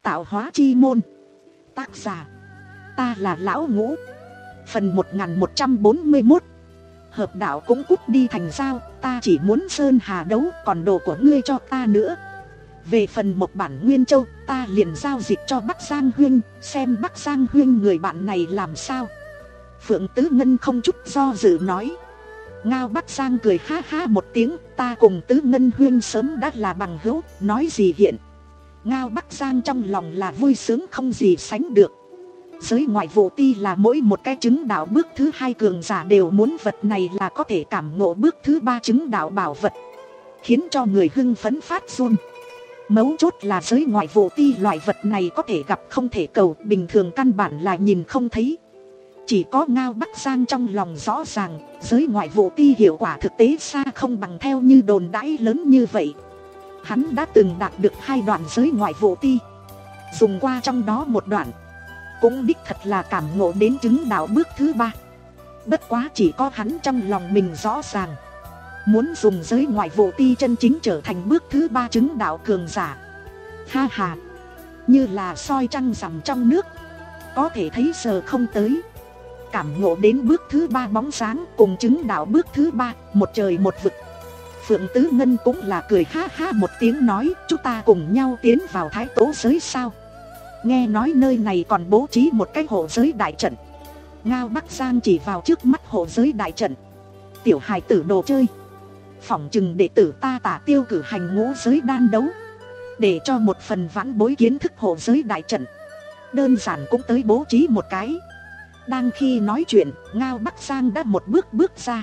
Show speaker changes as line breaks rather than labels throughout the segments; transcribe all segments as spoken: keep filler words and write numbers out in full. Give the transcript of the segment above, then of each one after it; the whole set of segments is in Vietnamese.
Tạo hóa chi môn. Tác giả ta là Lão Ngũ. Phần một nghìn một trăm bốn mươi mốt. Hợp đạo cũng cút đi thành giao. Ta chỉ muốn sơn hà đấu, còn đồ của ngươi cho ta nữa. Về phần một bản Nguyên Châu, ta liền giao dịch cho Bắc Giang Huynh. Xem Bắc Giang Huynh người bạn này làm sao. Phượng Tứ Ngân không chút do dự nói. Ngao Bắc Giang cười ha ha một tiếng. Ta cùng Tứ Ngân Huynh sớm đã là bằng hữu, nói gì hiện. Ngao Bắc Giang trong lòng là vui sướng không gì sánh được. Giới ngoại vụ ti là mỗi một cái chứng đạo bước thứ hai cường giả đều muốn vật này là có thể cảm ngộ bước thứ ba chứng đạo bảo vật, khiến cho người hưng phấn phát run. Mấu chốt là giới ngoại vụ ti loại vật này có thể gặp không thể cầu, bình thường căn bản là nhìn không thấy. Chỉ có Ngao Bắc Giang trong lòng rõ ràng, giới ngoại vụ ti hiệu quả thực tế xa không bằng theo như đồn đãi lớn như vậy. Hắn đã từng đạt được hai đoạn giới ngoại vụ ti, dùng qua trong đó một đoạn, cũng đích thật là cảm ngộ đến chứng đạo bước thứ ba. Bất quá chỉ có hắn trong lòng mình rõ ràng, muốn dùng giới ngoại vụ ti chân chính trở thành bước thứ ba chứng đạo cường giả, ha ha, như là soi trăng rằm trong nước, có thể thấy sờ không tới. Cảm ngộ đến bước thứ ba bóng sáng cùng chứng đạo bước thứ ba, một trời một vực. Phượng Tứ Ngân cũng là cười ha ha một tiếng nói, chúng ta cùng nhau tiến vào Thái Tố giới sao. Nghe nói nơi này còn bố trí một cái hộ giới đại trận. Ngao Bắc Giang chỉ vào trước mắt hộ giới đại trận. Tiểu hài tử đồ chơi, phỏng chừng đệ tử ta Tả Tiêu cử hành ngũ giới đan đấu, để cho một phần vãn bối kiến thức hộ giới đại trận, đơn giản cũng tới bố trí một cái. Đang khi nói chuyện, Ngao Bắc Giang đã một bước bước ra.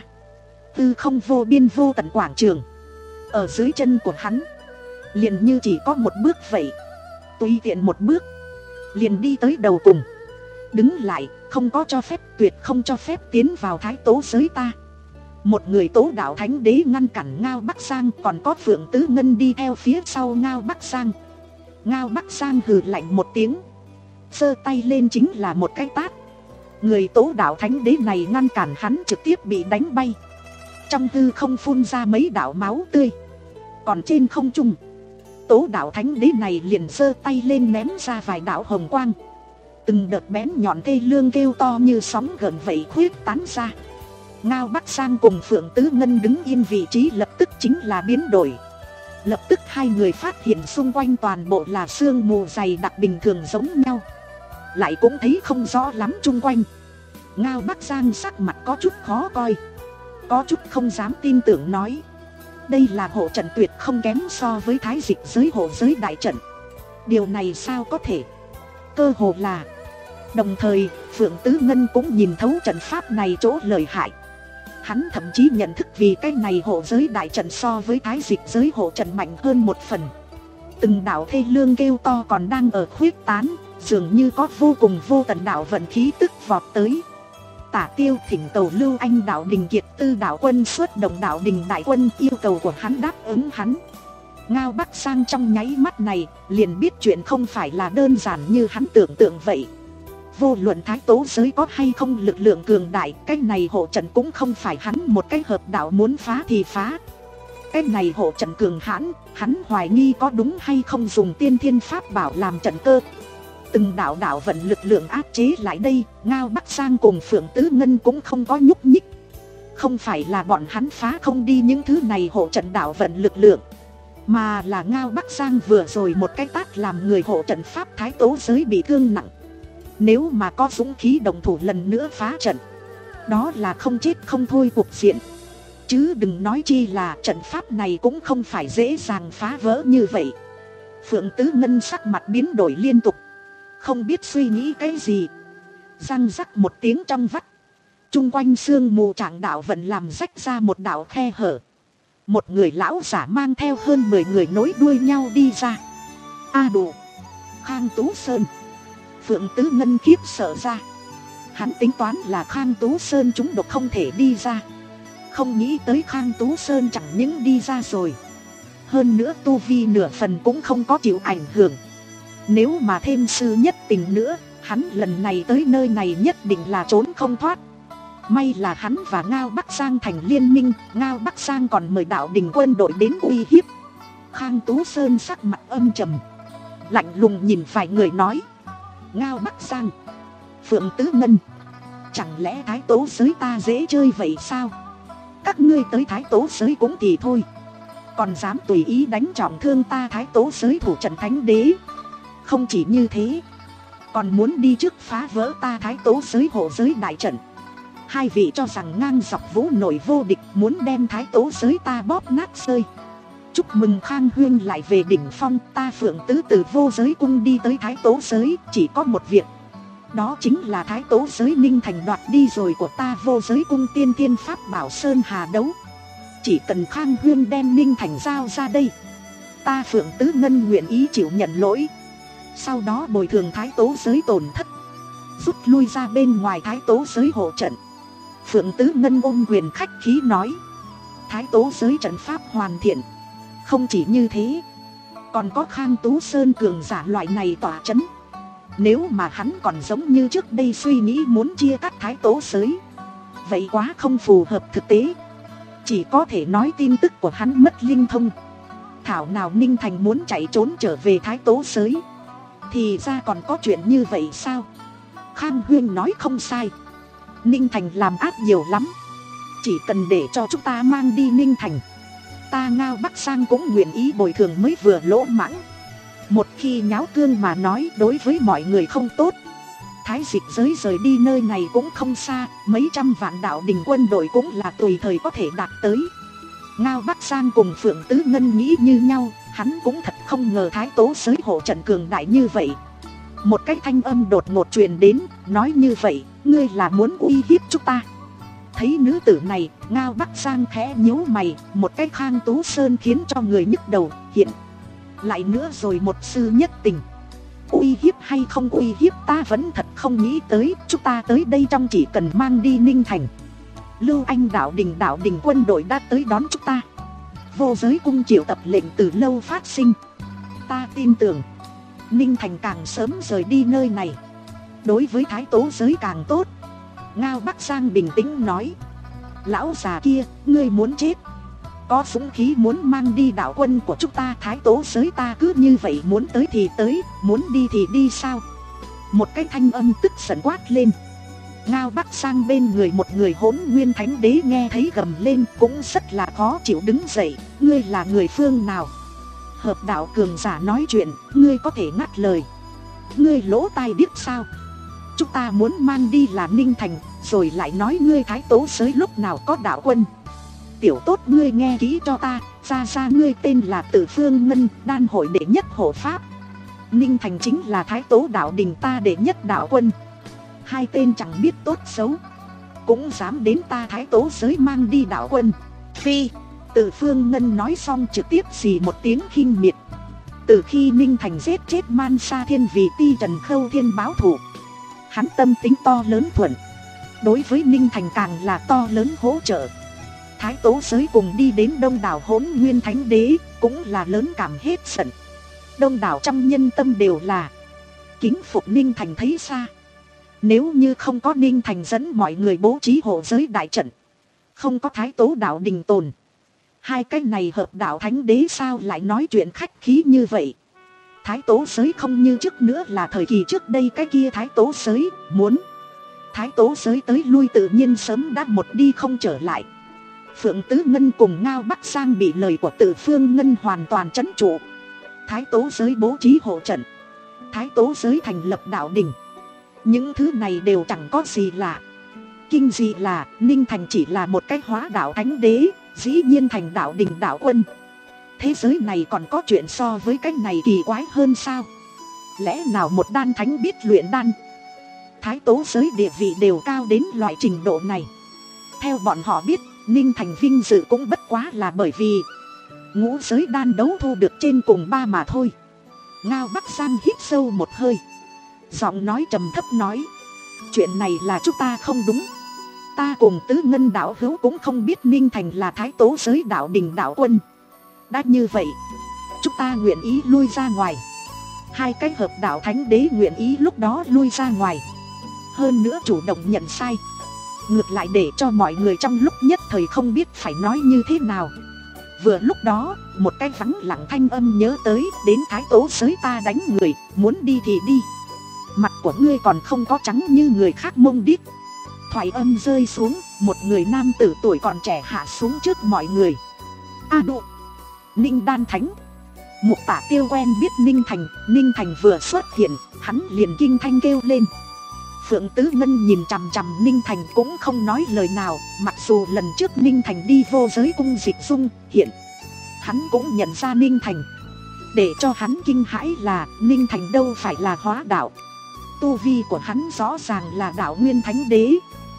Tư không vô biên vô tận quảng trường, ở dưới chân của hắn liền như chỉ có một bước vậy. Tùy tiện một bước liền đi tới đầu cùng. Đứng lại, không có cho phép, tuyệt không cho phép tiến vào Thái Tố giới ta. Một người tố đạo thánh đế ngăn cản Ngao Bắc Giang, còn có Phượng Tứ Ngân đi theo phía sau Ngao Bắc Giang. Ngao Bắc Giang hừ lạnh một tiếng, giơ tay lên chính là một cái tát. Người tố đạo thánh đế này ngăn cản hắn trực tiếp bị đánh bay. Trong hư không phun ra mấy đạo máu tươi. Còn trên không trung, tố đạo thánh đế này liền giơ tay lên ném ra vài đạo hồng quang. Từng đợt bén nhọn thê lương kêu to như sóng gần vậy khuyết tán ra. Ngao Bắc Giang cùng Phượng Tứ Ngân đứng yên vị trí lập tức chính là biến đổi. Lập tức hai người phát hiện xung quanh toàn bộ là sương mù dày đặc bình thường giống nhau, lại cũng thấy không rõ lắm chung quanh. Ngao Bắc Giang sắc mặt có chút khó coi, có chút không dám tin tưởng nói, đây là hộ trận tuyệt không kém so với Thái Dịch giới hộ giới đại trận. Điều này sao có thể? Cơ hồ là đồng thời, Phượng Tứ Ngân cũng nhìn thấu trận pháp này chỗ lợi hại. Hắn thậm chí nhận thức vì cái này hộ giới đại trận so với Thái Dịch giới hộ trận mạnh hơn một phần. Từng đạo thê lương kêu to còn đang ở khuyết tán, dường như có vô cùng vô tận đạo vận khí tức vọt tới. Tả Tiêu thỉnh cầu Lưu Anh đạo đình kiệt tư đạo quân xuất động đạo đình đại quân, yêu cầu của hắn đáp ứng hắn. Ngao Bắc Giang trong nháy mắt này liền biết chuyện không phải là đơn giản như hắn tưởng tượng vậy. Vô luận Thái Tố giới có hay không lực lượng cường đại, cái này hộ trận cũng không phải hắn một cái hợp đạo muốn phá thì phá. Cái này hộ trận cường hãn, hắn hoài nghi có đúng hay không dùng tiên thiên pháp bảo làm trận cơ. Từng đạo đạo vận lực lượng áp chế lại đây, Ngao Bắc Giang cùng Phượng Tứ Ngân cũng không có nhúc nhích. Không phải là bọn hắn phá không đi những thứ này hộ trận đạo vận lực lượng, mà là Ngao Bắc Giang vừa rồi một cái tát làm người hộ trận pháp Thái Tố giới bị thương nặng. Nếu mà có dũng khí đồng thủ lần nữa phá trận, đó là không chết không thôi cuộc diện. Chứ đừng nói chi là trận pháp này cũng không phải dễ dàng phá vỡ như vậy. Phượng Tứ Ngân sắc mặt biến đổi liên tục, không biết suy nghĩ cái gì. Răng rắc một tiếng trong vắt, chung quanh sương mù trạng đạo vận làm rách ra một đạo khe hở. Một người lão giả mang theo hơn mười người nối đuôi nhau đi ra. A Đủ, Khang Tú Sơn. Phượng Tứ Ngân khiếp sợ ra. Hắn tính toán là Khang Tú Sơn chúng độc không thể đi ra, không nghĩ tới Khang Tú Sơn chẳng những đi ra rồi, hơn nữa tu vi nửa phần cũng không có chịu ảnh hưởng. Nếu mà thêm sư nhất tình nữa, hắn lần này tới nơi này nhất định là trốn không thoát. May là hắn và Ngao Bắc Giang thành liên minh, Ngao Bắc Giang còn mời đạo đình quân đội đến uy hiếp. Khang Tú Sơn sắc mặt âm trầm, lạnh lùng nhìn vài người nói: Ngao Bắc Giang, Phượng Tứ Ngân, chẳng lẽ thái tố giới ta dễ chơi vậy sao? Các ngươi tới thái tố giới cũng thì thôi, còn dám tùy ý đánh trọng thương ta thái tố giới thủ trận thánh đế. Không chỉ như thế, còn muốn đi trước phá vỡ ta thái tố giới hộ giới đại trận. Hai vị cho rằng ngang dọc vũ nổi vô địch, muốn đem thái tố giới ta bóp nát rơi. Chúc mừng Khang Huyên lại về đỉnh phong. Ta Phượng Tứ từ vô giới cung đi tới thái tố giới chỉ có một việc, đó chính là thái tố giới Ninh Thành đoạt đi rồi của ta vô giới cung tiên thiên pháp bảo Sơn Hà Đấu. Chỉ cần Khang Huyên đem Ninh Thành giao ra đây, ta Phượng Tứ Ngân nguyện ý chịu nhận lỗi, sau đó bồi thường thái tố giới tổn thất, rút lui ra bên ngoài thái tố giới hộ trận. Phượng Tứ Ngân ôm quyền khách khí nói: thái tố giới trận pháp hoàn thiện. Không chỉ như thế, còn có Khang Tú Sơn cường giả loại này tỏa chấn. Nếu mà hắn còn giống như trước đây suy nghĩ muốn chia cắt thái tố giới, vậy quá không phù hợp thực tế. Chỉ có thể nói tin tức của hắn mất linh thông. Thảo nào Ninh Thành muốn chạy trốn trở về thái tố giới, thì ra còn có chuyện như vậy sao? Khang Huyên nói không sai, Ninh Thành làm ác nhiều lắm. Chỉ cần để cho chúng ta mang đi Ninh Thành, ta Ngao Bắc Giang cũng nguyện ý bồi thường mới vừa lỗ mãng. Một khi nháo cương mà nói, đối với mọi người không tốt. Thái dịch giới rời đi nơi này cũng không xa, mấy trăm vạn đạo đình quân đội cũng là tùy thời có thể đạt tới. Ngao Bắc Giang cùng Phượng Tứ Ngân nghĩ như nhau, hắn cũng thật không ngờ thái tố giới hộ trận cường đại như vậy. Một cái thanh âm đột ngột truyền đến, nói: như vậy, ngươi là muốn uy hiếp chúng ta? Thấy nữ tử này, Ngao Bắc Giang khẽ nhíu mày. Một cái Khang Tú Sơn khiến cho người nhức đầu, hiện lại nữa rồi một sư nhất tình. Uy hiếp hay không uy hiếp ta vẫn thật không nghĩ tới. Chúng ta tới đây trong chỉ cần mang đi Ninh Thành, Lưu Anh đạo đình đạo đình quân đội đã tới đón chúng ta. Vô giới cung triệu tập lệnh từ lâu phát sinh. Ta tin tưởng Ninh Thành càng sớm rời đi nơi này, đối với thái tố giới càng tốt. Ngao Bắc Giang bình tĩnh nói: lão già kia, ngươi muốn chết? Có dũng khí muốn mang đi đạo quân của chúng ta thái tố giới ta cứ như vậy muốn tới thì tới, muốn đi thì đi sao? Một cái thanh âm tức giận quát lên. Ngao Bắc Giang bên người một người Hỗn Nguyên Thánh Đế nghe thấy gầm lên cũng rất là khó chịu, đứng dậy: ngươi là người phương nào? Hợp đạo cường giả nói chuyện, ngươi có thể ngắt lời? Ngươi lỗ tai điếc sao? Chúng ta muốn mang đi là Ninh Thành, rồi lại nói ngươi thái tố giới lúc nào có đạo quân? Tiểu tốt, ngươi nghe kỹ cho ta, ra ra ngươi tên là Tử Phương Ngân, đan hội đệ nhất hộ pháp. Ninh Thành chính là thái tố đạo đình ta đệ nhất đạo quân. Hai tên chẳng biết tốt xấu, cũng dám đến ta thái tố giới mang đi đạo quân. Phi! Tử Phương Ngân nói xong trực tiếp xì một tiếng khinh miệt. Từ khi Ninh Thành giết chết Man Sa Thiên vì Ti Trần Khâu Thiên báo thù, hắn tâm tính to lớn thuận, đối với Ninh Thành càng là to lớn hỗ trợ. Thái tố giới cùng đi đến đông đảo Hỗn Nguyên Thánh Đế cũng là lớn cảm hết giận. Đông đảo trong nhân tâm đều là kính phục Ninh Thành thấy xa. Nếu như không có Ninh Thành dẫn mọi người bố trí hộ giới đại trận, không có thái tố đạo đình tồn, hai cái này hợp đạo thánh đế sao lại nói chuyện khách khí như vậy? Thái tố giới không như trước nữa là thời kỳ trước đây cái kia thái tố giới, muốn thái tố giới tới lui tự nhiên sớm đã một đi không trở lại. Phượng Tứ Ngân cùng Ngao Bắc Giang bị lời của Tử Phương Ngân hoàn toàn trấn trụ. Thái tố giới bố trí hộ trận, thái tố giới thành lập đạo đình, những thứ này đều chẳng có gì lạ. Kinh dị là Ninh Thành chỉ là một cái hóa đạo thánh đế, dĩ nhiên thành đạo đình đạo quân. Thế giới này còn có chuyện so với cái này kỳ quái hơn sao? Lẽ nào một đan thánh biết luyện đan? Thái tố giới địa vị đều cao đến loại trình độ này. Theo bọn họ biết, Ninh Thành vinh dự cũng bất quá là bởi vì ngũ giới đan đấu thu được trên cùng ba mà thôi. Ngao Bắc Giang hít sâu một hơi, giọng nói trầm thấp nói: chuyện này là chúng ta không đúng. Ta cùng Tứ Ngân đạo hữu cũng không biết Ninh Thành là thái tố giới đạo đình đạo quân. Đã như vậy, chúng ta nguyện ý lui ra ngoài. Hai cái hợp đạo thánh đế nguyện ý lúc đó lui ra ngoài, hơn nữa chủ động nhận sai, ngược lại để cho mọi người trong lúc nhất thời không biết phải nói như thế nào. Vừa lúc đó một cái vắng lặng thanh âm nhớ tới, đến thái tố giới ta đánh người, muốn đi thì đi, mặt của ngươi còn không có trắng như người khác mông đít. Thoại âm rơi xuống, một người nam tử tuổi còn trẻ hạ xuống trước mọi người. A độ, Ninh Đan Thánh. Mục Tả Tiêu quen biết Ninh Thành, Ninh Thành vừa xuất hiện, hắn liền kinh thanh kêu lên. Phượng Tứ Ngân nhìn chằm chằm Ninh Thành cũng không nói lời nào, mặc dù lần trước Ninh Thành đi vô giới cung dịch dung, hiện hắn cũng nhận ra Ninh Thành. Để cho hắn kinh hãi là Ninh Thành đâu phải là hóa đạo, tu vi của hắn rõ ràng là đạo nguyên thánh đế.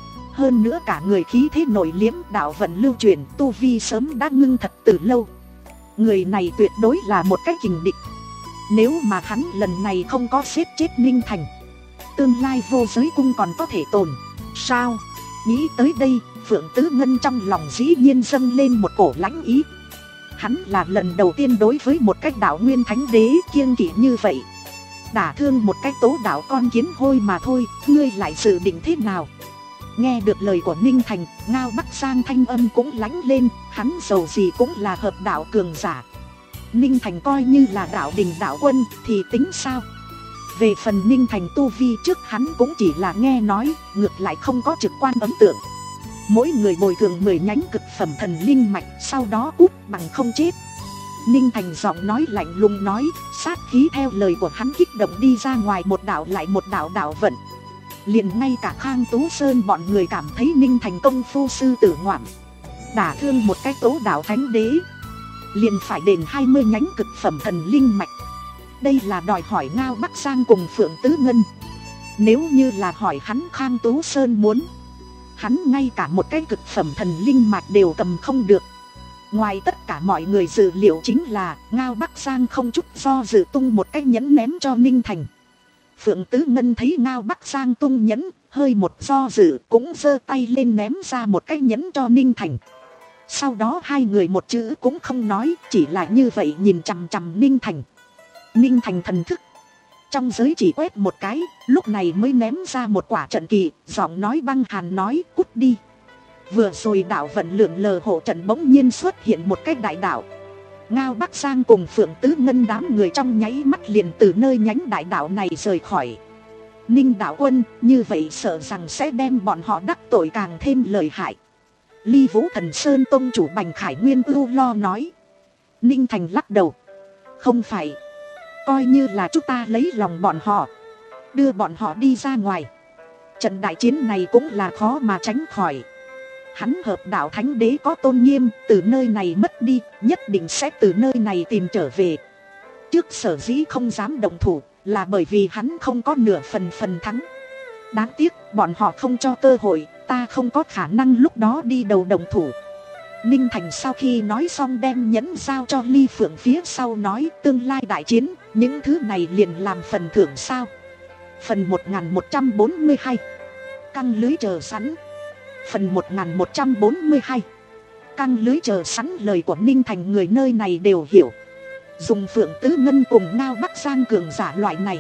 Hơn nữa cả người khí thế nổi liếm, đạo vận lưu truyền, tu vi sớm đã ngưng thật từ lâu. Người này tuyệt đối là một cái kình địch. Nếu mà hắn lần này không có giết chết Ninh Thành, tương lai vô giới cung còn có thể tồn sao? Nghĩ tới đây, Phượng Tứ Ngân trong lòng dĩ nhiên dâng lên một cổ lãnh ý. Hắn là lần đầu tiên đối với một cái đạo nguyên thánh đế kiêng kỵ như vậy. Đả thương một cái tố đạo con kiến hôi mà thôi, ngươi lại dự định thế nào? Nghe được lời của Ninh Thành, Ngao Bắc Giang thanh âm cũng lãnh lên, hắn dầu gì cũng là hợp đạo cường giả. Ninh Thành coi như là đạo đình đạo quân thì tính sao? Về phần Ninh Thành tu vi trước hắn cũng chỉ là nghe nói, ngược lại không có trực quan ấn tượng. Mỗi người bồi thường mười nhánh cực phẩm thần linh mạch, sau đó cút bằng không chết. Ninh Thành giọng nói lạnh lùng nói, sát khí theo lời của hắn kích động đi ra ngoài, một đạo lại một đạo đạo vận. Liền ngay cả Khang Tú Sơn bọn người cảm thấy Ninh Thành công phu sư tử ngoạm, đả thương một cái tố đạo thánh đế, liền phải đền hai mươi nhánh cực phẩm thần linh mạch. Đây là đòi hỏi Ngao Bắc Giang cùng Phượng Tứ Ngân. Nếu như là hỏi hắn Khang Tú Sơn muốn, hắn ngay cả một cái cực phẩm thần linh mạch đều cầm không được. Ngoài tất cả mọi người dự liệu chính là Ngao Bắc Giang không chút do dự tung một cái nhẫn ném cho Ninh Thành. Phượng Tứ Ngân thấy Ngao Bắc Giang tung nhẫn, hơi một do dự cũng giơ tay lên ném ra một cái nhẫn cho Ninh Thành. Sau đó hai người một chữ cũng không nói, chỉ là như vậy nhìn chằm chằm Ninh Thành. Ninh Thành thần thức trong giới chỉ quét một cái, lúc này mới ném ra một quả trận kỳ, giọng nói băng hàn nói, cút đi. Vừa rồi đạo vận lượn lờ hộ trận bỗng nhiên xuất hiện một cái đại đạo. Ngao Bắc Giang cùng Phượng Tứ Ngân đám người trong nháy mắt liền từ nơi nhánh đại đạo này rời khỏi. Ninh đạo quân, như vậy sợ rằng sẽ đem bọn họ đắc tội càng thêm lợi hại. Ly Vũ Thần Sơn tông chủ Bành Khải Nguyên ưu lo nói. Ninh Thành lắc đầu. Không phải, coi như là chúng ta lấy lòng bọn họ, đưa bọn họ đi ra ngoài, trận đại chiến này cũng là khó mà tránh khỏi. Hắn hợp đạo thánh đế có tôn nghiêm, từ nơi này mất đi, nhất định sẽ từ nơi này tìm trở về. Trước sở dĩ không dám động thủ, là bởi vì hắn không có nửa phần phần thắng. Đáng tiếc, bọn họ không cho cơ hội, ta không có khả năng lúc đó đi đầu động thủ. Ninh Thành sau khi nói xong đem nhẫn giao cho Ly Phượng phía sau nói, tương lai đại chiến, những thứ này liền làm phần thưởng sao. Phần một nghìn một trăm bốn mươi hai, căng lưới chờ sẵn. Phần một nghìn một trăm bốn mươi hai, căng lưới chờ sẵn. Lời của Ninh Thành người nơi này đều hiểu. Dùng Phượng Tứ Ngân cùng Ngao Bắc Giang cường giả loại này,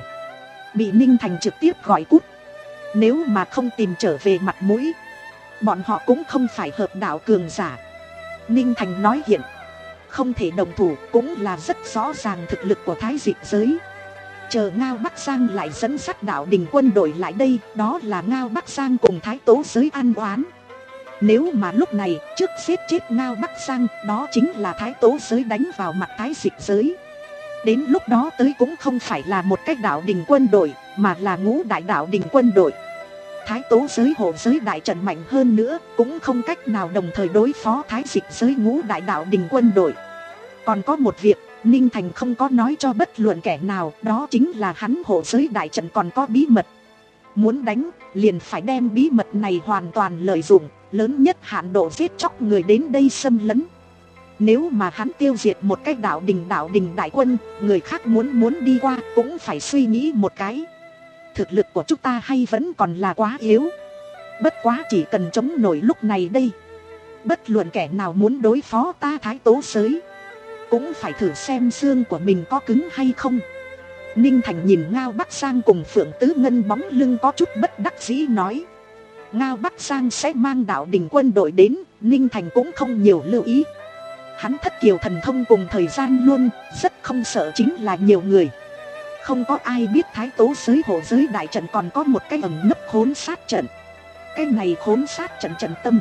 bị Ninh Thành trực tiếp gọi cút. Nếu mà không tìm trở về mặt mũi, bọn họ cũng không phải hợp đạo cường giả. Ninh Thành nói hiện không thể đồng thủ cũng là rất rõ ràng thực lực của Thái Dịch giới. Chờ Ngao Bắc Giang lại dẫn dắt đạo đình quân đội lại đây, đó là Ngao Bắc Giang cùng Thái Tố giới ăn oán. Nếu mà lúc này trước giết chết Ngao Bắc Giang, đó chính là Thái Tố giới đánh vào mặt Thái Dịch giới. Đến lúc đó tới cũng không phải là một cách đạo đình quân đội, mà là ngũ đại đạo đình quân đội. Thái Tố giới hộ giới đại trận mạnh hơn nữa, cũng không cách nào đồng thời đối phó Thái Dịch giới ngũ đại đạo đình quân đội. Còn có một việc Ninh Thành không có nói cho bất luận kẻ nào, đó chính là hắn hộ giới đại trận còn có bí mật. Muốn đánh, liền phải đem bí mật này hoàn toàn lợi dụng, lớn nhất hạn độ giết chóc người đến đây xâm lấn. Nếu mà hắn tiêu diệt một cái đạo đình đạo đình đại quân, người khác muốn muốn đi qua cũng phải suy nghĩ một cái. Thực lực của chúng ta hay vẫn còn là quá yếu. Bất quá chỉ cần chống nổi lúc này đây, bất luận kẻ nào muốn đối phó ta Thái Tố giới, cũng phải thử xem xương của mình có cứng hay không. Ninh Thành nhìn Ngao Bắc Giang cùng Phượng Tứ Ngân bóng lưng có chút bất đắc dĩ nói. Ngao Bắc Giang sẽ mang đạo đình quân đội đến, Ninh Thành cũng không nhiều lưu ý. Hắn thất kiều thần thông cùng thời gian luôn, rất không sợ chính là nhiều người. Không có ai biết Thái Tố giới hộ giới đại trận còn có một cái ẩn nấp khốn sát trận. Cái này khốn sát trận trận tâm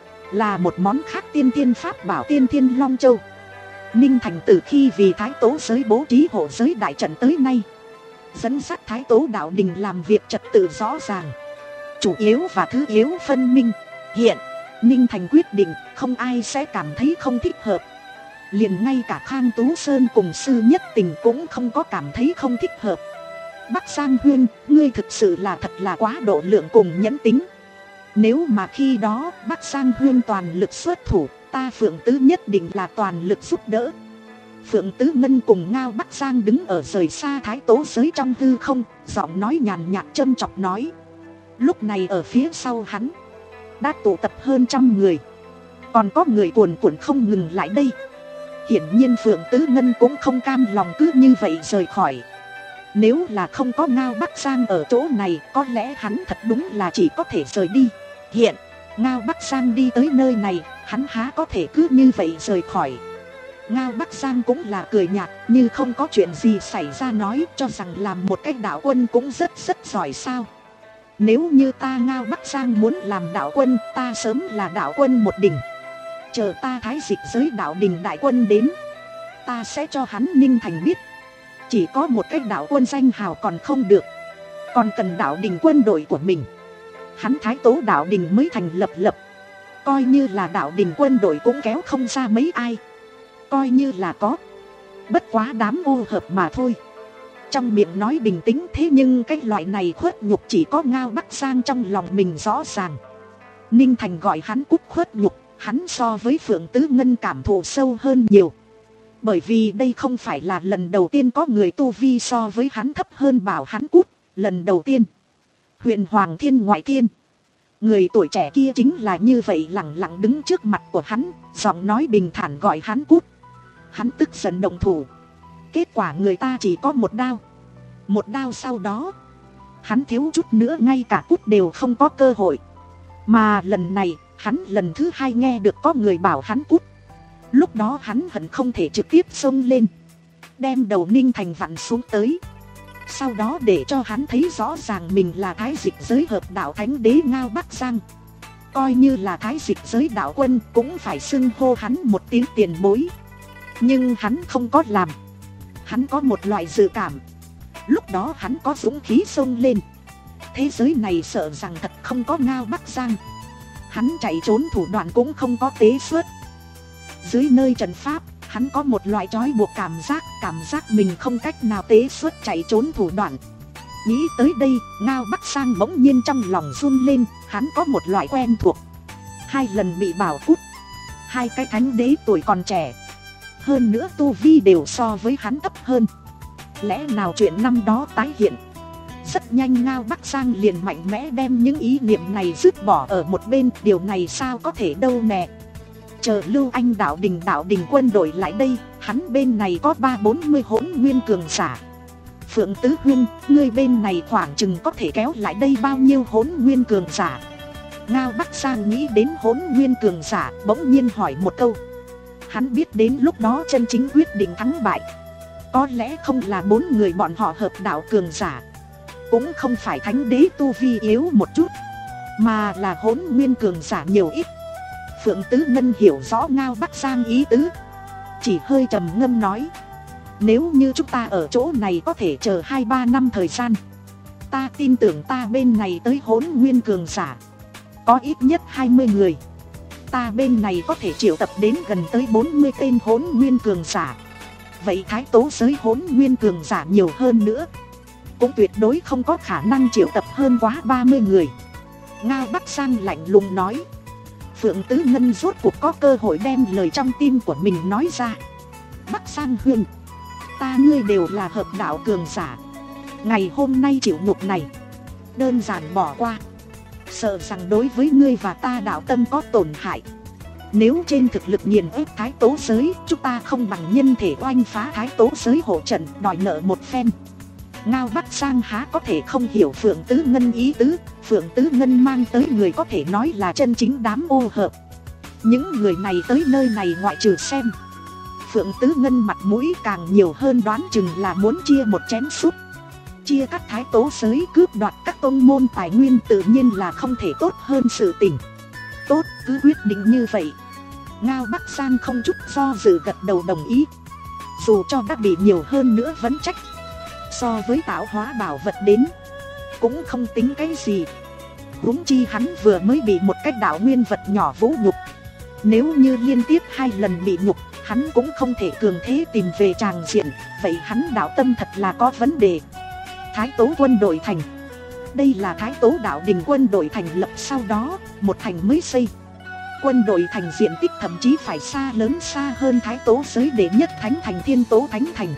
là một món khác tiên thiên pháp bảo Tiên Thiên Long Châu. Ninh Thành từ khi vì Thái Tố giới bố trí hộ giới đại trận tới nay, dẫn dắt Thái Tố đạo đình làm việc trật tự rõ ràng, chủ yếu và thứ yếu phân minh. Hiện Ninh Thành quyết định không ai sẽ cảm thấy không thích hợp. Liền ngay cả Khang Tú Sơn cùng Sư Nhất Tình cũng không có cảm thấy không thích hợp. Bắc Giang Huyên, ngươi thực sự là thật là quá độ lượng cùng nhẫn tính. Nếu mà khi đó Bắc Giang Huyên toàn lực xuất thủ, ta Phượng Tứ nhất định là toàn lực giúp đỡ. Phượng Tứ Ngân cùng Ngao Bắc Giang đứng ở rời xa Thái Tố giới trong hư không, giọng nói nhàn nhạt châm chọc nói. Lúc này ở phía sau hắn đã tụ tập hơn trăm người, còn có người cuồn cuộn không ngừng lại đây. Hiển nhiên Phượng Tứ Ngân cũng không cam lòng cứ như vậy rời khỏi. Nếu là không có Ngao Bắc Giang ở chỗ này, có lẽ hắn thật đúng là chỉ có thể rời đi. Hiện Ngao Bắc Giang đi tới nơi này, hắn há có thể cứ như vậy rời khỏi. Ngao Bắc Giang cũng là cười nhạt, như không có chuyện gì xảy ra nói, cho rằng làm một cái đạo quân cũng rất rất giỏi sao. Nếu như ta Ngao Bắc Giang muốn làm đạo quân, ta sớm là đạo quân một đỉnh. Chờ ta Thái Dịch giới đạo đình đại quân đến, ta sẽ cho hắn Ninh Thành biết, chỉ có một cái đạo quân danh hào còn không được, còn cần đạo đình quân đội của mình. Hắn Thái Tố đạo đình mới thành lập lập, coi như là đạo đình quân đội cũng kéo không ra mấy ai. Coi như là có, bất quá đám ô hợp mà thôi. Trong miệng nói bình tĩnh, thế nhưng cái loại này khuất nhục chỉ có Ngao Bắc Giang trong lòng mình rõ ràng. Ninh Thành gọi hắn cút khuất nhục, hắn so với Phượng Tứ Ngân cảm thụ sâu hơn nhiều. Bởi vì đây không phải là lần đầu tiên có người tu vi so với hắn thấp hơn bảo hắn cút. Lần đầu tiên huyện Hoàng Thiên ngoại thiên, người tuổi trẻ kia chính là như vậy lẳng lặng đứng trước mặt của hắn, giọng nói bình thản gọi hắn cút. Hắn tức giận động thủ, kết quả người ta chỉ có một đao. Một đao sau đó, hắn thiếu chút nữa ngay cả cút đều không có cơ hội. Mà lần này, hắn lần thứ hai nghe được có người bảo hắn cút. Lúc đó hắn hận không thể trực tiếp xông lên, đem đầu Ninh Thành vặn xuống tới. Sau đó để cho hắn thấy rõ ràng mình là Thái Dịch giới hợp đạo thánh đế Ngao Bắc Giang. Coi như là Thái Dịch giới đạo quân cũng phải xưng hô hắn một tiếng tiền bối. Nhưng hắn không có làm. Hắn có một loại dự cảm, lúc đó hắn có dũng khí xông lên. Thế giới này sợ rằng thật không có Ngao Bắc Giang, hắn chạy trốn thủ đoạn cũng không có tế xuất. Dưới nơi trận pháp, hắn có một loại trói buộc cảm giác, cảm giác mình không cách nào tế xuất chạy trốn thủ đoạn. Nghĩ tới đây, Ngao Bắc Giang bỗng nhiên trong lòng run lên, hắn có một loại quen thuộc. Hai lần bị bảo cút, hai cái thánh đế tuổi còn trẻ, hơn nữa tu vi đều so với hắn thấp hơn. Lẽ nào chuyện năm đó tái hiện? Rất nhanh Ngao Bắc Giang liền mạnh mẽ đem những ý niệm này dứt bỏ ở một bên. Điều này sao có thể đâu nè. Chờ Lưu Anh đạo đình đạo đình quân đội lại đây, hắn bên này có ba bốn mươi hỗn nguyên cường giả. Phượng Tứ Huyên, ngươi bên này khoảng chừng có thể kéo lại đây bao nhiêu hỗn nguyên cường giả? Ngao Bắc Giang nghĩ đến hỗn nguyên cường giả, bỗng nhiên hỏi một câu. Hắn biết đến lúc đó chân chính quyết định thắng bại, có lẽ không là bốn người bọn họ hợp đạo cường giả, cũng không phải thánh đế tu vi yếu một chút, mà là hỗn nguyên cường giả nhiều ít. Phượng Tứ Ngân hiểu rõ Ngao Bắc Giang ý tứ, chỉ hơi trầm ngâm nói. Nếu như chúng ta ở chỗ này có thể chờ hai ba năm thời gian, ta tin tưởng ta bên này tới hỗn nguyên cường giả có ít nhất hai mươi người. Ta bên này có thể triệu tập đến gần tới bốn mươi tên hỗn nguyên cường giả. Vậy Thái Tố giới hỗn nguyên cường giả nhiều hơn nữa, cũng tuyệt đối không có khả năng triệu tập hơn quá ba mươi người. Ngao Bắc Giang lạnh lùng nói. Phượng Tứ Ngân rốt cuộc có cơ hội đem lời trong tim của mình nói ra. Bắc Giang Huyên, ta ngươi đều là hợp đạo cường giả, ngày hôm nay chịu nhục này đơn giản bỏ qua, sợ rằng đối với ngươi và ta đạo tâm có tổn hại. Nếu trên thực lực nghiền ép Thái Tố giới, chúng ta không bằng nhân thể oanh phá Thái Tố giới hộ trận, đòi nợ một phen. Ngao Bắc Giang há có thể không hiểu Phượng Tứ Ngân ý tứ. Phượng Tứ Ngân mang tới người có thể nói là chân chính đám ô hợp. Những người này tới nơi này ngoại trừ xem Phượng Tứ Ngân mặt mũi càng nhiều hơn, đoán chừng là muốn chia một chén súp. Chia cắt thái tố giới, cướp đoạt các tông môn tài nguyên tự nhiên là không thể tốt hơn sự tình. Tốt, cứ quyết định như vậy. Ngao Bắc Giang không chút do dự gật đầu đồng ý. Dù cho đã bị nhiều hơn nữa vẫn trách. So với tạo hóa bảo vật đến, cũng không tính cái gì. Huống chi hắn vừa mới bị một cái đạo nguyên vật nhỏ vũ nhục. Nếu như liên tiếp hai lần bị nhục, hắn cũng không thể cường thế tìm về tràng diện. Vậy hắn đạo tâm thật là có vấn đề. Thái Tố quân đội thành. Đây là Thái Tố đạo đình quân đội thành lập sau đó, một thành mới xây. Quân đội thành diện tích thậm chí phải xa lớn xa hơn Thái Tố giới đệ nhất thánh thành Thiên Tố Thánh Thành.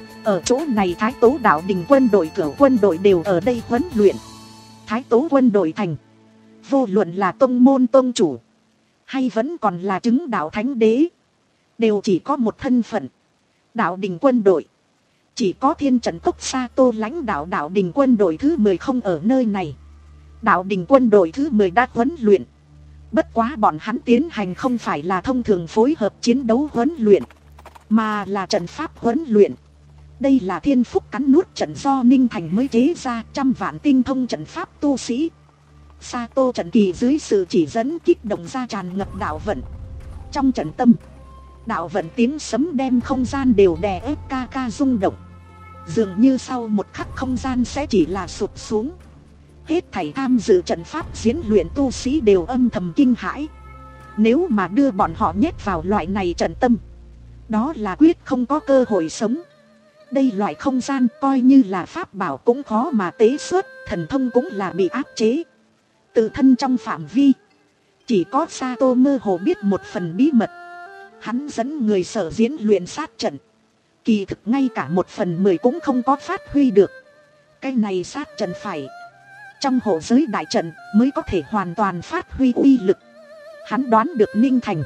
Ở chỗ này Thái Tố đạo đình quân đội cửu quân đội đều ở đây huấn luyện. Thái Tố quân đội thành, vô luận là tông môn tông chủ hay vẫn còn là chứng đạo thánh đế, đều chỉ có một thân phận, đạo đình quân đội. Chỉ có Thiên Trận Cốc Sato lãnh đạo đạo đình quân đội thứ mười không ở nơi này. Đạo đình quân đội thứ mười đã huấn luyện. Bất quá bọn hắn tiến hành không phải là thông thường phối hợp chiến đấu huấn luyện, mà là trận pháp huấn luyện. Đây là thiên phúc cắn nuốt trận do Ninh Thành mới chế ra, trăm vạn tinh thông trận pháp tu sĩ. Sato trận kỳ dưới sự chỉ dẫn kích động ra tràn ngập đạo vận. Trong trận tâm, đạo vận tiếng sấm đem không gian đều đè ép ca ca rung động. Dường như sau một khắc không gian sẽ chỉ là sụp xuống. Hết thảy tham dự trận pháp diễn luyện tu sĩ đều âm thầm kinh hãi. Nếu mà đưa bọn họ nhét vào loại này trận tâm, đó là quyết không có cơ hội sống. Đây loại không gian coi như là pháp bảo cũng khó mà tế xuất, thần thông cũng là bị áp chế. Tự thân trong phạm vi, chỉ có Sato mơ hồ biết một phần bí mật. Hắn dẫn người sở diễn luyện sát trận, kỳ thực ngay cả một phần mười cũng không có phát huy được. Cái này sát trận phải trong hộ giới đại trận mới có thể hoàn toàn phát huy uy lực. Hắn đoán được Ninh Thành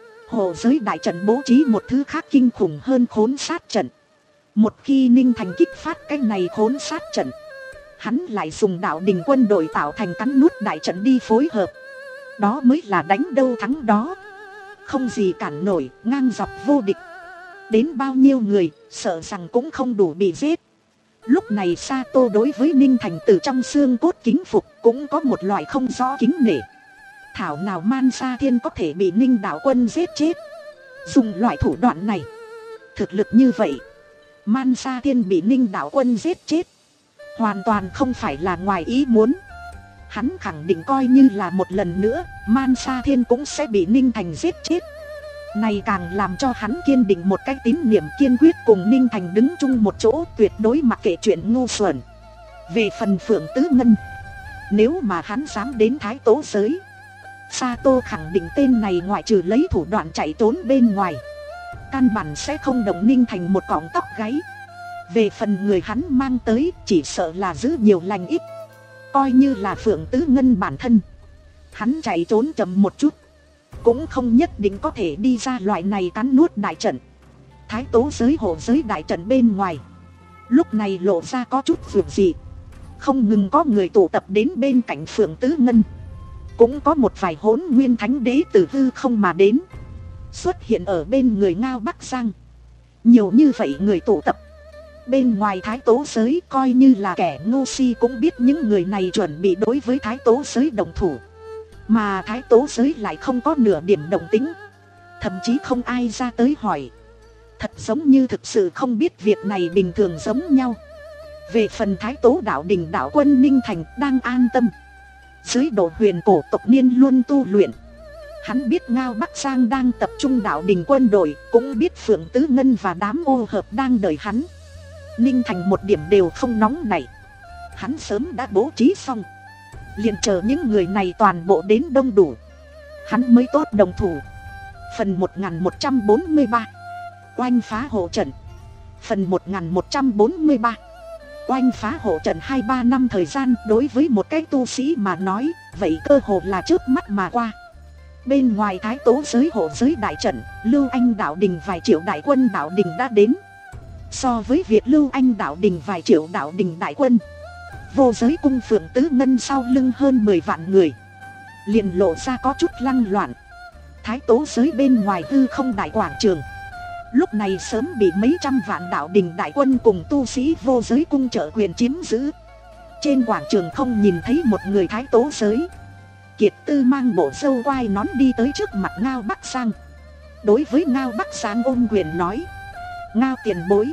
hộ giới đại trận bố trí một thứ khác kinh khủng hơn khốn sát trận. Một khi Ninh Thành kích phát cái này khốn sát trận, hắn lại dùng đạo đình quân đội tạo thành cắn nuốt đại trận đi phối hợp. Đó mới là đánh đâu thắng đó, không gì cản nổi, ngang dọc vô địch. Đến bao nhiêu người, sợ rằng cũng không đủ bị giết. Lúc này Sato đối với Ninh Thành từ trong xương cốt kính phục, cũng có một loại không rõ kính nể. Thảo nào Man Sa Thiên có thể bị Ninh đạo quân giết chết. Dùng loại thủ đoạn này, thực lực như vậy, Man Sa Thiên bị Ninh đạo quân giết chết, hoàn toàn không phải là ngoài ý muốn. Hắn khẳng định coi như là một lần nữa, Man Sa Thiên cũng sẽ bị Ninh Thành giết chết. Này càng làm cho hắn kiên định một cái tín niệm, kiên quyết cùng Ninh Thành đứng chung một chỗ, tuyệt đối mặc kệ chuyện ngu xuẩn. Về phần Phượng Tứ Ngân, nếu mà hắn dám đến Thái Tố giới, Sato khẳng định tên này ngoại trừ lấy thủ đoạn chạy trốn bên ngoài, căn bản sẽ không động Ninh Thành một cọng tóc gáy. Về phần người hắn mang tới, chỉ sợ là giữ nhiều lành ít. Coi như là Phượng Tứ Ngân bản thân, hắn chạy trốn chậm một chút, cũng không nhất định có thể đi ra loại này cắn nuốt đại trận. Thái Tố giới hộ giới đại trận bên ngoài, lúc này lộ ra có chút vượt dị. Không ngừng có người tụ tập đến bên cạnh Phượng Tứ Ngân. Cũng có một vài hỗn nguyên thánh đế từ hư không mà đến, xuất hiện ở bên người Ngao Bắc Giang. Nhiều như vậy người tụ tập, bên ngoài Thái Tố giới coi như là kẻ ngu si cũng biết những người này chuẩn bị đối với Thái Tố giới đồng thủ. Mà Thái Tố giới lại không có nửa điểm động tĩnh, thậm chí không ai ra tới hỏi. Thật giống như thực sự không biết việc này bình thường giống nhau. Về phần Thái Tố đạo đình đạo quân Ninh Thành đang an tâm dưới độ huyền cổ tộc niên luôn tu luyện. Hắn biết Ngao Bắc Giang đang tập trung đạo đình quân đội, cũng biết Phượng Tứ Ngân và đám ô hợp đang đợi hắn. Ninh Thành một điểm đều không nóng nảy, hắn sớm đã bố trí xong, liền chờ những người này toàn bộ đến đông đủ, hắn mới tốt đồng thủ. Phần một nghìn một trăm bốn mươi ba, oanh phá hộ trận. Phần một nghìn một trăm bốn mươi ba, oanh phá hộ trận. Hai ba năm thời gian đối với một cái tu sĩ mà nói, vậy cơ hồ là trước mắt mà qua. Bên ngoài Thái Tố giới hộ giới đại trận, Lưu Anh đạo đình vài triệu đại quân đạo đình đã đến. So với việc Lưu Anh đạo đình vài triệu đạo đình đại quân, vô giới cung Phượng Tứ Ngân sau lưng hơn mười vạn người, liền lộ ra có chút lăng loạn. Thái Tố giới bên ngoài hư không đại quảng trường, lúc này sớm bị mấy trăm vạn đạo đình đại quân cùng tu sĩ vô giới cung trợ quyền chiếm giữ. Trên quảng trường không nhìn thấy một người thái tố giới. Kiệt Tư mang bộ râu quai nón đi tới trước mặt Ngao Bắc Sang. Đối với Ngao Bắc Sang ôm quyền nói: Ngao tiền bối,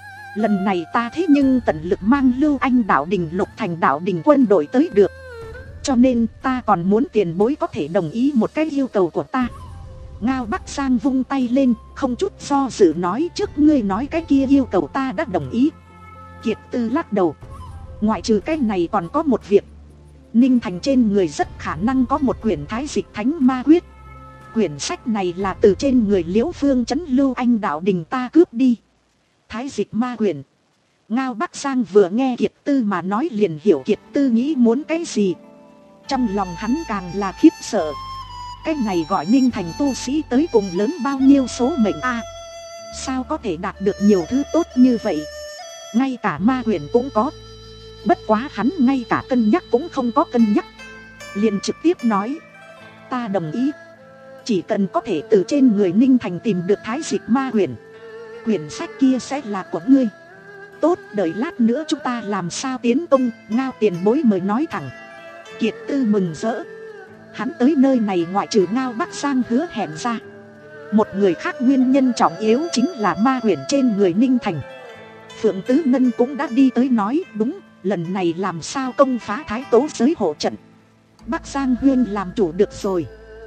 lần này ta thế nhưng tận lực mang Lưu Anh đạo đình Lục Thành đạo đình quân đội tới được, cho nên ta còn muốn tiền bối có thể đồng ý một cái yêu cầu của ta. Ngao Bắc Sang vung tay lên, không chút do dự nói: trước ngươi nói cái kia yêu cầu ta đã đồng ý. Kiệt Tư lắc đầu: ngoại trừ cái này còn có một việc. Ninh Thành trên người rất khả năng có một quyển Thái Dịch Thánh Ma Quyết. Quyển sách này là từ trên người Liễu Phương Trấn Lưu Anh đạo đình ta cướp đi. Thái Dịch Ma Quyển. Ngao Bắc Sang vừa nghe Kiệt Tư mà nói liền hiểu Kiệt Tư nghĩ muốn cái gì. Trong lòng hắn càng là khiếp sợ. Cái này gọi Ninh Thành tu sĩ tới cùng lớn bao nhiêu số mệnh a? À, sao có thể đạt được nhiều thứ tốt như vậy? Ngay cả ma quyển cũng có. Bất quá hắn ngay cả cân nhắc cũng không có cân nhắc, liền trực tiếp nói: ta đồng ý. Chỉ cần có thể từ trên người Ninh Thành tìm được Thái Dịch Ma Quyển, quyển sách kia sẽ là của ngươi. Tốt, đợi lát nữa chúng ta làm sao tiến công. Ngao tiền bối mời nói thẳng. Kiệt Tư mừng rỡ. Hắn tới nơi này ngoại trừ Ngao Bắc Sang hứa hẹn ra, một người khác nguyên nhân trọng yếu chính là ma quyển trên người Ninh Thành. Phượng Tứ Ngân cũng đã đi tới nói: đúng, lần này làm sao công phá Thái Tố giới hộ trận, Bắc Giang Huyên làm chủ được rồi.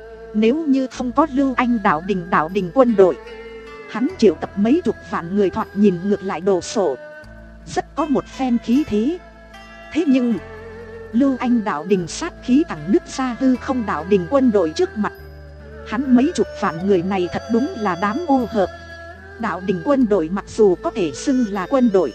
Nếu như không có Lưu Anh đạo đình đạo đình quân đội, hắn triệu tập mấy chục vạn người thoạt nhìn ngược lại đồ sộ, rất có một phen khí thế. Thế nhưng Lưu Anh đạo đình sát khí thẳng nứt ra hư không đạo đình quân đội trước mặt. Hắn mấy chục vạn người này thật đúng là đám ô hợp. Đạo đình quân đội mặc dù có thể xưng là quân đội,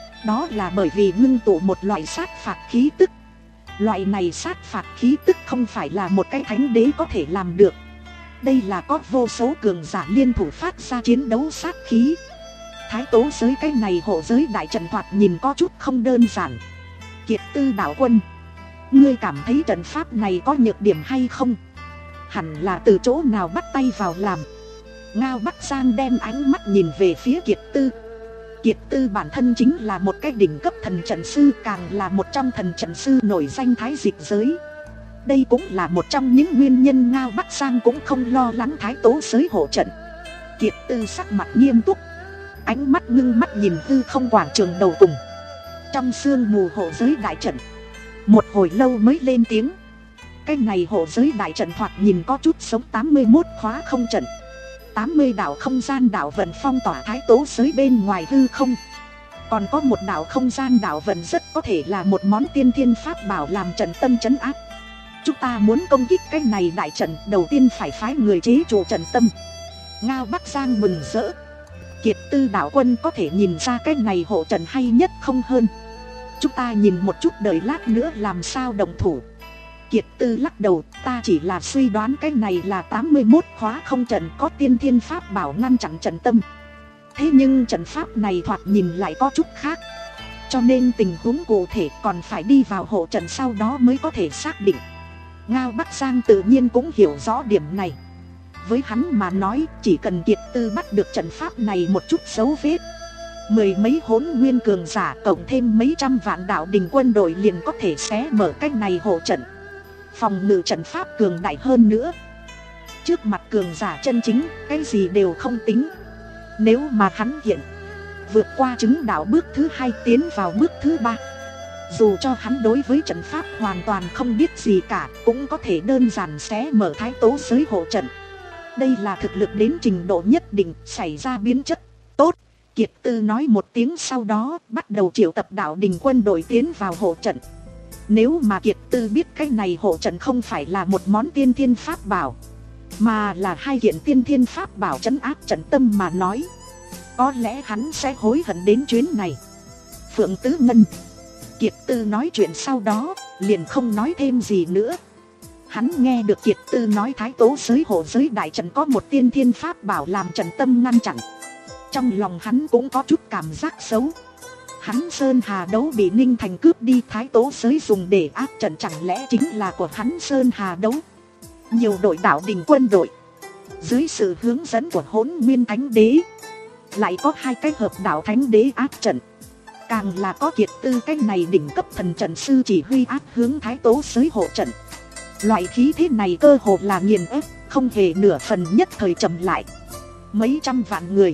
đó là bởi vì ngưng tụ một loại sát phạt khí tức. Loại này sát phạt khí tức không phải là một cái thánh đế có thể làm được. Đây là có vô số cường giả liên thủ phát ra chiến đấu sát khí. Thái Tố giới cái này hộ giới đại trận thoạt nhìn có chút không đơn giản. Kiệt Tư đạo quân, ngươi cảm thấy trận pháp này có nhược điểm hay không? Hẳn là từ chỗ nào bắt tay vào làm? Ngao Bắc Giang đem ánh mắt nhìn về phía Kiệt Tư. Kiệt Tư bản thân chính là một cái đỉnh cấp thần trận sư, càng là một trong thần trận sư nổi danh Thái Dịch giới. Đây cũng là một trong những nguyên nhân Ngao Bắc Giang cũng không lo lắng Thái Tố giới hộ trận. Kiệt Tư sắc mặt nghiêm túc, ánh mắt ngưng mắt nhìn hư không quảng trường đầu cùng. Trong sương mù hộ giới đại trận, một hồi lâu mới lên tiếng: cái này hộ giới đại trận thoạt nhìn có chút sống. Tám mươi mốt khóa không trận, tám mươi đạo không gian đạo vận phong tỏa Thái Tố giới bên ngoài hư không. Còn có một đạo không gian đạo vận rất có thể là một món tiên thiên pháp bảo làm trận tâm trấn áp. Chúng ta muốn công kích cái này đại trận, đầu tiên phải phái người chế trụ trận tâm. Ngao Bắc Giang mừng rỡ. Kiệt Tư đạo quân có thể nhìn ra cái này hộ trận hay nhất không hơn. Chúng ta nhìn một chút, đợi lát nữa làm sao động thủ. Kiệt Tư lắc đầu: ta chỉ là suy đoán cái này là tám mươi mốt khóa không trận có tiên thiên pháp bảo ngăn chặn trận tâm. Thế nhưng trận pháp này thoạt nhìn lại có chút khác, cho nên tình huống cụ thể còn phải đi vào hộ trận sau đó mới có thể xác định. Ngao Bắc Giang tự nhiên cũng hiểu rõ điểm này. Với hắn mà nói, chỉ cần Kiệt Tư bắt được trận pháp này một chút dấu vết, mười mấy hỗn nguyên cường giả cộng thêm mấy trăm vạn đạo đình quân đội liền có thể xé mở cái này hộ trận. Phòng ngự trận pháp cường đại hơn nữa. Trước mặt cường giả chân chính, cái gì đều không tính. Nếu mà hắn hiện vượt qua chứng đạo bước thứ hai tiến vào bước thứ ba, dù cho hắn đối với trận pháp hoàn toàn không biết gì cả, cũng có thể đơn giản xé mở Thái Tố giới hộ trận. Đây là thực lực đến trình độ nhất định xảy ra biến chất. Tốt, Kiệt Tư nói một tiếng sau đó bắt đầu triệu tập đạo đình quân đội tiến vào hộ trận. Nếu mà Kiệt Tư biết cái này hộ trận không phải là một món tiên thiên pháp bảo, mà là hai kiện tiên thiên pháp bảo trấn áp trận tâm mà nói, có lẽ hắn sẽ hối hận đến chuyến này. Phượng Tứ Ngân, Kiệt Tư nói chuyện sau đó liền không nói thêm gì nữa. Hắn nghe được Kiệt Tư nói Thái Tố giới hộ giới đại trận có một tiên thiên pháp bảo làm trận tâm ngăn chặn, trong lòng hắn cũng có chút cảm giác xấu. Hắn Sơn Hà Đấu bị Ninh Thành cướp đi, Thái Tố giới dùng để áp trận, chẳng lẽ chính là của hắn Sơn Hà Đấu? Nhiều đội đạo đình quân đội dưới sự hướng dẫn của Hỗn Nguyên Thánh Đế, lại có hai cái hợp đạo thánh đế áp trận, càng là có Kiệt Tư cái này đỉnh cấp thần trận sư chỉ huy áp hướng Thái Tố Giới hộ trận. Loại khí thế này cơ hồ là nghiền ép, không hề nửa phần nhất thời chậm lại. Mấy trăm vạn người,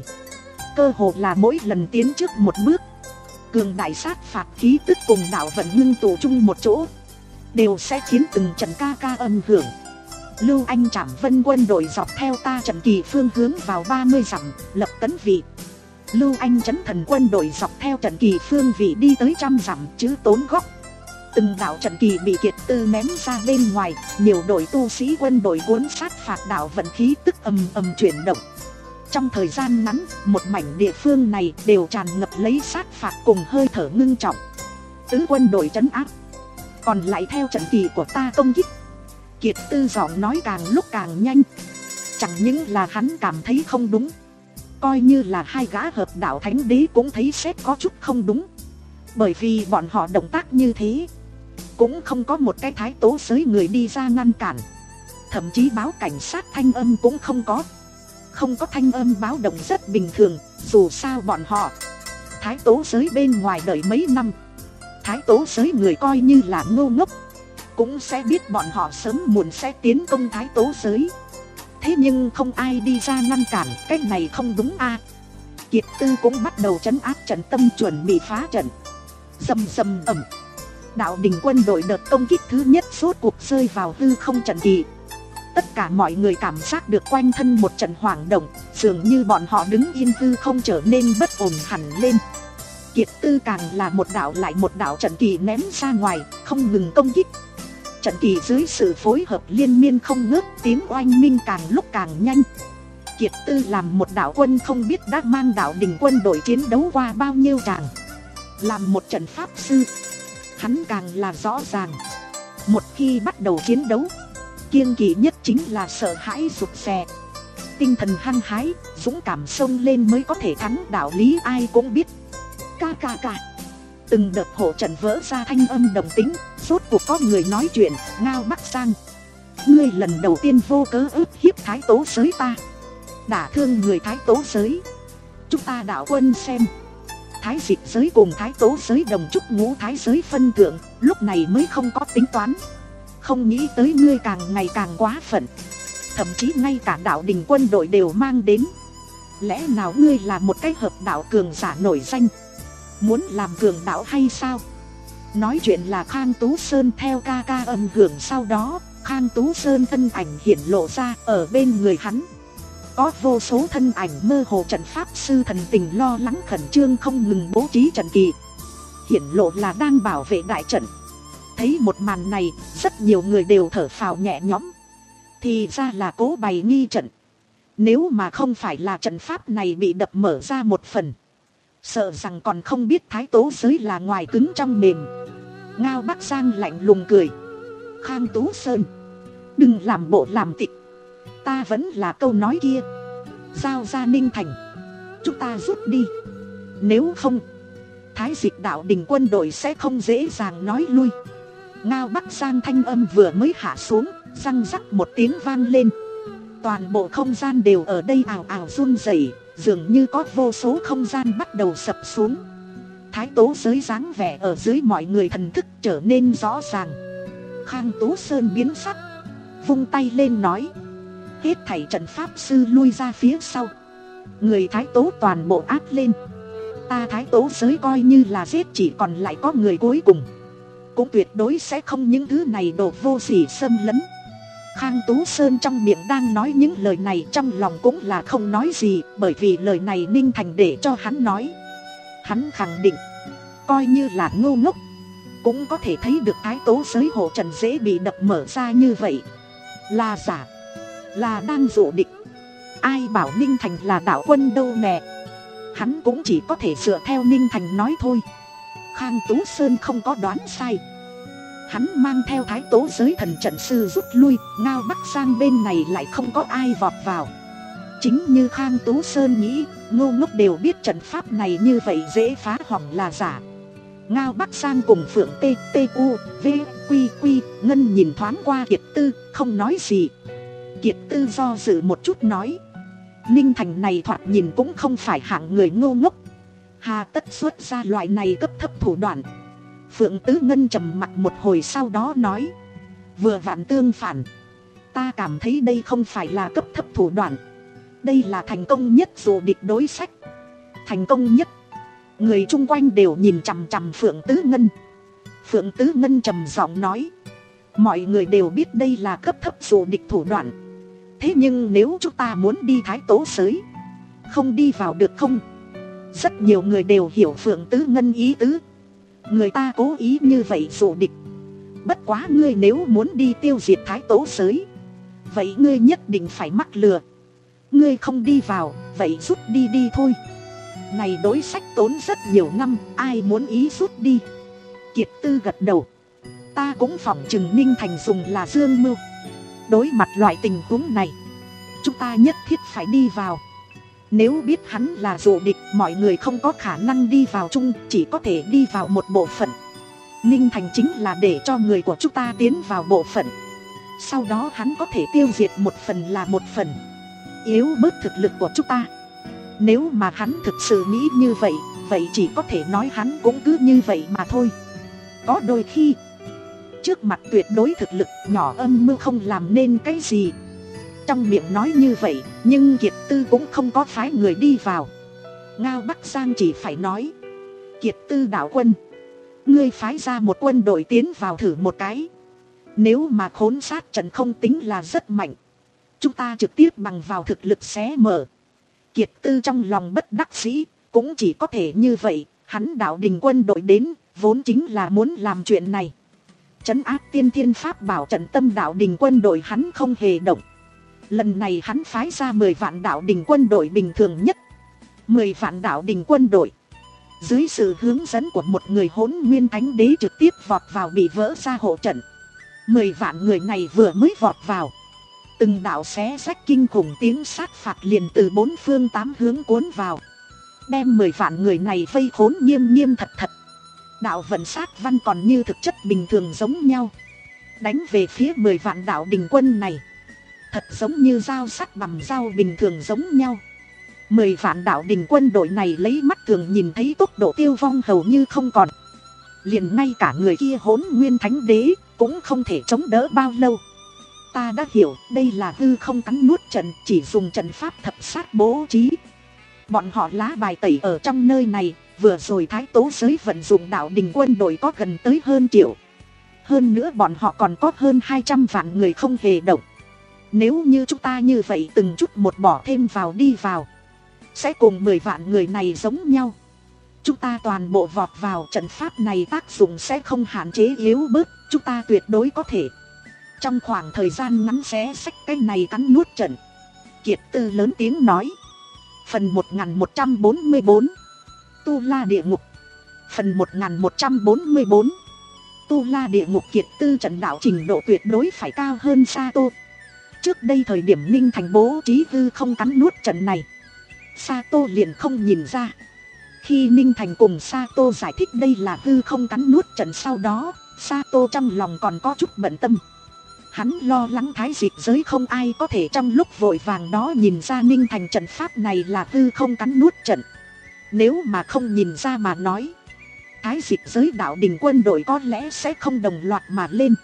cơ hồ là mỗi lần tiến trước một bước. Cường đại sát phạt khí tức cùng đạo vận ngưng tụ chung một chỗ, đều sẽ khiến từng trận ca ca âm hưởng. Lưu Anh Trảm Vân quân đội dọc theo ta trận kỳ phương hướng vào ba mươi dặm, lập tấn vị. Lưu Anh Chấn Thần quân đội dọc theo trận kỳ phương vị đi tới trăm dặm chứ tốn góc. Từng đạo trận kỳ bị Kiệt Tư ném ra bên ngoài, nhiều đội tu sĩ quân đội cuốn sát phạt đạo vận khí tức ầm ầm chuyển động. Trong thời gian ngắn, một mảnh địa phương này đều tràn ngập lấy sát phạt cùng hơi thở ngưng trọng. Tứ quân đội trấn áp, còn lại theo trận kỳ của ta công kích. Kiệt Tư giọng nói càng lúc càng nhanh. Chẳng những là hắn cảm thấy không đúng, coi như là hai gã hợp đạo thánh đế cũng thấy xét có chút không đúng. Bởi vì bọn họ động tác như thế, cũng không có một cái Thái Tố Giới người đi ra ngăn cản. Thậm chí báo cảnh sát thanh âm cũng không có. Không có thanh âm báo động rất bình thường, dù sao bọn họ Thái Tố Giới bên ngoài đợi mấy năm. Thái Tố Giới người coi như là ngô ngốc, cũng sẽ biết bọn họ sớm muộn sẽ tiến công Thái Tố Giới. Thế nhưng không ai đi ra ngăn cản, cái này không đúng a. Kiệt Tư cũng bắt đầu trấn áp trận tâm, chuẩn bị phá trận. Rầm rầm ầm, đạo đình quân đội đợt công kích thứ nhất rốt cuộc rơi vào hư không trận kỳ. Tất cả mọi người cảm giác được quanh thân một trận hoảng động, dường như bọn họ đứng yên hư không trở nên bất ổn hẳn lên. Kiệt Tư càng là một đạo lại một đạo trận kỳ ném ra ngoài, không ngừng công kích. Trận kỳ dưới sự phối hợp liên miên không ngớt, tiếng oanh minh càng lúc càng nhanh. Kiệt Tư làm một đạo quân không biết đã mang đạo đình quân đội chiến đấu qua bao nhiêu tràng. Làm một trận pháp sư, hắn càng là rõ ràng, một khi bắt đầu chiến đấu, kiêng kỵ nhất chính là sợ hãi rụt rè. Tinh thần hăng hái, dũng cảm xông lên mới có thể thắng, đạo lý ai cũng biết. Ca ca ca. Từng đợt hộ trận vỡ ra thanh âm đồng tính, rốt cuộc có người nói chuyện. Ngao Bắc Giang, ngươi lần đầu tiên vô cớ ức hiếp Thái Tố Giới ta, đả thương người Thái Tố Giới. Chúng ta đạo quân xem, Thái Dịch Giới cùng Thái Tố Giới đồng chúc ngũ thái giới phân thượng, lúc này mới không có tính toán. Không nghĩ tới ngươi càng ngày càng quá phận, thậm chí ngay cả đạo đình quân đội đều mang đến. Lẽ nào ngươi là một cái hợp đạo cường giả nổi danh, muốn làm cường đạo hay sao? Nói chuyện là Khang Tú Sơn. Theo ca ca âm hưởng sau đó, Khang Tú Sơn thân ảnh hiển lộ ra. Ở bên người hắn có vô số thân ảnh mơ hồ trận pháp sư thần tình lo lắng khẩn trương không ngừng bố trí trận kỳ, hiển lộ là đang bảo vệ đại trận. Thấy một màn này, rất nhiều người đều thở phào nhẹ nhõm. Thì ra là cố bày nghi trận. Nếu mà không phải là trận pháp này bị đập mở ra một phần, sợ rằng còn không biết Thái Tố Giới là ngoài cứng trong mềm. Ngao Bắc Giang lạnh lùng cười. Khang Tú Sơn, đừng làm bộ làm tịch. Ta vẫn là câu nói kia, giao ra Ninh Thành, chúng ta rút đi. Nếu không, Thái Dịch đạo đình quân đội sẽ không dễ dàng nói lui. Ngao Bắc Giang thanh âm vừa mới hạ xuống, răng rắc một tiếng vang lên. Toàn bộ không gian đều ở đây ào ào run rẩy, dường như có vô số không gian bắt đầu sập xuống. Thái Tố Giới dáng vẻ ở dưới mọi người thần thức trở nên rõ ràng. Khang Tú Sơn biến sắc, vung tay lên nói, hết thảy trận pháp sư lui ra phía sau. Người Thái Tố toàn bộ áp lên. Ta Thái Tố Giới coi như là giết chỉ còn lại có người cuối cùng, cũng tuyệt đối sẽ không những thứ này đồ vô sỉ xâm lấn. Khang Tú Sơn trong miệng đang nói những lời này, trong lòng cũng là không nói gì. Bởi vì lời này Ninh Thành để cho hắn nói. Hắn khẳng định, coi như là ngu ngốc, cũng có thể thấy được Thái Tố Giới hộ trận dễ bị đập mở ra như vậy là giả, là đang dụ địch. Ai bảo Ninh Thành là đạo quân đâu nè. Hắn cũng chỉ có thể dựa theo Ninh Thành nói thôi. Khang Tú Sơn không có đoán sai. Hắn mang theo Thái Tố Giới thần trận sư rút lui. Ngao Bắc Giang bên này lại không có ai vọt vào. Chính như Khang Tú Sơn nghĩ, ngô ngốc đều biết trận pháp này như vậy dễ phá hỏng là giả. Ngao Bắc Giang cùng Phượng T, T, U, V, Quy, Quy, Ngân nhìn thoáng qua Kiệt Tư, không nói gì. Kiệt Tư do dự một chút nói, Ninh Thành này thoạt nhìn cũng không phải hạng người ngô ngốc, hà tất xuất ra loại này cấp thấp thủ đoạn. Phượng Tứ Ngân trầm mặc một hồi sau đó nói, vừa vặn tương phản, ta cảm thấy đây không phải là cấp thấp thủ đoạn, đây là thành công nhất dụ địch đối sách. Thành công nhất. Người chung quanh đều nhìn chằm chằm Phượng Tứ Ngân. Phượng Tứ Ngân trầm giọng nói, mọi người đều biết đây là cấp thấp dụ địch thủ đoạn, thế nhưng nếu chúng ta muốn đi Thái Tố Giới, không đi vào được không? Rất nhiều người đều hiểu Phượng Tứ Ngân ý tứ, người ta cố ý như vậy dụ địch. Bất quá ngươi nếu muốn đi tiêu diệt Thái Tố Giới, vậy ngươi nhất định phải mắc lừa. Ngươi không đi vào, vậy rút đi đi thôi. Này đối sách tốn rất nhiều năm, ai muốn ý rút đi? Kiệt Tư gật đầu, ta cũng phỏng chừng Ninh Thành dùng là dương mưu. Đối mặt loại tình huống này, chúng ta nhất thiết phải đi vào. Nếu biết hắn là dụ địch, mọi người không có khả năng đi vào chung, chỉ có thể đi vào một bộ phận. Ninh Thành chính là để cho người của chúng ta tiến vào bộ phận, sau đó hắn có thể tiêu diệt một phần là một phần, yếu bớt thực lực của chúng ta. Nếu mà hắn thực sự nghĩ như vậy, vậy chỉ có thể nói hắn cũng cứ như vậy mà thôi. Có đôi khi, trước mặt tuyệt đối thực lực, nhỏ âm mưu không làm nên cái gì. Trong miệng nói như vậy, nhưng Kiệt Tư cũng không có phái người đi vào. Ngao Bắc Giang chỉ phải nói, Kiệt Tư đạo quân, ngươi phái ra một quân đội tiến vào thử một cái. Nếu mà khốn sát trận không tính là rất mạnh, chúng ta trực tiếp bằng vào thực lực xé mở. Kiệt Tư trong lòng bất đắc dĩ, cũng chỉ có thể như vậy. Hắn đạo đình quân đội đến, vốn chính là muốn làm chuyện này. Trấn áp tiên thiên pháp bảo trận tâm đạo đình quân đội hắn không hề động. Lần này hắn phái ra mười vạn đạo đình quân đội bình thường nhất. Mười vạn đạo đình quân đội, dưới sự hướng dẫn của một người Hỗn Nguyên Thánh Đế trực tiếp vọt vào bị vỡ ra hộ trận. Mười vạn người này vừa mới vọt vào, từng đạo xé rách kinh khủng tiếng sát phạt liền từ bốn phương tám hướng cuốn vào, đem mười vạn người này vây khốn nghiêm nghiêm thật thật. Đạo vận sát văn còn như thực chất bình thường giống nhau, đánh về phía mười vạn đạo đình quân này, thật giống như dao sắt bằm dao bình thường giống nhau. Mười vạn đạo đình quân đội này lấy mắt thường nhìn thấy tốc độ tiêu vong hầu như không còn, liền ngay cả người kia Hỗn Nguyên Thánh Đế cũng không thể chống đỡ bao lâu. Ta đã hiểu, đây là hư không cắn nuốt trận, chỉ dùng trận pháp thập sát bố trí. Bọn họ lá bài tẩy ở trong nơi này. Vừa rồi Thái Tố Giới vận dụng đạo đình quân đội có gần tới hơn triệu. Hơn nữa bọn họ còn có hơn hai trăm vạn người không hề động. Nếu như chúng ta như vậy từng chút một bỏ thêm vào đi vào, sẽ cùng mười vạn người này giống nhau. Chúng ta toàn bộ vọt vào, trận pháp này tác dụng sẽ không hạn chế yếu bớt. Chúng ta tuyệt đối có thể trong khoảng thời gian ngắn xé xách cái này cắn nuốt trận. Kiệt Tư lớn tiếng nói. Phần một nghìn một trăm bốn mươi bốn, Tu La Địa Ngục. Phần một nghìn một trăm bốn mươi bốn, Tu La Địa Ngục. Kiệt Tư trận đạo trình độ tuyệt đối phải cao hơn Sato. Trước đây thời điểm Ninh Thành bố trí hư không cắn nuốt trận này, Sato liền không nhìn ra. Khi Ninh Thành cùng Sato giải thích đây là hư không cắn nuốt trận sau đó, Sato trong lòng còn có chút bận tâm. Hắn lo lắng Thái Dịch giới không ai có thể trong lúc vội vàng đó nhìn ra Ninh Thành trận pháp này là hư không cắn nuốt trận. Nếu mà không nhìn ra mà nói, Thái Dịch giới đạo đình quân đội có lẽ sẽ không đồng loạt mà lên,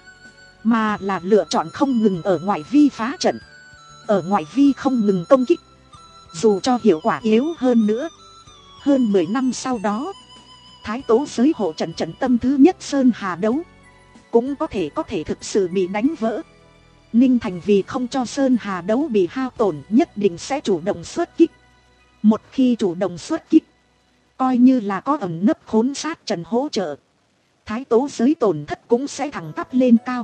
mà là lựa chọn không ngừng ở ngoại vi phá trận, ở ngoại vi không ngừng công kích. Dù cho hiệu quả yếu hơn nữa, hơn mười năm sau đó, Thái Tố Giới hộ trận trận tâm thứ nhất Sơn Hà Đấu cũng có thể có thể thực sự bị đánh vỡ. Ninh Thành vì không cho Sơn Hà Đấu bị hao tổn, nhất định sẽ chủ động xuất kích. Một khi chủ động xuất kích, coi như là có ẩn nấp khốn sát trận hỗ trợ, Thái Tố Giới tổn thất cũng sẽ thẳng tắp lên cao.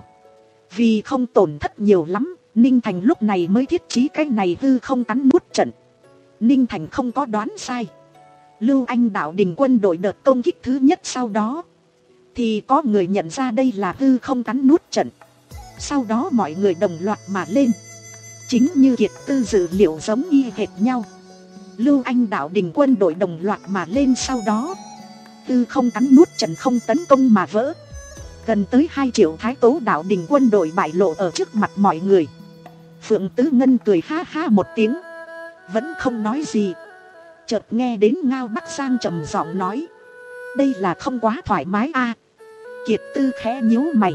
Vì không tổn thất nhiều lắm, Ninh Thành lúc này mới thiết trí cái này hư không cắn nuốt trận. Ninh Thành không có đoán sai. Lưu Anh đạo đình quân đội đợt công kích thứ nhất sau đó, thì có người nhận ra đây là hư không cắn nuốt trận. Sau đó mọi người đồng loạt mà lên. Chính như Kiệt Tư dự liệu giống y hệt nhau. Lưu Anh đạo đình quân đội đồng loạt mà lên, sau đó hư không cắn nuốt trận không tấn công mà vỡ. Gần tới hai triệu Thái Tố đạo đình quân đội bại lộ ở trước mặt mọi người. Phượng Tứ Ngân cười ha ha một tiếng. vẫn không nói gì. Chợt nghe đến Ngao Bắc Giang trầm giọng nói, đây là không quá thoải mái a. Kiệt Tư khẽ nhíu mày.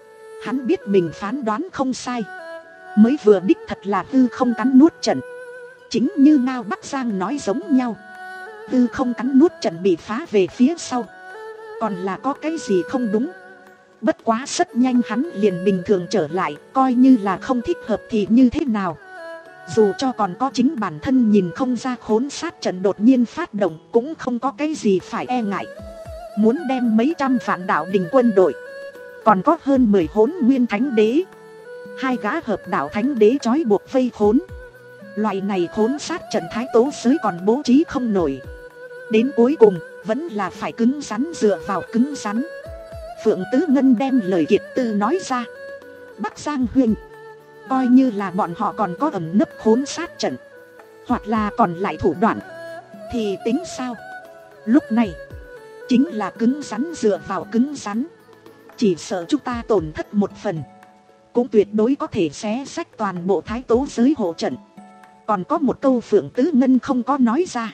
Hắn biết mình phán đoán không sai, mới vừa đích thật là tư không cắn nuốt trận. Chính như Ngao Bắc Giang nói giống nhau, tư không cắn nuốt trận bị phá về phía sau, còn là có cái gì không đúng. Bất quá rất nhanh hắn liền bình thường trở lại, coi như là không thích hợp thì như thế nào. Dù cho còn có chính bản thân nhìn không ra khốn sát trận đột nhiên phát động, cũng không có cái gì phải e ngại. Muốn đem mấy trăm vạn đạo đình quân đội, còn có hơn mười hỗn nguyên thánh đế, hai gã hợp đạo thánh đế trói buộc vây khốn. Loại này khốn sát trận thái tố giới còn bố trí không nổi. Đến cuối cùng vẫn là phải cứng rắn dựa vào cứng rắn. Phượng Tứ Ngân đem lời Kiệt Tư nói ra. Bắc Giang huynh, coi như là bọn họ còn có ẩn nấp khốn sát trận, hoặc là còn lại thủ đoạn, thì tính sao? Lúc này chính là cứng rắn dựa vào cứng rắn. Chỉ sợ chúng ta tổn thất một phần, cũng tuyệt đối có thể xé xách toàn bộ thái tố giới hộ trận. Còn có một câu Phượng Tứ Ngân không có nói ra,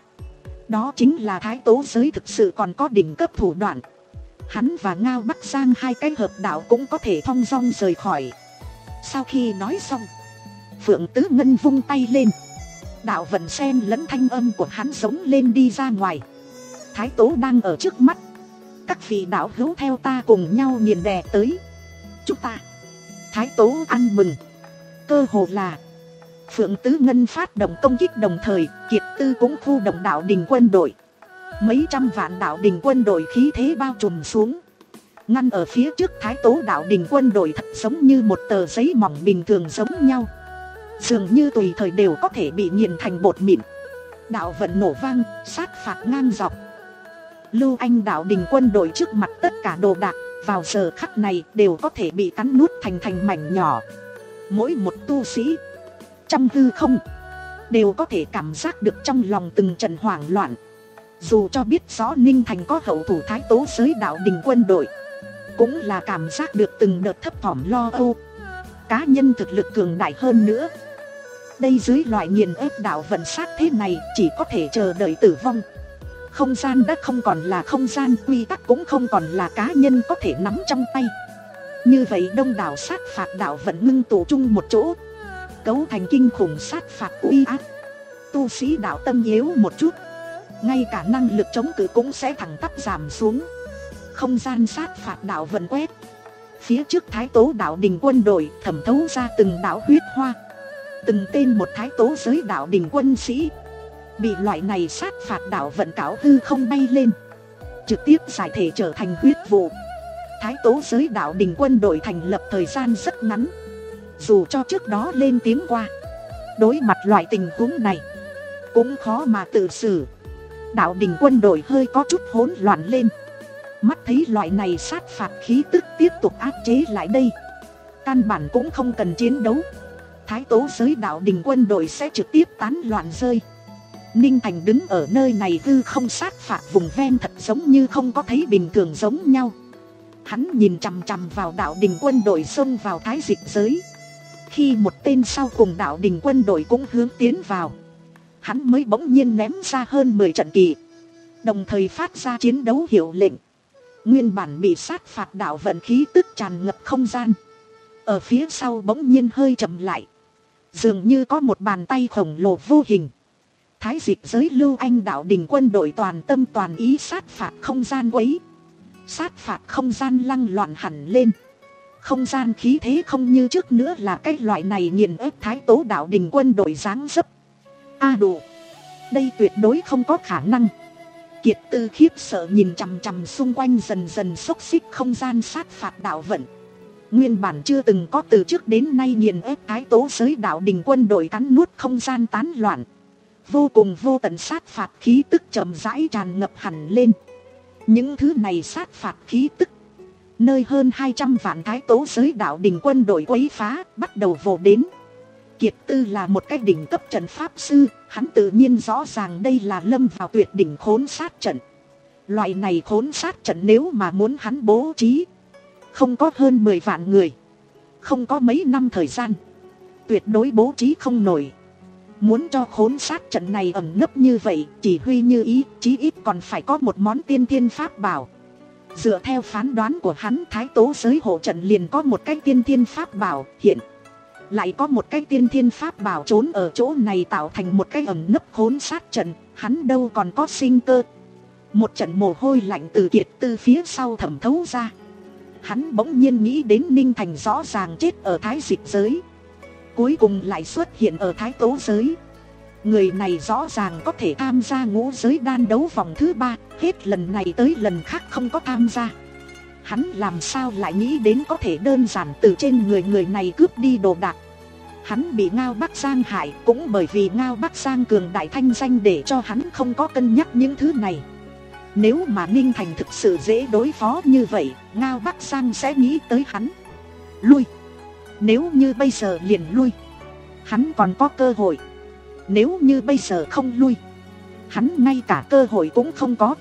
đó chính là thái tố giới thực sự còn có đỉnh cấp thủ đoạn. Hắn và Ngao Bắc Giang hai cái hợp đạo cũng có thể thong dong rời khỏi. Sau khi nói xong, Phượng Tứ Ngân vung tay lên, đạo vận sen lẫn thanh âm của hắn giống lên đi ra ngoài. Thái tố đang ở trước mắt, các vị đạo hữu theo ta cùng nhau nghiền đè tới. Chúng ta thái tố ăn mừng. Cơ hồ là Phượng Tứ Ngân phát động công kích đồng thời, Kiệt Tư cũng khu động đạo đình quân đội. Mấy trăm vạn đạo đình quân đội khí thế bao trùm xuống, ngăn ở phía trước thái tố đạo đình quân đội thật giống như một tờ giấy mỏng bình thường giống nhau, dường như tùy thời đều có thể bị nghiền thành bột mịn. Đạo vận nổ vang, sát phạt ngang dọc. Lưu Anh đạo đình quân đội trước mặt tất cả đồ đạc, vào giờ khắc này đều có thể bị cắn nuốt thành thành mảnh nhỏ. Mỗi một tu sĩ trong hư không đều có thể cảm giác được trong lòng từng trận hoảng loạn. Dù cho biết rõ Ninh Thành có hậu thủ thái tố giới đạo đình quân đội, cũng là cảm giác được từng đợt thấp thỏm lo âu. Cá nhân thực lực cường đại hơn nữa, đây dưới loại nghiền ép đạo vận sát thế này chỉ có thể chờ đợi tử vong. Không gian đã không còn là không gian, quy tắc cũng không còn là cá nhân có thể nắm trong tay. Như vậy đông đảo sát phạt đạo vận ngưng tụ chung một chỗ, cấu thành kinh khủng sát phạt uy áp. Tu sĩ đạo tâm yếu một chút, ngay cả năng lực chống cự cũng sẽ thẳng tắp giảm xuống. Không gian sát phạt đạo vận quét, phía trước thái tố đạo đình quân đội thẩm thấu ra từng đạo huyết hoa. Từng tên một thái tố giới đạo đình quân sĩ bị loại này sát phạt đạo vận cảo hư không bay lên, trực tiếp giải thể trở thành huyết vụ. Thái tố giới đạo đình quân đội thành lập thời gian rất ngắn, dù cho trước đó lên tiếng qua, đối mặt loại tình huống này cũng khó mà tự xử. Đạo đình quân đội hơi có chút hỗn loạn lên, mắt thấy loại này sát phạt khí tức tiếp tục áp chế lại đây, căn bản cũng không cần chiến đấu, thái tố giới đạo đình quân đội sẽ trực tiếp tán loạn rơi. Ninh Thành đứng ở nơi này hư không sát phạt vùng ven thật giống như không có thấy bình thường giống nhau. Hắn nhìn chằm chằm vào đạo đình quân đội xông vào thái dịch giới. Khi một tên sau cùng đạo đình quân đội cũng hướng tiến vào, hắn mới bỗng nhiên ném ra hơn mười trận kỳ, đồng thời phát ra chiến đấu hiệu lệnh. Nguyên bản bị sát phạt đạo vận khí tức tràn ngập không gian, ở phía sau bỗng nhiên hơi chậm lại, dường như có một bàn tay khổng lồ vô hình. Thái dịch giới Lưu Anh đạo đình quân đội toàn tâm toàn ý sát phạt không gian quấy, sát phạt không gian lăng loạn hẳn lên. Không gian khí thế không như trước nữa là cái loại này nghiền ép thái tố đạo đình quân đội dáng dấp. A à đủ, đây tuyệt đối không có khả năng. Kiệt Tư khiếp sợ nhìn chằm chằm xung quanh dần dần xốc xích không gian sát phạt đạo vận. Nguyên bản chưa từng có từ trước đến nay nghiền ép thái tố giới đạo đình quân đội cắn nuốt không gian tán loạn. Vô cùng vô tận sát phạt khí tức chậm rãi tràn ngập hẳn lên. Những thứ này sát phạt khí tức, nơi hơn hai trăm vạn thái tố giới đạo đình quân đội quấy phá bắt đầu vồ đến. Kiệt Tư là một cái đỉnh cấp trận pháp sư, hắn tự nhiên rõ ràng đây là lâm vào tuyệt đỉnh khốn sát trận. Loại này khốn sát trận nếu mà muốn hắn bố trí, không có hơn mười vạn người, không có mấy năm thời gian, tuyệt đối bố trí không nổi. Muốn cho khốn sát trận này ẩn nấp như vậy, chỉ huy như ý, chí ít còn phải có một món tiên thiên pháp bảo. Dựa theo phán đoán của hắn, thái tố giới hộ trận liền có một cái tiên thiên pháp bảo, hiện lại có một cái tiên thiên pháp bảo trốn ở chỗ này tạo thành một cái ẩn nấp khốn sát trận, hắn đâu còn có sinh cơ. Một trận mồ hôi lạnh từ Kiệt Tư phía sau thẩm thấu ra. Hắn bỗng nhiên nghĩ đến Ninh Thành rõ ràng chết ở thái dịch giới, cuối cùng lại xuất hiện ở thái tố giới. Người này rõ ràng có thể tham gia ngũ giới đan đấu vòng thứ ba, hết lần này tới lần khác không có tham gia. Hắn làm sao lại nghĩ đến có thể đơn giản từ trên người người này cướp đi đồ đạc. Hắn bị Ngao Bắc Giang hại cũng bởi vì Ngao Bắc Giang cường đại thanh danh để cho hắn không có cân nhắc những thứ này. Nếu mà Ninh Thành thực sự dễ đối phó như vậy, Ngao Bắc Giang sẽ nghĩ tới hắn. Lui. Nếu như bây giờ liền lui, hắn còn có cơ hội. Nếu như bây giờ không lui, hắn ngay cả cơ hội cũng không có.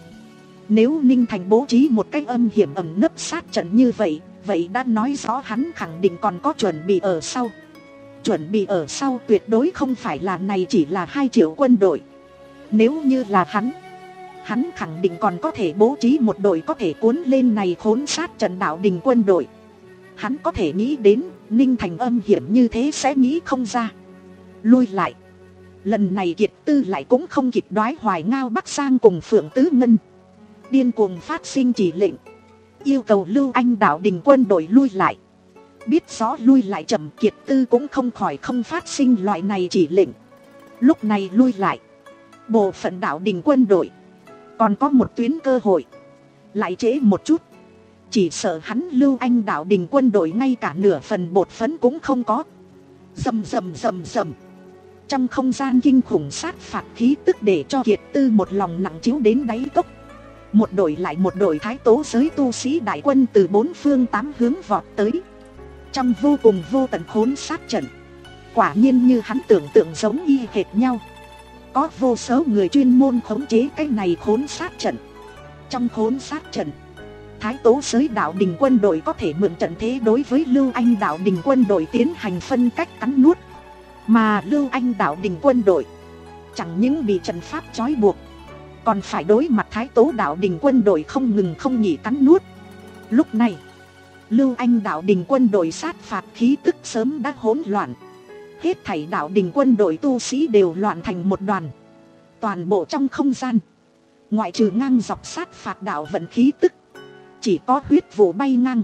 Nếu Ninh Thành bố trí một cách âm hiểm ẩn nấp sát trận như vậy, vậy đã nói rõ hắn khẳng định còn có chuẩn bị ở sau. Chuẩn bị ở sau tuyệt đối không phải là này chỉ là hai triệu quân đội. Nếu như là hắn, hắn khẳng định còn có thể bố trí một đội có thể cuốn lên này khốn sát trận đạo đình quân đội. Hắn có thể nghĩ đến Ninh Thành âm hiểm như thế sẽ nghĩ không ra. Lui lại. Lần này Kiệt Tư lại cũng không kịp đoái hoài Ngao Bắc Giang cùng Phượng Tứ Ngân, điên cuồng phát sinh chỉ lệnh, yêu cầu Lưu Anh đạo đình quân đội lui lại. Biết rõ lui lại chậm, Kiệt Tư cũng không khỏi không phát sinh loại này chỉ lệnh. Lúc này lui lại, bộ phận đạo đình quân đội còn có một tuyến cơ hội. Lại trễ một chút, chỉ sợ hắn Lưu Anh đạo đình quân đội ngay cả nửa phần bột phấn cũng không có. Rầm rầm rầm rầm. Trong không gian kinh khủng sát phạt khí tức để cho Kiệt Tư một lòng nặng chiếu đến đáy cốc. Một đội lại một đội thái tố giới tu sĩ đại quân từ bốn phương tám hướng vọt tới, trong vô cùng vô tận khốn sát trận. Quả nhiên như hắn tưởng tượng giống y hệt nhau. Có vô số người chuyên môn khống chế cái này khốn sát trận. Trong khốn sát trận, thái tố giới đạo đình quân đội có thể mượn trận thế đối với Lưu Anh đạo đình quân đội tiến hành phân cách cắn nuốt. Mà Lưu Anh đạo đình quân đội chẳng những bị trận pháp trói buộc, còn phải đối mặt thái tố đạo đình quân đội không ngừng không nghỉ cắn nuốt. Lúc này Lưu Anh đạo đình quân đội sát phạt khí tức sớm đã hỗn loạn. Hết thảy đạo đình quân đội tu sĩ đều loạn thành một đoàn. Toàn bộ trong không gian, ngoại trừ ngang dọc sát phạt đạo vận khí tức, chỉ có huyết vụ bay ngang,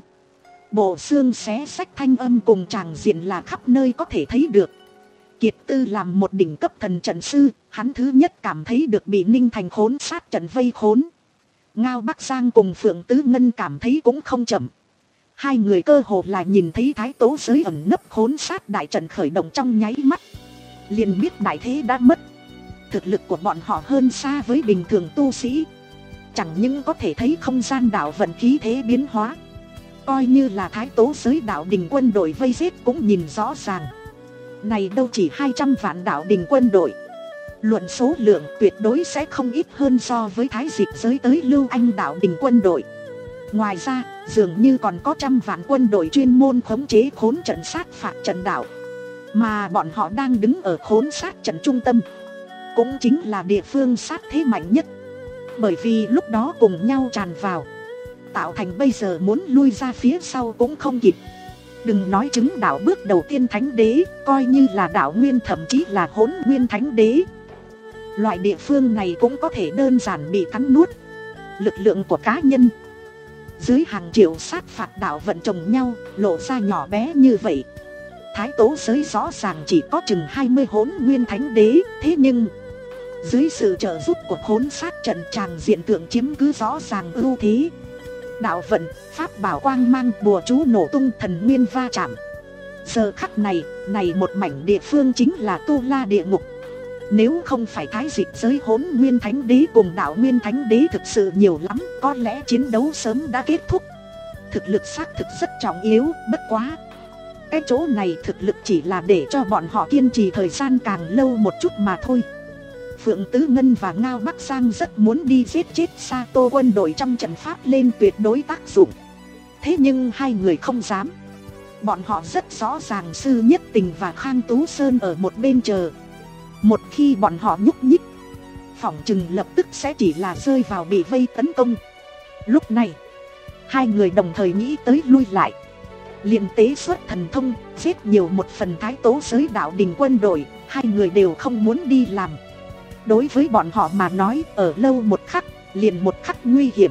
bộ xương xé xách thanh âm cùng tràng diện là khắp nơi có thể thấy được. Kiệt Tư làm một đỉnh cấp thần trận sư, hắn thứ nhất cảm thấy được bị Ninh Thành khốn sát trận vây khốn. Ngao Bắc Giang cùng Phượng Tứ Ngân cảm thấy cũng không chậm. Hai người cơ hồ là nhìn thấy thái tố giới ẩn nấp khốn sát đại trận khởi động trong nháy mắt, liền biết đại thế đã mất. Thực lực của bọn họ hơn xa với bình thường tu sĩ, chẳng những có thể thấy không gian đạo vận khí thế biến hóa, coi như là thái tố giới đạo đình quân đội vây giết cũng nhìn rõ ràng. Này đâu chỉ hai trăm vạn đạo đình quân đội, luận số lượng tuyệt đối sẽ không ít hơn so với thái dịch giới tới Lưu Anh đạo đình quân đội. Ngoài ra, dường như còn có trăm vạn quân đội chuyên môn khống chế khốn trận sát phạt trận đạo. Mà bọn họ đang đứng ở khốn sát trận trung tâm, cũng chính là địa phương sát thế mạnh nhất. Bởi vì lúc đó cùng nhau tràn vào, tạo thành bây giờ muốn lui ra phía sau cũng không kịp. Đừng nói chứng đạo bước đầu tiên thánh đế, coi như là đạo nguyên thậm chí là hỗn nguyên thánh đế, loại địa phương này cũng có thể đơn giản bị cắn nuốt. Lực lượng của cá nhân dưới hàng triệu sát phạt đạo vận chồng nhau, lộ ra nhỏ bé như vậy. Thái tố giới rõ ràng chỉ có chừng hai mươi hỗn nguyên thánh đế, thế nhưng dưới sự trợ giúp của khốn sát trận, tràng diện tượng chiếm cứ rõ ràng ưu thế. Đạo vận, pháp bảo quang mang, bùa chú nổ tung, thần nguyên va chạm. Giờ khắc này, này một mảnh địa phương chính là Tu La địa ngục. Nếu không phải thái dịch giới hỗn nguyên thánh đế cùng đạo nguyên thánh đế thực sự nhiều lắm, có lẽ chiến đấu sớm đã kết thúc. Thực lực xác thực rất trọng yếu, bất quá cái chỗ này thực lực chỉ là để cho bọn họ kiên trì thời gian càng lâu một chút mà thôi. Phượng Tứ Ngân và Ngao Bắc Giang rất muốn đi giết chết Sa Tô quân đội trong trận pháp lên tuyệt đối tác dụng. Thế nhưng hai người không dám. Bọn họ rất rõ ràng Sư Nhất Tình và Khang Tú Sơn ở một bên chờ. Một khi bọn họ nhúc nhích, phỏng chừng lập tức sẽ chỉ là rơi vào bị vây tấn công. Lúc này hai người đồng thời nghĩ tới lui lại, liền tế xuất thần thông giết nhiều một phần thái tố giới đạo đình quân đội. Hai người đều không muốn đi làm. Đối với bọn họ mà nói, ở lâu một khắc liền một khắc nguy hiểm.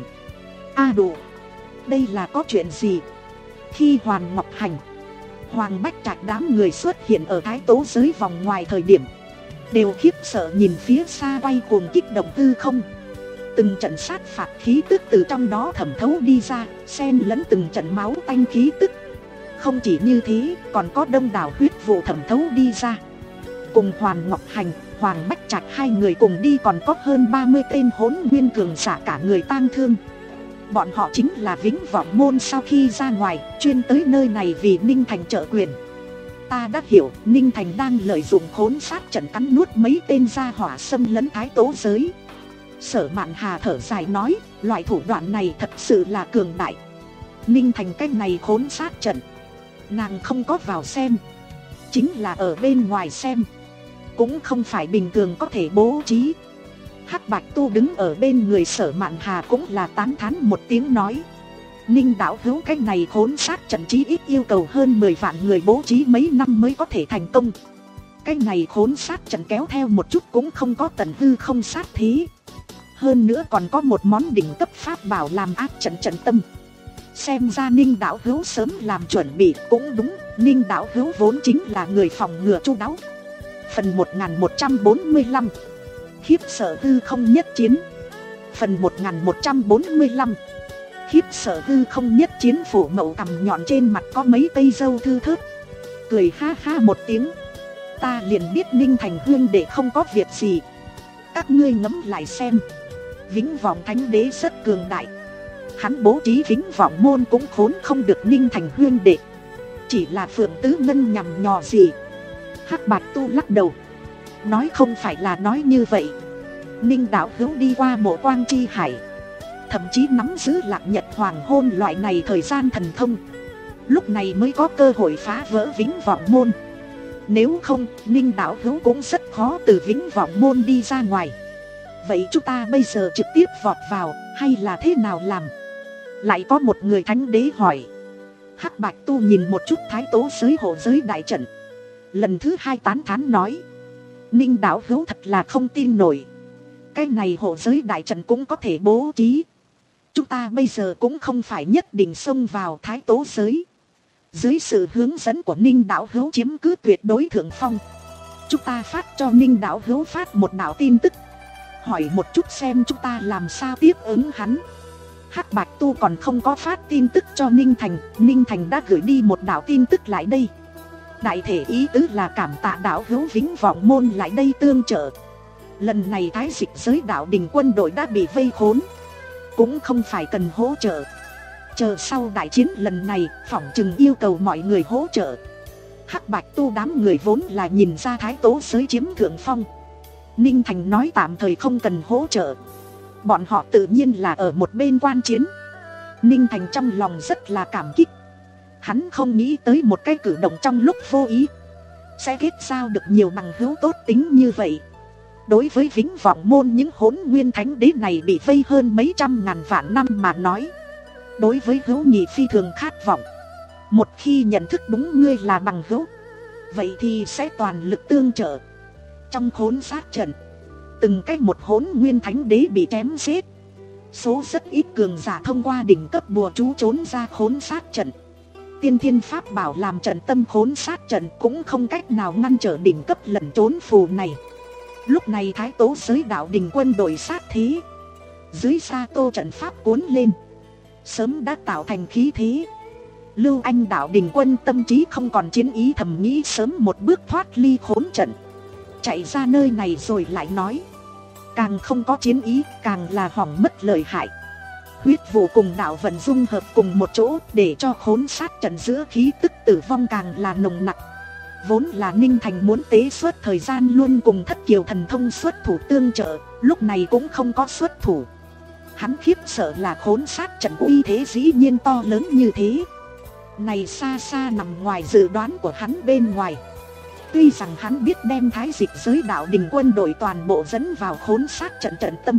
A đủ, đây là có chuyện gì? Khi Hoàn Ngọc Hành, Hoàng Bách Trạch đám người xuất hiện ở thái tố giới vòng ngoài thời điểm, đều khiếp sợ nhìn phía xa quay cuồng kích động hư không. Từng trận sát phạt khí tức từ trong đó thẩm thấu đi ra, xen lẫn từng trận máu tanh khí tức. Không chỉ như thế, còn có đông đảo huyết vụ thẩm thấu đi ra. Cùng Hoàn Ngọc Hành, Hoàng Bách Trạch hai người cùng đi còn có hơn ba mươi tên hỗn nguyên cường giả cả người tang thương. Bọn họ chính là Vĩnh Vọng Môn sau khi ra ngoài, chuyên tới nơi này vì Ninh Thành trợ quyền. Ta đã hiểu, Ninh Thành đang lợi dụng khốn sát trận cắn nuốt mấy tên gia hỏa xâm lấn thái tố giới. Sở Mạn Hà thở dài nói, loại thủ đoạn này thật sự là cường đại. Ninh Thành cách này khốn sát trận, nàng không có vào xem, chính là ở bên ngoài xem, cũng không phải bình thường có thể bố trí. Hắc Bạch Tu đứng ở bên người Sở Mạn Hà cũng là tán thán một tiếng nói, Ninh đạo hữu cách này khốn sát trận chí ít yêu cầu hơn mười vạn người bố trí mấy năm mới có thể thành công. Cái này khốn sát trận kéo theo một chút cũng không có tận hư không sát thế. Hơn nữa còn có một món đỉnh cấp pháp bảo làm áp trận trận tâm. Xem ra Ninh đạo hữu sớm làm chuẩn bị cũng đúng, Ninh đạo hữu vốn chính là người phòng ngừa chu đáo. Phần một nghìn một trăm bốn mươi lăm, khiếp sợ hư không nhất chiến. Phần một nghìn một trăm bốn mươi lăm, khiếp sợ hư không nhất chiến. Phủ Mậu cằm nhọn trên mặt có mấy cây râu thư thớt, cười ha ha một tiếng. Ta liền biết Ninh Thành huynh đệ không có việc gì. Các ngươi ngẫm lại xem, Vĩnh Vọng Thánh Đế rất cường đại, hắn bố trí Vĩnh Vọng Môn cũng khốn không được Ninh Thành huynh đệ. Chỉ là Phượng Tứ Ngân nhằm nhò gì? Hắc Bạch Tu lắc đầu nói, không phải là nói như vậy. Ninh đạo hữu đi qua Mộ Quang Chi Hải, thậm chí nắm giữ Lạc Nhật Hoàng Hôn loại này thời gian thần thông, lúc này mới có cơ hội phá vỡ Vĩnh Vọng Môn. Nếu không, Ninh đạo hữu cũng rất khó từ Vĩnh Vọng Môn đi ra ngoài. Vậy chúng ta bây giờ trực tiếp vọt vào, hay là thế nào làm? Lại có một người thánh đế hỏi. Hắc Bạch Tu nhìn một chút thái tố giới hộ giới đại trận, lần thứ hai tán thán nói, Ninh đạo hữu thật là không tin nổi. Cái này hộ giới đại trận cũng có thể bố trí. Chúng ta bây giờ cũng không phải nhất định xông vào thái tố giới. Dưới sự hướng dẫn của Ninh đạo hữu chiếm cứ tuyệt đối thượng phong. Chúng ta phát cho Ninh đạo hữu phát một đạo tin tức, hỏi một chút xem chúng ta làm sao tiếp ứng hắn. Hắc Bạch Tu còn không có phát tin tức cho Ninh Thành, Ninh Thành đã gửi đi một đạo tin tức lại đây. Đại thể ý tứ là cảm tạ đạo hữu Vĩnh Vọng Môn lại đây tương trợ. Lần này thái dịch giới đạo đình quân đội đã bị vây khốn, cũng không phải cần hỗ trợ. Chờ sau đại chiến lần này, phỏng chừng yêu cầu mọi người hỗ trợ. Hắc Bạch Tu đám người vốn là nhìn ra thái tố giới chiếm thượng phong. Ninh Thành nói tạm thời không cần hỗ trợ, bọn họ tự nhiên là ở một bên quan chiến. Ninh Thành trong lòng rất là cảm kích. Hắn không nghĩ tới một cái cử động trong lúc vô ý sẽ kết giao được nhiều bằng hữu tốt tính như vậy. Đối với Vĩnh Vọng Môn những hỗn nguyên thánh đế này bị vây hơn mấy trăm ngàn vạn năm mà nói, đối với hữu nghị phi thường khát vọng. Một khi nhận thức đúng ngươi là bằng hữu, vậy thì sẽ toàn lực tương trợ. Trong khốn sát trận, từng cách một hỗn nguyên thánh đế bị chém giết. Số rất ít cường giả thông qua đỉnh cấp bùa chú trốn ra khốn sát trận. Tiên thiên pháp bảo làm trận tâm khốn sát trận cũng không cách nào ngăn trở đỉnh cấp lẩn trốn phù này. Lúc này thái tố giới đạo đình quân đội sát thế, dưới sa tô trận pháp cuốn lên, sớm đã tạo thành khí thế. Lưu Anh đạo đình quân tâm trí không còn chiến ý, thầm nghĩ sớm một bước thoát ly khốn trận, chạy ra nơi này rồi lại nói. Càng không có chiến ý, càng là hỏng mất lợi hại. Huyết vụ cùng đạo vận dung hợp cùng một chỗ, để cho khốn sát trận giữa khí tức tử vong càng là nồng nặc. Vốn là Ninh Thành muốn tế xuất thời gian luôn cùng Thất Kiều thần thông xuất thủ tương trợ, lúc này cũng không có xuất thủ. Hắn khiếp sợ là khốn sát trận uy thế dĩ nhiên to lớn như thế. Này xa xa nằm ngoài dự đoán của hắn bên ngoài. Tuy rằng hắn biết đem thái dịch giới đạo đình quân đội toàn bộ dẫn vào khốn sát trận trận tâm,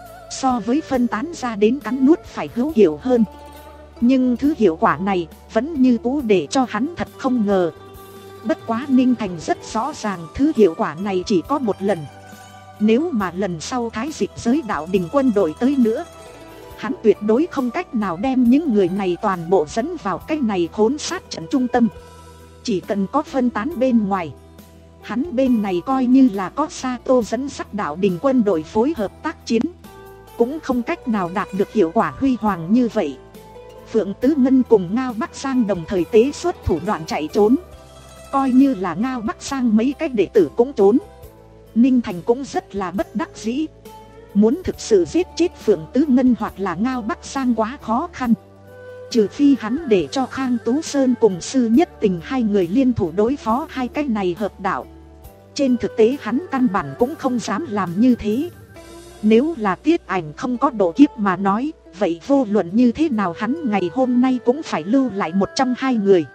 so với phân tán ra đến cắn nuốt phải hữu hiệu hơn, nhưng thứ hiệu quả này vẫn như cũ để cho hắn thật không ngờ. Bất quá Ninh Thành rất rõ ràng thứ hiệu quả này chỉ có một lần. Nếu mà lần sau thái dịch giới đạo đình quân đội tới nữa, hắn tuyệt đối không cách nào đem những người này toàn bộ dẫn vào cái này khốn sát trận trung tâm. Chỉ cần có phân tán bên ngoài, hắn bên này coi như là có Sato dẫn dắt đạo đình quân đội phối hợp tác chiến, cũng không cách nào đạt được hiệu quả huy hoàng như vậy. Phượng Tứ Ngân cùng Ngao Bắc Sang đồng thời tế xuất thủ đoạn chạy trốn, coi như là Ngao Bắc Sang mấy cái đệ tử cũng trốn. Ninh Thành cũng rất là bất đắc dĩ, muốn thực sự giết chết Phượng Tứ Ngân hoặc là Ngao Bắc Sang quá khó khăn, trừ phi hắn để cho Khang Tú Sơn cùng Sư Nhất Tình hai người liên thủ đối phó hai cái này hợp đạo. Trên thực tế hắn căn bản cũng không dám làm như thế. Nếu là Tiết Ảnh không có độ kiếp mà nói, vậy vô luận như thế nào hắn ngày hôm nay cũng phải lưu lại một trong hai người.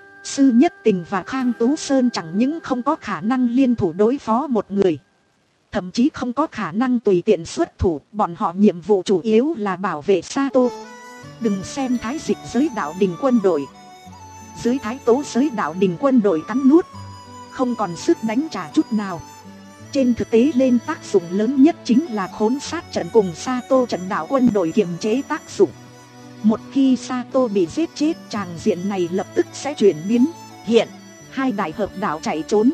Sư Nhất Tình và Khang Tú Sơn chẳng những không có khả năng liên thủ đối phó một người, thậm chí không có khả năng tùy tiện xuất thủ. Bọn họ nhiệm vụ chủ yếu là bảo vệ Sato. Đừng xem thái dịch giới đạo đình quân đội, dưới thái tố giới đạo đình quân đội cắn nuốt, không còn sức đánh trả chút nào. Trên thực tế lên tác dụng lớn nhất chính là khốn sát trận cùng Sato trận đạo quân đội kiềm chế tác dụng. Một khi Sato bị giết chết, tràng diện này lập tức sẽ chuyển biến. Hiện hai đại hợp đạo chạy trốn,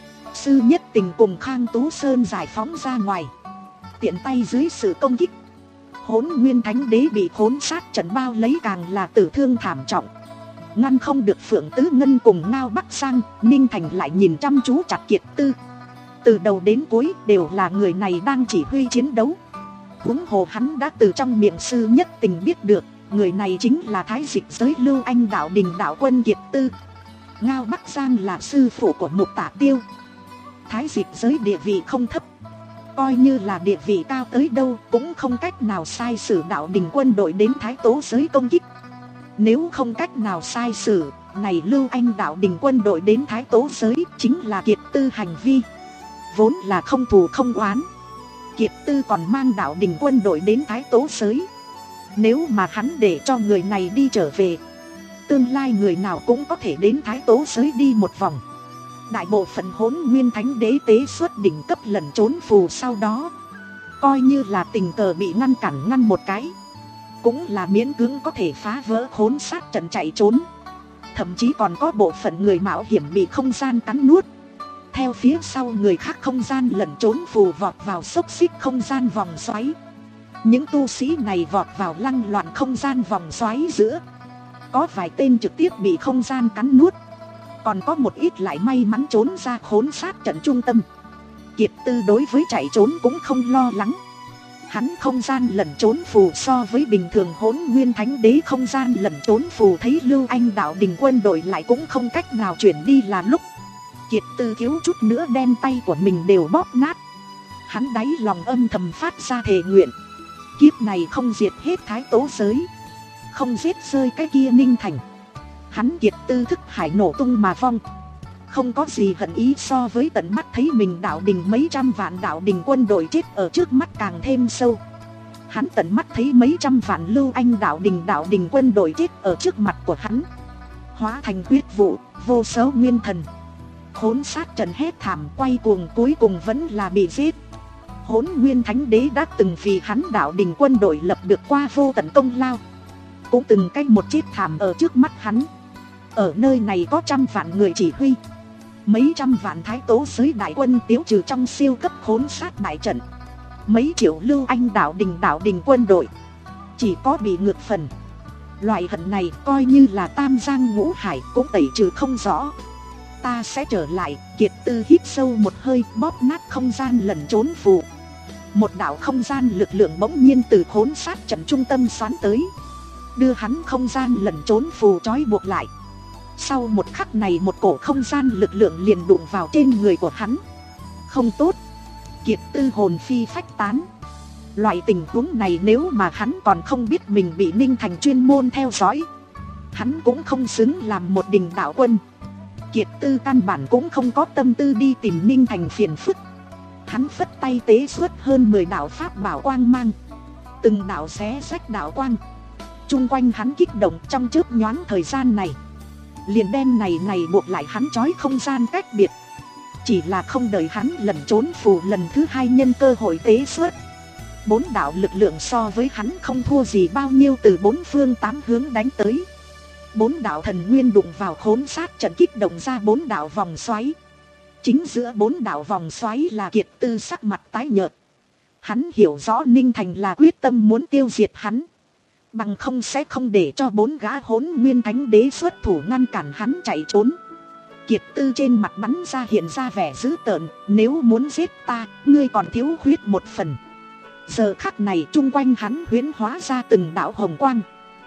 Sư Nhất Tình cùng Khang Tú Sơn giải phóng ra ngoài, tiện tay dưới sự công kích, Hỗn Nguyên Thánh Đế bị khốn sát trận bao lấy càng là tử thương thảm trọng. Ngăn không được Phượng Tứ Ngân cùng Ngao Bắc Sang, Ninh Thành lại nhìn chăm chú chặt Kiệt Tư. Từ đầu đến cuối đều là người này đang chỉ huy chiến đấu. Huống hồ hắn đã từ trong miệng Sư Nhất Tình biết được, người này chính là thái dịch giới Lưu Anh đạo đình đạo quân Kiệt Tư. Ngao Bắc Sang là sư phụ của Mục Tả Tiêu. Thái dịch giới địa vị không thấp, coi như là địa vị cao tới đâu cũng không cách nào sai sử đạo đình quân đội đến thái tố giới công kích. Nếu không cách nào sai sử, này Lưu Anh đạo đình quân đội đến thái tố giới chính là Kiệt Tư hành vi, vốn là không thù không oán. Kiệt Tư còn mang đạo đình quân đội đến thái tố giới, nếu mà hắn để cho người này đi trở về, tương lai người nào cũng có thể đến thái tố giới đi một vòng. Đại bộ phận Hỗn Nguyên Thánh Đế tế xuất đỉnh cấp lẩn trốn phù sau đó, coi như là tình cờ bị ngăn cản ngăn một cái, cũng là miễn cưỡng có thể phá vỡ khốn sát trận chạy trốn. Thậm chí còn có bộ phận người mạo hiểm bị không gian cắn nuốt, theo phía sau người khác không gian lẩn trốn phù vọt vào xốc xích không gian vòng xoáy. Những tu sĩ này vọt vào lăng loạn không gian vòng xoáy giữa, có vài tên trực tiếp bị không gian cắn nuốt, còn có một ít lại may mắn trốn ra khốn sát trận trung tâm. Kiệt Tư đối với chạy trốn cũng không lo lắng. Hắn không gian lẩn trốn phù so với bình thường Hỗn Nguyên Thánh Đế không gian lẩn trốn phù thấy Lưu Anh đạo đình quân đội lại cũng không cách nào chuyển đi là lúc. Kiệt Tư thiếu chút nữa đem tay của mình đều bóp nát. Hắn đáy lòng âm thầm phát ra thề nguyện, kiếp này không diệt hết thái tố giới, không giết rơi cái kia Ninh Thành. Hắn Kiệt Tư thức hải nổ tung mà vong, không có gì hận ý so với tận mắt thấy mình đạo đình mấy trăm vạn đạo đình quân đội chết ở trước mắt càng thêm sâu. Hắn tận mắt thấy mấy trăm vạn Lưu Anh đạo đình đạo đình quân đội chết ở trước mặt của hắn, hóa thành huyết vụ, vô số nguyên thần. Khốn sát trận hét thảm quay cuồng cuối cùng vẫn là bị giết. Hỗn Nguyên Thánh Đế đã từng vì hắn đạo đình quân đội lập được qua vô tận công lao, cũng từng cách một chết thảm ở trước mắt hắn. Ở nơi này có trăm vạn người chỉ huy, mấy trăm vạn thái tố giới đại quân tiêu trừ trong siêu cấp khốn sát đại trận, mấy triệu Lưu Anh đạo đình đạo đình quân đội chỉ có bị ngược phần. Loại hận này coi như là tam giang ngũ hải cũng tẩy trừ không rõ. Ta sẽ trở lại. Kiệt Tư hít sâu một hơi, bóp nát không gian lẩn trốn phù. Một đạo không gian lực lượng bỗng nhiên từ khốn sát trận trung tâm xoắn tới, đưa hắn không gian lẩn trốn phù trói buộc lại. Sau một khắc này một cổ không gian lực lượng liền đụng vào trên người của hắn. Không tốt. Kiệt Tư hồn phi phách tán. Loại tình huống này nếu mà hắn còn không biết mình bị Ninh Thành chuyên môn theo dõi, hắn cũng không xứng làm một đình đạo quân. Kiệt Tư căn bản cũng không có tâm tư đi tìm Ninh Thành phiền phức. Hắn phất tay tế xuất hơn mười đạo pháp bảo quang mang, từng đạo xé rách đạo quang. Chung quanh hắn kích động trong chớp nhoáng thời gian này, liền đem này này buộc lại hắn trói không gian cách biệt. Chỉ là không đợi hắn lẩn trốn phù lần thứ hai nhân cơ hội tế xuất, bốn đạo lực lượng so với hắn không thua gì bao nhiêu từ bốn phương tám hướng đánh tới. Bốn đạo thần nguyên đụng vào khốn sát trận kích động ra bốn đạo vòng xoáy. Chính giữa bốn đạo vòng xoáy là Kiệt Tư sắc mặt tái nhợt. Hắn hiểu rõ Ninh Thành là quyết tâm muốn tiêu diệt hắn, bằng không sẽ không để cho bốn gã Hỗn Nguyên Thánh Đế xuất thủ ngăn cản hắn chạy trốn. Kiệt Tư trên mặt bắn ra hiện ra vẻ dữ tợn, nếu muốn giết ta, ngươi còn thiếu khuyết một phần. Giờ khắc này chung quanh hắn huyễn hóa ra từng đạo hồng quang.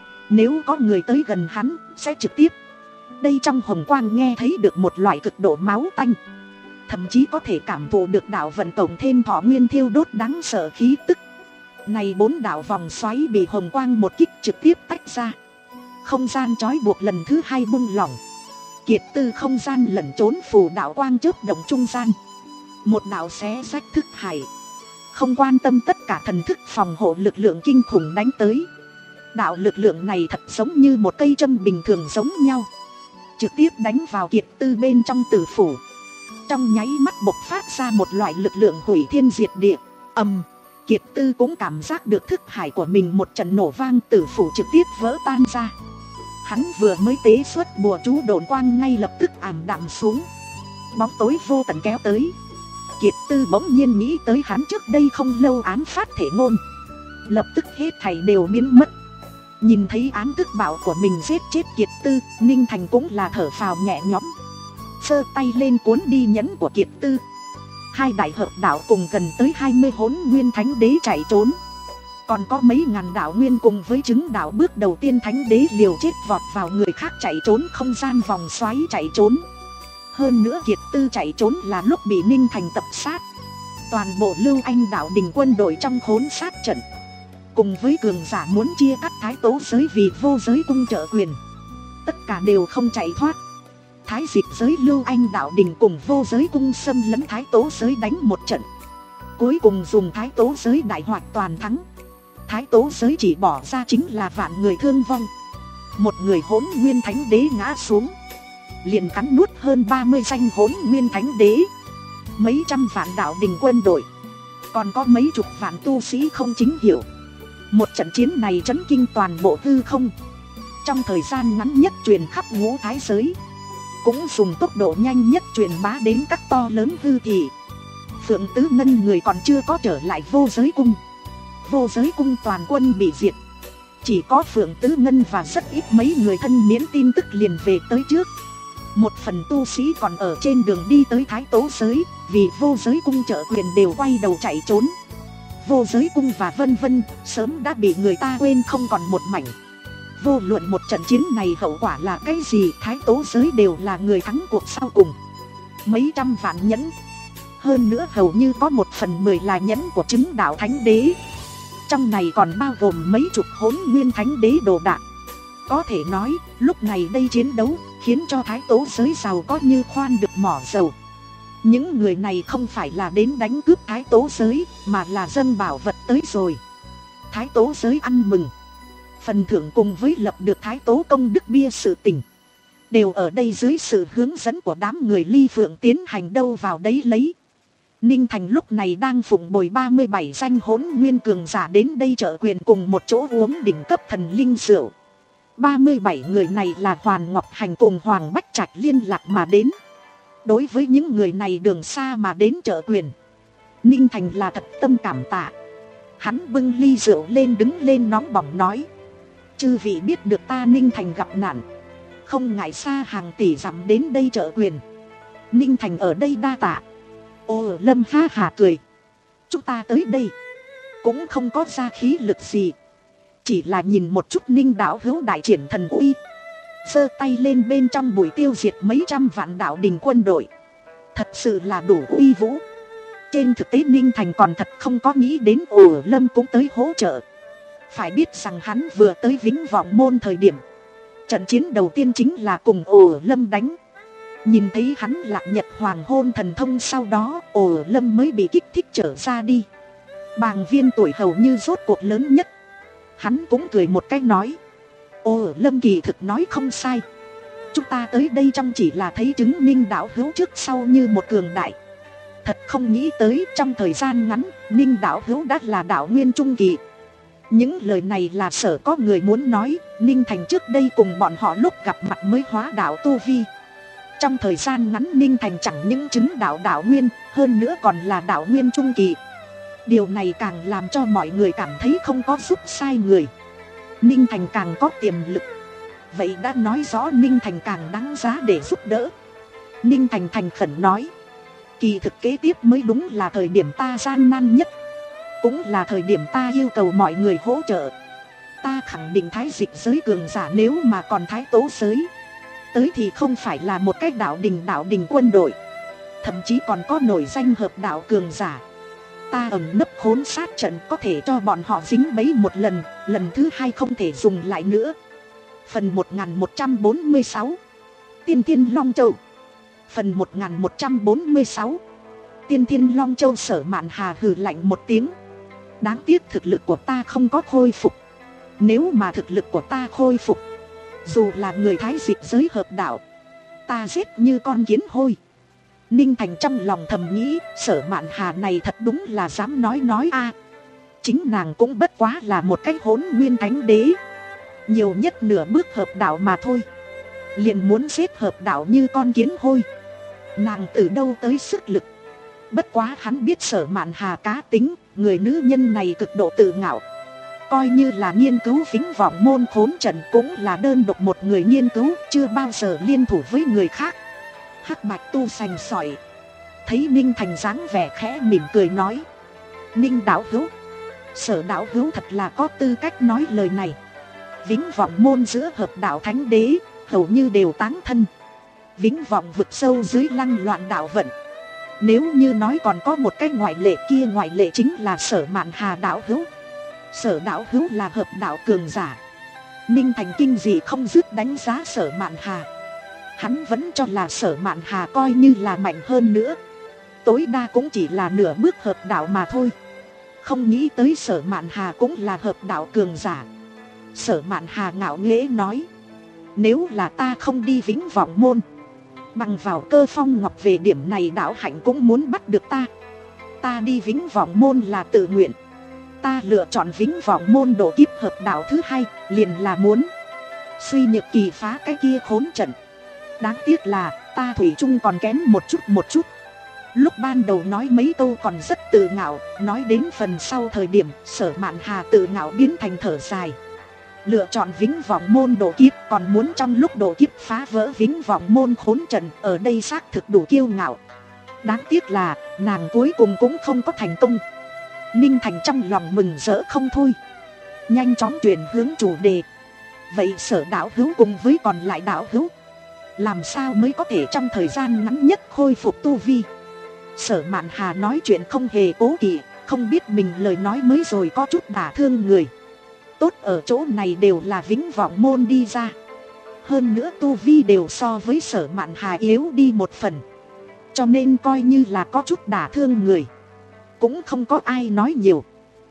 Nếu có người tới gần hắn, sẽ trực tiếp. Đây trong hồng quang nghe thấy được một loại cực độ máu tanh, thậm chí có thể cảm thụ được đạo vận tổng thêm thọ nguyên thiêu đốt đáng sợ khí tức. Này bốn đạo vòng xoáy bị hồng quang một kích trực tiếp tách ra. Không gian trói buộc lần thứ hai bung lỏng. Kiệt Tư không gian lẩn trốn phù đạo quang chớp động trung gian. Một đạo xé rách thức hải, không quan tâm tất cả thần thức phòng hộ lực lượng kinh khủng đánh tới. Đạo lực lượng này thật giống như một cây châm bình thường giống nhau, trực tiếp đánh vào Kiệt Tư bên trong tử phủ. Trong nháy mắt bộc phát ra một loại lực lượng hủy thiên diệt địa. Ầm, Kiệt Tư cũng cảm giác được thức hải của mình một trận nổ vang, tử phủ trực tiếp vỡ tan ra. Hắn vừa mới tế xuất bùa chú độn quang ngay lập tức ảm đạm xuống. Bóng tối vô tận kéo tới. Kiệt Tư bỗng nhiên nghĩ tới hắn trước đây không lâu ám phát thể ngôn, lập tức hết thảy đều biến mất. Nhìn thấy ám tức bảo của mình giết chết Kiệt Tư, Ninh Thành cũng là thở phào nhẹ nhõm, giơ tay lên cuốn đi nhẫn của Kiệt Tư. Hai đại hợp đạo cùng gần tới hai mươi Hỗn Nguyên Thánh Đế chạy trốn, còn có mấy ngàn đạo nguyên cùng với chứng đạo bước đầu tiên Thánh Đế liều chết vọt vào người khác chạy trốn không gian vòng xoáy chạy trốn. Hơn nữa Kiệt Tư chạy trốn là lúc bị Ninh Thành tập sát. Toàn bộ Lưu Anh đạo đình quân đội trong khốn sát trận, cùng với cường giả muốn chia cắt Thái Tố giới vì Vô Giới cung trợ quyền, tất cả đều không chạy thoát. Thái Dịch giới Lưu Anh đạo đình cùng Vô Giới cung xâm lấn Thái Tố giới đánh một trận, cuối cùng dùng Thái Tố giới đại hoạch toàn thắng. Thái Tố giới chỉ bỏ ra chính là vạn người thương vong. Một người Hỗn Nguyên Thánh Đế ngã xuống, liền cắn nuốt hơn ba mươi danh Hỗn Nguyên Thánh Đế, mấy trăm vạn đạo đình quân đội, còn có mấy chục vạn tu sĩ không chính hiệu. Một trận chiến này chấn kinh toàn bộ hư không, trong thời gian ngắn nhất truyền khắp ngũ thái giới, cũng dùng tốc độ nhanh nhất truyền bá đến các to lớn hư thị. Phượng Tứ Ngân người còn chưa có trở lại Vô Giới cung. Vô Giới cung toàn quân bị diệt, chỉ có Phượng Tứ Ngân và rất ít mấy người thân miễn tin tức liền về tới trước. Một phần tu sĩ còn ở trên đường đi tới Thái Tố giới, vì Vô Giới cung trợ quyền đều quay đầu chạy trốn. Vô Giới cung và vân vân sớm đã bị người ta quên không còn một mảnh. Vô luận một trận chiến này hậu quả là cái gì, Thái Tố giới đều là người thắng cuộc sau cùng. Mấy trăm vạn nhẫn, hơn nữa hầu như có một phần mười là nhẫn của chứng đạo Thánh Đế. Trong này còn bao gồm mấy chục Hỗn Nguyên Thánh Đế đồ đạc. Có thể nói, lúc này đây chiến đấu khiến cho Thái Tố giới giàu có như khoan được mỏ dầu. Những người này không phải là đến đánh cướp Thái Tố giới, mà là dâng bảo vật tới rồi. Thái Tố giới ăn mừng. Phần thưởng cùng với lập được Thái Tố công đức bia sự tình, đều ở đây dưới sự hướng dẫn của đám người Ly Phượng tiến hành đâu vào đấy lấy. Ninh Thành lúc này đang phụng bồi ba mươi bảy danh Hỗn Nguyên cường giả đến đây trợ quyền cùng một chỗ uống đỉnh cấp thần linh rượu. ba mươi bảy người này là Hoàn Ngọc Hành cùng Hoàng Bách Trạch liên lạc mà đến. Đối với những người này đường xa mà đến trợ quyền, Ninh Thành là thật tâm cảm tạ. Hắn bưng ly rượu lên đứng lên nóng bỏng nói: chư vị biết được ta Ninh Thành gặp nạn, không ngại xa hàng tỷ dặm đến đây trợ quyền. Ninh Thành ở đây đa tạ. Ô Lâm ha hà cười: chúng ta tới đây cũng không có ra khí lực gì, chỉ là nhìn một chút Ninh đạo hữu đại triển thần uy, giơ tay lên bên trong bụi tiêu diệt mấy trăm vạn đạo đình quân đội, thật sự là đủ uy vũ. Trên thực tế Ninh Thành còn thật không có nghĩ đến Ô Lâm cũng tới hỗ trợ. Phải biết rằng hắn vừa tới Vĩnh Vọng môn thời điểm, trận chiến đầu tiên chính là cùng Ô Lâm đánh. Nhìn thấy hắn lạc nhật hoàng hôn thần thông, sau đó Ổ Lâm mới bị kích thích trở ra đi. Bàng Viên tuổi hầu như rốt cuộc lớn nhất, hắn cũng cười một cái nói: Ổ Lâm kỳ thực nói không sai, chúng ta tới đây trong chỉ là thấy chứng Ninh đạo hữu trước sau như một cường đại. Thật không nghĩ tới trong thời gian ngắn Ninh đạo hữu đã là đạo nguyên trung kỳ. Những lời này là sợ có người muốn nói Ninh Thành trước đây cùng bọn họ lúc gặp mặt mới hóa đạo tu vi. Trong thời gian ngắn Ninh Thành chẳng những chứng đạo đạo nguyên, hơn nữa còn là đạo nguyên trung kỳ. Điều này càng làm cho mọi người cảm thấy không có giúp sai người. Ninh Thành càng có tiềm lực, vậy đã nói rõ Ninh Thành càng đáng giá để giúp đỡ. Ninh Thành thành khẩn nói: kỳ thực kế tiếp mới đúng là thời điểm ta gian nan nhất, cũng là thời điểm ta yêu cầu mọi người hỗ trợ. Ta khẳng định thái dịch giới cường giả nếu mà còn thái tố giới tới thì không phải là một cái đạo đình đạo đình quân đội, thậm chí còn có nổi danh hợp đạo cường giả. Ta ẩn nấp khốn sát trận có thể cho bọn họ dính bẫy một lần, lần thứ hai không thể dùng lại nữa. Phần một nghìn một trăm bốn mươi sáu Tiên Thiên Long Châu. Phần một nghìn một trăm bốn mươi sáu Tiên Thiên Long Châu. Sở Mạn Hà hừ lạnh một tiếng: đáng tiếc thực lực của ta không có khôi phục. Nếu mà thực lực của ta khôi phục, dù là người thái dịch giới hợp đạo, ta giết như con kiến hôi. Ninh Thành trong lòng thầm nghĩ, Sở Mạn Hà này thật đúng là dám nói nói a. Chính nàng cũng bất quá là một cái hỗn nguyên thánh đế, nhiều nhất nửa bước hợp đạo mà thôi, liền muốn giết hợp đạo như con kiến hôi. Nàng từ đâu tới sức lực? Bất quá hắn biết Sở Mạn Hà cá tính, người nữ nhân này cực độ tự ngạo. Coi như là nghiên cứu Vĩnh Vọng Môn khốn trận cũng là đơn độc một người nghiên cứu, chưa bao giờ liên thủ với người khác. Hắc Bạch tu sành sỏi thấy Ninh Thành dáng vẻ khẽ mỉm cười nói: Ninh đạo hữu, Sở đạo hữu thật là có tư cách nói lời này. Vĩnh Vọng Môn giữa hợp đạo thánh đế hầu như đều táng thân, Vĩnh Vọng vực sâu dưới lăng loạn đạo vận. Nếu như nói còn có một cái ngoại lệ, kia ngoại lệ chính là Sở Mạn Hà đạo hữu. Sở đạo hữu là hợp đạo cường giả. Ninh Thành kinh dị không dứt đánh giá Sở Mạn Hà. Hắn vẫn cho là Sở Mạn Hà coi như là mạnh hơn nữa, tối đa cũng chỉ là nửa bước hợp đạo mà thôi. Không nghĩ tới Sở Mạn Hà cũng là hợp đạo cường giả. Sở Mạn Hà ngạo nghễ nói: nếu là ta không đi Vĩnh Vọng Môn, bằng vào Cơ Phong Ngọc về điểm này đạo hạnh cũng muốn bắt được ta. Ta đi Vĩnh Vọng Môn là tự nguyện. Ta lựa chọn Vĩnh Vọng Môn độ kiếp hợp đạo thứ hai, liền là muốn suy nhược kỳ phá cái kia khốn trận. Đáng tiếc là ta thủy chung còn kém một chút một chút. Lúc ban đầu nói mấy câu còn rất tự ngạo, nói đến phần sau thời điểm Sở Mạn Hà tự ngạo biến thành thở dài. Lựa chọn Vĩnh Vọng Môn độ kiếp, còn muốn trong lúc độ kiếp phá vỡ Vĩnh Vọng Môn khốn trận, ở đây xác thực đủ kiêu ngạo. Đáng tiếc là nàng cuối cùng cũng không có thành công. Ninh Thành trong lòng mừng rỡ không thôi, nhanh chóng chuyển hướng chủ đề: vậy Sở đạo hữu cùng với còn lại đạo hữu, làm sao mới có thể trong thời gian ngắn nhất khôi phục tu vi? Sở Mạn Hà nói chuyện không hề cố kỵ, không biết mình lời nói mới rồi có chút đả thương người. Tốt ở chỗ này đều là Vĩnh Vọng Môn đi ra, hơn nữa tu vi đều so với Sở Mạn Hà yếu đi một phần, cho nên coi như là có chút đả thương người, cũng không có ai nói nhiều.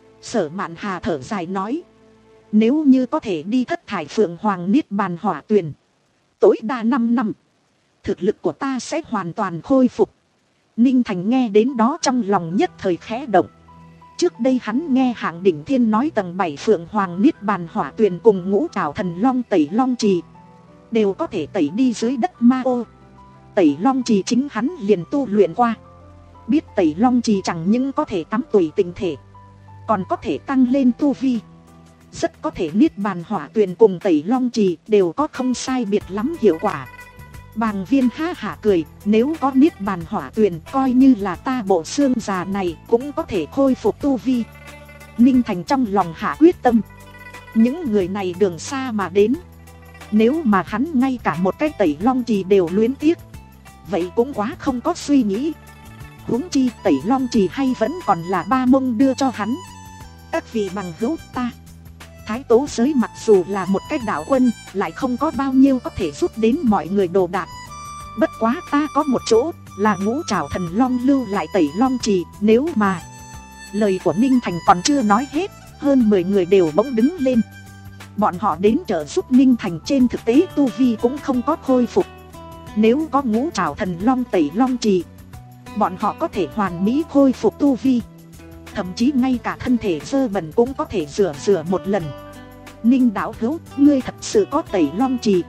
Sở Mạn Hà thở dài nói: nếu như có thể đi Thất Thải Phượng Hoàng Niết Bàn Hỏa Tuyền tối đa năm năm, thực lực của ta sẽ hoàn toàn khôi phục. Ninh Thành nghe đến đó trong lòng nhất thời khẽ động. Trước đây hắn nghe Hạng Đỉnh Thiên nói tầng bảy Phượng Hoàng Niết Bàn Hỏa Tuyền cùng Ngũ Trảo Thần Long Tẩy Long Trì đều có thể tẩy đi dưới đất ma ô. Tẩy Long Trì chính hắn liền tu luyện qua, biết Tẩy Long Trì chẳng những có thể tắm tùy tình thể, còn có thể tăng lên tu vi. Rất có thể Niết Bàn Hỏa Tuyền cùng Tẩy Long Trì đều có không sai biệt lắm hiệu quả. Bàng Viên ha hả cười: nếu có Niết Bàn Hỏa Tuyền, coi như là ta bộ xương già này cũng có thể khôi phục tu vi. Ninh Thành trong lòng hạ quyết tâm, những người này đường xa mà đến, nếu mà hắn ngay cả một cái Tẩy Long Trì đều luyến tiếc, vậy cũng quá không có suy nghĩ. Huống chi Tẩy Long Trì hay vẫn còn là Ba Mông đưa cho hắn. Các vị bằng hữu, ta Thái Tố giới mặc dù là một cái đạo quân, lại không có bao nhiêu có thể giúp đến mọi người đồ đạc. Bất quá ta có một chỗ là ngũ trảo thần long lưu lại Tẩy Long Trì. Nếu mà... Lời của Ninh Thành còn chưa nói hết, hơn mười người đều bỗng đứng lên. Bọn họ đến trợ giúp Ninh Thành, trên thực tế tu vi cũng không có khôi phục. Nếu có ngũ trảo thần long Tẩy Long Trì, bọn họ có thể hoàn mỹ khôi phục tu vi. Thậm chí ngay cả thân thể dơ bẩn cũng có thể rửa rửa một lần. Ninh đạo hữu, ngươi thật sự có Tẩy Long Trì?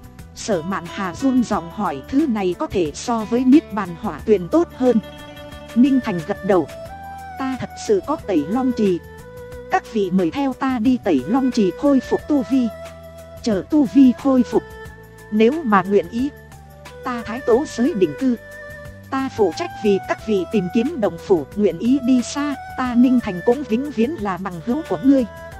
Sở Mạn Hà run giọng hỏi. Thứ này có thể so với Niết Bàn Hỏa Tuyền tốt hơn. Ninh Thành gật đầu. Ta thật sự có Tẩy Long Trì. Các vị mời theo ta đi Tẩy Long Trì khôi phục tu vi. Chờ tu vi khôi phục, nếu mà nguyện ý, ta Thái Tố giới định cư. Ta phụ trách vì các vị tìm kiếm đồng phủ. Nguyện ý đi xa, ta Ninh Thành cũng vĩnh viễn là bằng hữu của ngươi.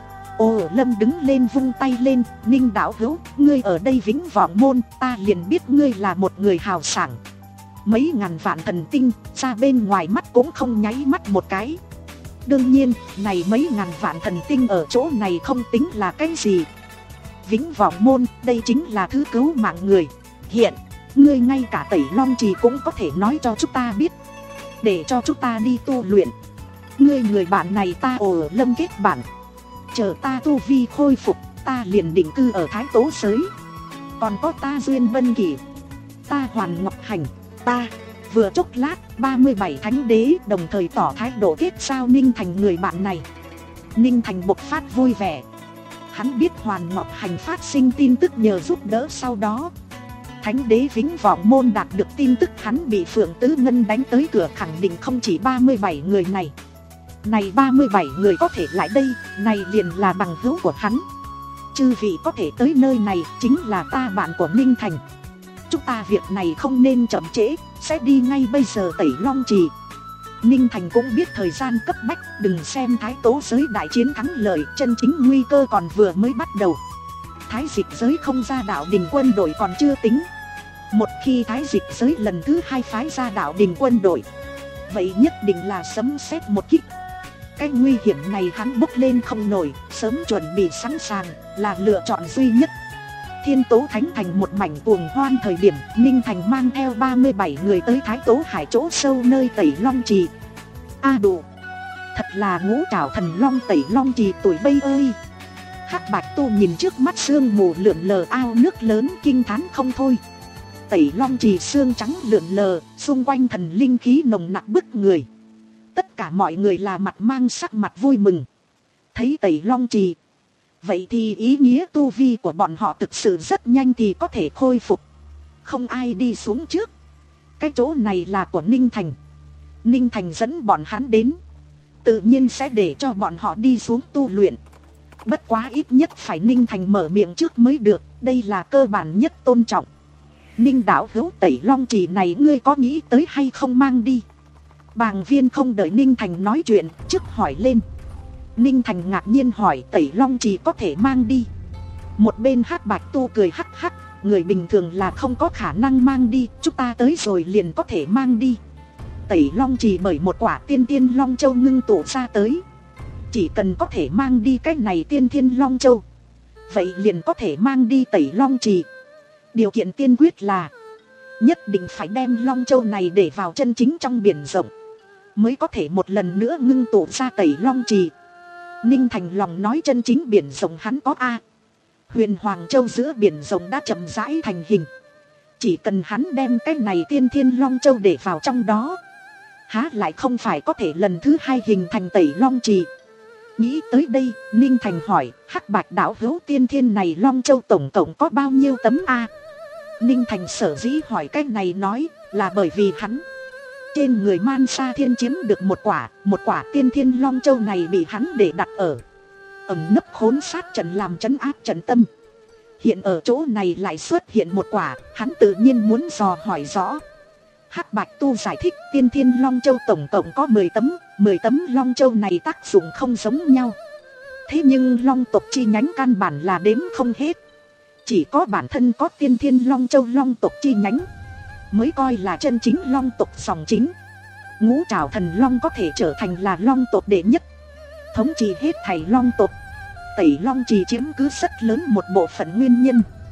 Ồ, Lâm đứng lên vung tay lên. Ninh đạo hữu, ngươi ở đây Vĩnh Vọng Môn, ta liền biết ngươi là một người hào sảng. Mấy ngàn vạn thần tinh, ra bên ngoài mắt cũng không nháy mắt một cái. Đương nhiên, này mấy ngàn vạn thần tinh ở chỗ này không tính là cái gì. Vĩnh Vọng Môn, đây chính là thứ cứu mạng người. Hiện, ngươi ngay cả Tẩy Long Trì cũng có thể nói cho chúng ta biết, để cho chúng ta đi tu luyện. Ngươi người bạn này ta Ồ Lâm kết bạn. Chờ ta tu vi khôi phục, ta liền định cư ở Thái Tố giới. Còn có ta Duyên Vân Kỳ, ta Hoàn Ngọc Hành, ta. Vừa chốc lát, ba mươi bảy thánh đế đồng thời tỏ thái độ kết giao Ninh Thành người bạn này. Ninh Thành bộc phát vui vẻ. Hắn biết Hoàn Ngọc Hành phát sinh tin tức nhờ giúp đỡ sau đó. Thánh đế Vĩnh Vọng Môn đạt được tin tức hắn bị Phượng Tứ Ngân đánh tới cửa, khẳng định không chỉ ba mươi bảy người này. Này ba mươi bảy người có thể lại đây, này liền là bằng hữu của hắn. Chư vị có thể tới nơi này chính là ta bạn của Ninh Thành. Chúng ta việc này không nên chậm trễ, sẽ đi ngay bây giờ Tẩy Long Trì. Ninh Thành cũng biết thời gian cấp bách, đừng xem Thái Tố giới đại chiến thắng lợi, chân chính nguy cơ còn vừa mới bắt đầu. Thái Dịch giới không ra đạo đình quân đội còn chưa tính. Một khi Thái Dịch giới lần thứ hai phái ra đạo đình quân đội, vậy nhất định là sấm sét một kích. Cái nguy hiểm này hắn bốc lên không nổi, sớm chuẩn bị sẵn sàng là lựa chọn duy nhất. Thiên Tố Thánh Thành một mảnh cuồng hoan thời điểm, Ninh Thành mang theo ba mươi bảy người tới Thái Tố Hải chỗ sâu nơi Tẩy Long Trì. A à đủ, thật là ngũ trảo thần long Tẩy Long Trì tuổi bây ơi. Hắc Bạch Tu nhìn trước mắt sương mù lượn lờ ao nước lớn kinh thán không thôi. Tẩy Long Trì sương trắng lượn lờ, xung quanh thần linh khí nồng nặc bức người. Tất cả mọi người là mặt mang sắc mặt vui mừng. Thấy Tẩy Long Trì, vậy thì ý nghĩa tu vi của bọn họ thực sự rất nhanh thì có thể khôi phục. Không ai đi xuống trước. Cái chỗ này là của Ninh Thành. Ninh Thành dẫn bọn hắn đến, tự nhiên sẽ để cho bọn họ đi xuống tu luyện. Bất quá ít nhất phải Ninh Thành mở miệng trước mới được, đây là cơ bản nhất tôn trọng. Ninh đạo hữu, Tẩy Long Trì này ngươi có nghĩ tới hay không mang đi? Bàng Viên không đợi Ninh Thành nói chuyện, trước hỏi lên. Ninh Thành ngạc nhiên hỏi Tẩy Long Trì có thể mang đi. Một bên Hắc Bạch Tu cười hắc hắc, người bình thường là không có khả năng mang đi, chúng ta tới rồi liền có thể mang đi. Tẩy Long Trì bởi một quả tiên thiên Long Châu ngưng tụ ra tới. Chỉ cần có thể mang đi cái này tiên thiên Long Châu, vậy liền có thể mang đi Tẩy Long Trì. Điều kiện tiên quyết là nhất định phải đem Long Châu này để vào chân chính trong biển rộng, mới có thể một lần nữa ngưng tụ ra Tẩy Long Trì. Ninh Thành lòng nói chân chính biển rộng hắn có a. Huyền Hoàng Châu giữa biển rộng đã chậm rãi thành hình. Chỉ cần hắn đem cái này tiên thiên Long Châu để vào trong đó, há lại không phải có thể lần thứ hai hình thành Tẩy Long Trì. Nghĩ tới đây, Ninh Thành hỏi Hắc Bạch đạo hữu, tiên thiên này Long Châu tổng cộng có bao nhiêu tấm a? Ninh Thành sở dĩ hỏi cái này nói là bởi vì hắn trên người Man Sa Thiên chiếm được một quả, một quả tiên thiên Long Châu này bị hắn để đặt ở ẩn nấp khốn sát trận làm trấn áp trận tâm. Hiện ở chỗ này lại xuất hiện một quả, hắn tự nhiên muốn dò hỏi rõ. Hắc Bạch Tu giải thích tiên thiên Long Châu tổng cộng có mười tấm, mười tấm Long Châu này tác dụng không giống nhau. Thế nhưng Long tộc chi nhánh căn bản là đếm không hết. Chỉ có bản thân có tiên thiên Long Châu Long tộc chi nhánh mới coi là chân chính Long tộc dòng chính. Ngũ trảo thần Long có thể trở thành là Long tộc đệ nhất, thống trị hết thảy Long tộc. Tẩy Long Trì chiếm cứ rất lớn một bộ phận nguyên nhân.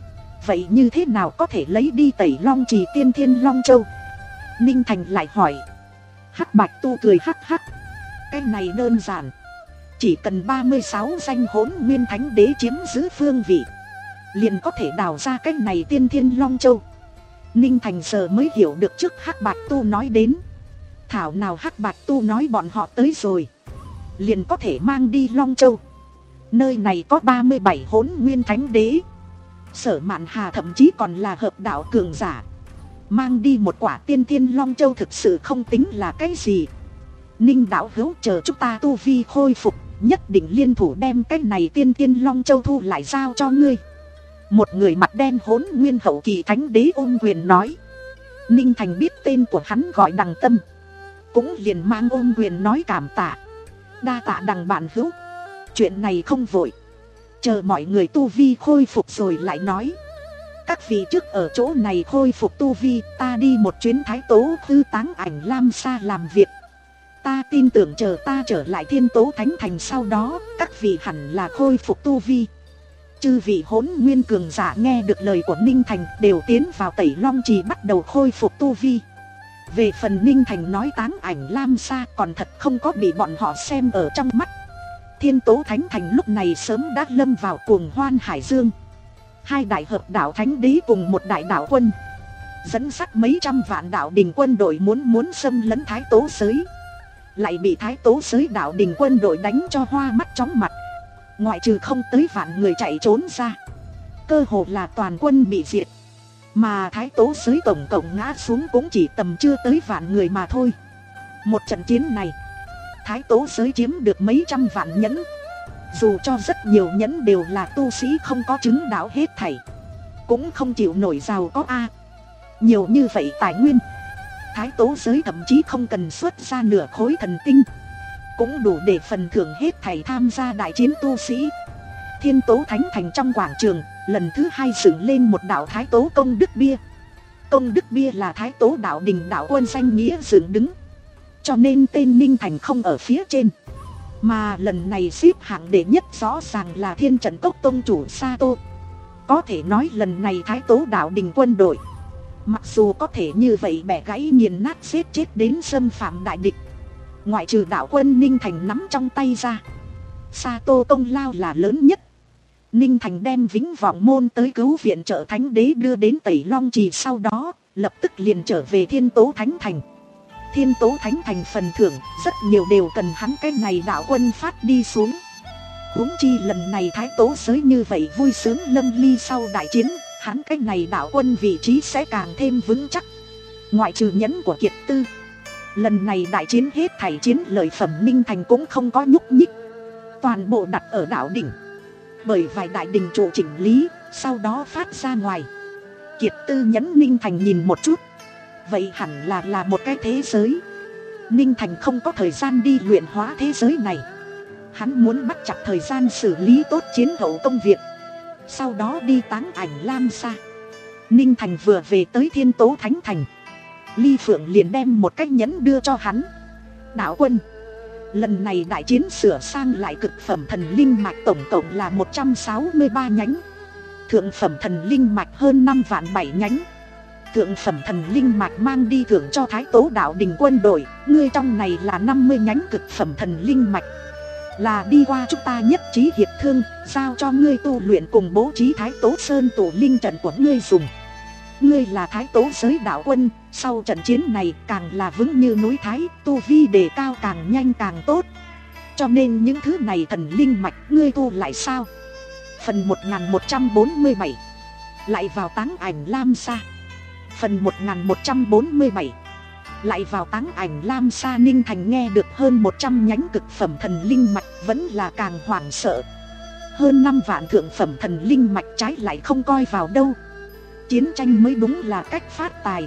vậy như thế nào có thể lấy đi Tẩy Long Trì Tiên Thiên Long Châu? Ninh Thành lại hỏi. Hắc Bạch Tu cười hắc hắc. Cái này đơn giản, chỉ cần ba mươi sáu danh Hỗn Nguyên Thánh Đế chiếm giữ phương vị, liền có thể đào ra cái này Tiên Thiên Long Châu. Ninh Thành giờ mới hiểu được trước Hắc Bạch Tu nói đến. Thảo nào Hắc Bạch Tu nói bọn họ tới rồi, liền có thể mang đi Long Châu. Nơi này có ba mươi bảy Hỗn Nguyên Thánh Đế, Sở Mạn Hà thậm chí còn là hợp đạo cường giả, mang đi một quả Tiên Thiên Long Châu thực sự không tính là cái gì. Ninh đạo hữu, chờ chúng ta tu vi khôi phục, nhất định liên thủ đem cái này Tiên Thiên Long Châu thu lại giao cho ngươi. Một người mặt đen Hỗn Nguyên hậu kỳ Thánh Đế ôm quyền nói. Ninh Thành biết tên của hắn gọi Đằng Tâm, cũng liền mang ôm quyền nói cảm tạ. Đa tạ Đằng bạn hữu, chuyện này không vội, chờ mọi người tu vi khôi phục rồi lại nói. Các vị trước ở chỗ này khôi phục tu vi, ta đi một chuyến Thái Tố Tư Táng Ảnh Lam Sa làm việc. Ta tin tưởng chờ ta trở lại Thiên Tố Thánh Thành sau đó, các vị hẳn là khôi phục tu vi. Chư vị Hỗn Nguyên cường giả nghe được lời của Ninh Thành đều tiến vào Tẩy Long Trì bắt đầu khôi phục tu vi. Về phần Ninh Thành nói Táng Ảnh Lam Sa còn thật không có bị bọn họ xem ở trong mắt. Thiên Tố Thánh Thành lúc này sớm đã lâm vào cuồng hoan hải dương. Hai đại hợp đạo Thánh Đế cùng một đại đạo quân dẫn dắt mấy trăm vạn đạo đình quân đội muốn muốn xâm lấn Thái Tố Giới, lại bị Thái Tố Giới đạo đình quân đội đánh cho hoa mắt chóng mặt. Ngoại trừ không tới vạn người chạy trốn ra, cơ hồ là toàn quân bị diệt. Mà Thái Tố Giới tổng cộng ngã xuống cũng chỉ tầm chưa tới vạn người mà thôi. Một trận chiến này, Thái Tố Giới chiếm được mấy trăm vạn nhẫn. Dù cho rất nhiều nhẫn đều là tu sĩ không có chứng đạo hết thảy, cũng không chịu nổi giàu có a. Nhiều như vậy tài nguyên, Thái Tố Giới thậm chí không cần xuất ra nửa khối thần tinh, cũng đủ để phần thưởng hết thảy tham gia đại chiến tu sĩ. Thiên Tố Thánh Thành trong quảng trường lần thứ hai dựng lên một đạo Thái Tố Công Đức Bia. Công Đức Bia là Thái Tố đạo đình đạo quân danh nghĩa dựng đứng, cho nên tên Ninh Thành không ở phía trên. Mà lần này xếp hạng đệ nhất rõ ràng là Thiên Trận Cốc tông chủ Sato. Có thể nói lần này Thái Tố đạo đình quân đội, mặc dù có thể như vậy bẻ gãy nghiền nát giết chết đến xâm phạm đại địch, ngoại trừ đạo quân Ninh Thành nắm trong tay ra, Sato công lao là lớn nhất. Ninh Thành đem Vĩnh Vọng Môn tới cứu viện trợ Thánh Đế đưa đến Tẩy Long Trì, sau đó lập tức liền trở về Thiên Tố Thánh Thành. Thiên Tố Thánh Thành phần thưởng rất nhiều đều cần hắn cái này đạo quân phát đi xuống. Huống chi lần này Thái Tố Giới như vậy vui sướng lâm ly sau đại chiến, hắn cái này đạo quân vị trí sẽ càng thêm vững chắc. Ngoại trừ nhẫn của Kiệt Tư, lần này đại chiến hết thảy chiến lợi phẩm Ninh Thành cũng không có nhúc nhích, toàn bộ đặt ở đạo đỉnh, bởi vài đại đình trụ chỉnh lý, sau đó phát ra ngoài. Kiệt Tư nhẫn Ninh Thành nhìn một chút, vậy hẳn là là một cái thế giới. Ninh Thành không có thời gian đi luyện hóa thế giới này, hắn muốn bắt chặt thời gian xử lý tốt chiến hậu công việc, sau đó đi Táng Ảnh Lam Sa. Ninh Thành vừa về tới Thiên Tố Thánh Thành, Ly Phượng liền đem một cái nhẫn đưa cho hắn. Đạo quân, lần này đại chiến sửa sang lại cực phẩm thần linh mạch tổng cộng là một trăm sáu mươi ba nhánh, thượng phẩm thần linh mạch hơn năm vạn bảy nhánh. Thượng phẩm thần linh mạch mang đi thưởng cho Thái Tố đạo đình quân đội, ngươi trong này là năm mươi nhánh cực phẩm thần linh mạch, là đi qua chúng ta nhất trí hiệp thương, giao cho ngươi tu luyện cùng bố trí Thái Tố Sơn tổ linh trận của ngươi dùng. Ngươi là Thái Tố Giới đạo quân, sau trận chiến này càng là vững như núi Thái, tu vi đề cao càng nhanh càng tốt. Cho nên những thứ này thần linh mạch ngươi tu lại sao? Phần một nghìn một trăm bốn mươi bảy, lại vào Táng Ảnh Lam Sa. Phần một nghìn một trăm bốn mươi bảy, lại vào Táng Ảnh Lam Sa. Ninh Thành nghe được hơn một trăm nhánh cực phẩm thần linh mạch vẫn là càng hoảng sợ. Hơn năm vạn thượng phẩm thần linh mạch trái lại không coi vào đâu. Chiến tranh mới đúng là cách phát tài.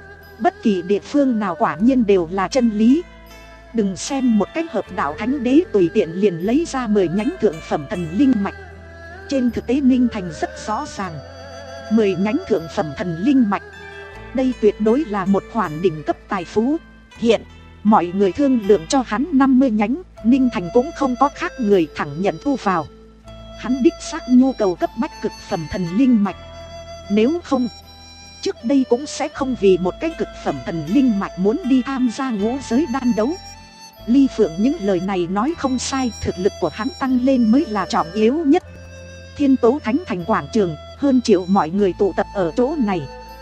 Bất kỳ địa phương nào quả nhiên đều là chân lý. Đừng xem một cách hợp đạo Thánh Đế tùy tiện liền lấy ra mười nhánh thượng phẩm thần linh mạch. Trên thực tế Ninh Thành rất rõ ràng, mười nhánh thượng phẩm thần linh mạch, đây tuyệt đối là một khoản đỉnh cấp tài phú. Hiện mọi người thương lượng cho hắn năm mươi nhánh, Ninh Thành cũng không có khác người, thẳng nhận thu vào. Hắn đích xác nhu cầu cấp bách cực phẩm thần linh mạch, Nếu không, trước đây cũng sẽ không vì một cái cực phẩm thần linh mạch muốn đi tham gia ngũ giới đan đấu. Ly Phượng những lời này nói không sai, thực lực của hắn tăng lên mới là trọng yếu nhất. Thiên Tố Thánh Thành quảng trường, hơn triệu mọi người tụ tập ở chỗ này.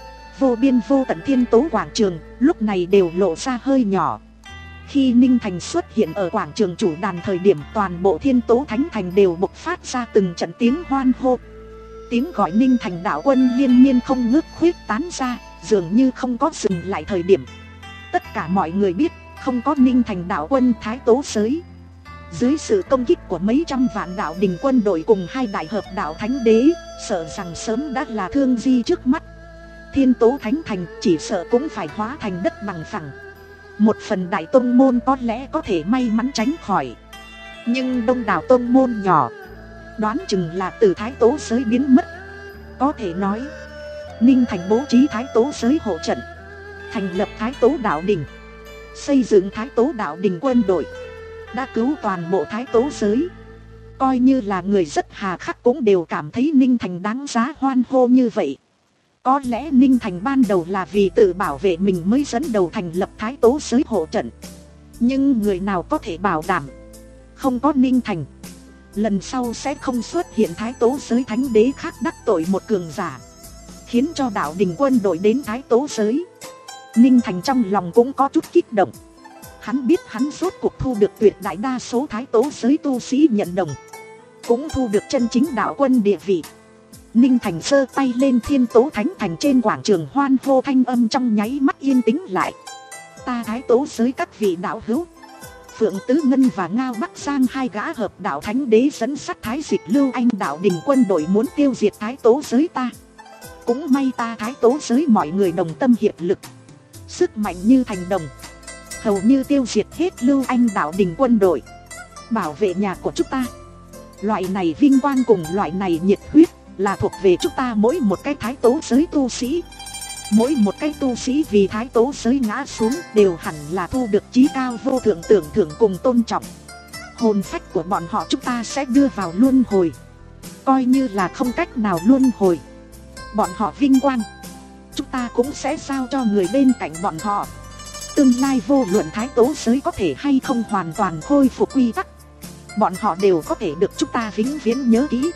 Vô biên vô tận Thiên Tố quảng trường lúc này đều lộ ra hơi nhỏ. Khi Ninh Thành xuất hiện ở quảng trường chủ đàn thời điểm, toàn bộ Thiên Tố Thánh Thành đều bộc phát ra từng trận tiếng hoan hô. Tiếng gọi Ninh Thành đạo quân liên miên không ngớt khuyết tán ra, dường như không có dừng lại thời điểm. Tất cả mọi người biết, không có Ninh Thành đạo quân Thái Tố Giới, dưới sự công kích của mấy trăm vạn đạo đình quân đội cùng hai đại hợp đạo thánh đế, sợ rằng sớm đã là thương di trước mắt. Thiên Tố Thánh Thành chỉ sợ cũng phải hóa thành đất bằng phẳng. Một phần đại tông môn có lẽ có thể may mắn tránh khỏi, nhưng đông đảo tông môn nhỏ đoán chừng là từ Thái Tố Giới biến mất. Có thể nói, Ninh Thành bố trí Thái Tố Giới hộ trận, thành lập Thái Tố Đạo Đình, xây dựng Thái Tố Đạo Đình quân đội, đã cứu toàn bộ Thái Tố Giới. Coi như là người rất hà khắc cũng đều cảm thấy Ninh Thành đáng giá hoan hô như vậy. Có lẽ Ninh Thành ban đầu là vì tự bảo vệ mình mới dẫn đầu thành lập Thái Tố Giới hộ trận, nhưng người nào có thể bảo đảm không có Ninh Thành, lần sau sẽ không xuất hiện Thái Tố Giới thánh đế khác đắc tội một cường giả, khiến cho đạo đình quân đội đến Thái Tố Giới. Ninh Thành trong lòng cũng có chút kích động. Hắn biết hắn rốt cuộc thu được tuyệt đại đa số Thái Tố Giới tu sĩ nhận đồng, cũng thu được chân chính đạo quân địa vị. Ninh Thành giơ tay lên, Thiên Tố Thánh Thành trên quảng trường hoan hô thanh âm trong nháy mắt yên tĩnh lại. Ta Thái Tố Giới các vị đạo hữu, Phượng Tứ Ngân và Ngao Bắc Giang hai gã hợp đạo thánh đế dẫn sắt Thái Dịch Lưu Anh đạo đình quân đội muốn tiêu diệt Thái Tố Giới ta. Cũng may ta Thái Tố Giới mọi người đồng tâm hiệp lực, sức mạnh như thành đồng, hầu như tiêu diệt hết Lưu Anh đạo đình quân đội, bảo vệ nhà của chúng ta. Loại này vinh quang cùng loại này nhiệt huyết là thuộc về chúng ta mỗi một cái Thái Tố Giới tu sĩ. Mỗi một cái tu sĩ vì Thái Tố Giới ngã xuống đều hẳn là thu được chí cao vô thượng tưởng thưởng cùng tôn trọng. Hồn phách của bọn họ chúng ta sẽ đưa vào luân hồi. Coi như là không cách nào luân hồi, bọn họ vinh quang chúng ta cũng sẽ giao cho người bên cạnh bọn họ. Tương lai vô luận Thái Tố Giới có thể hay không hoàn toàn khôi phục quy tắc, bọn họ đều có thể được chúng ta vĩnh viễn nhớ kỹ.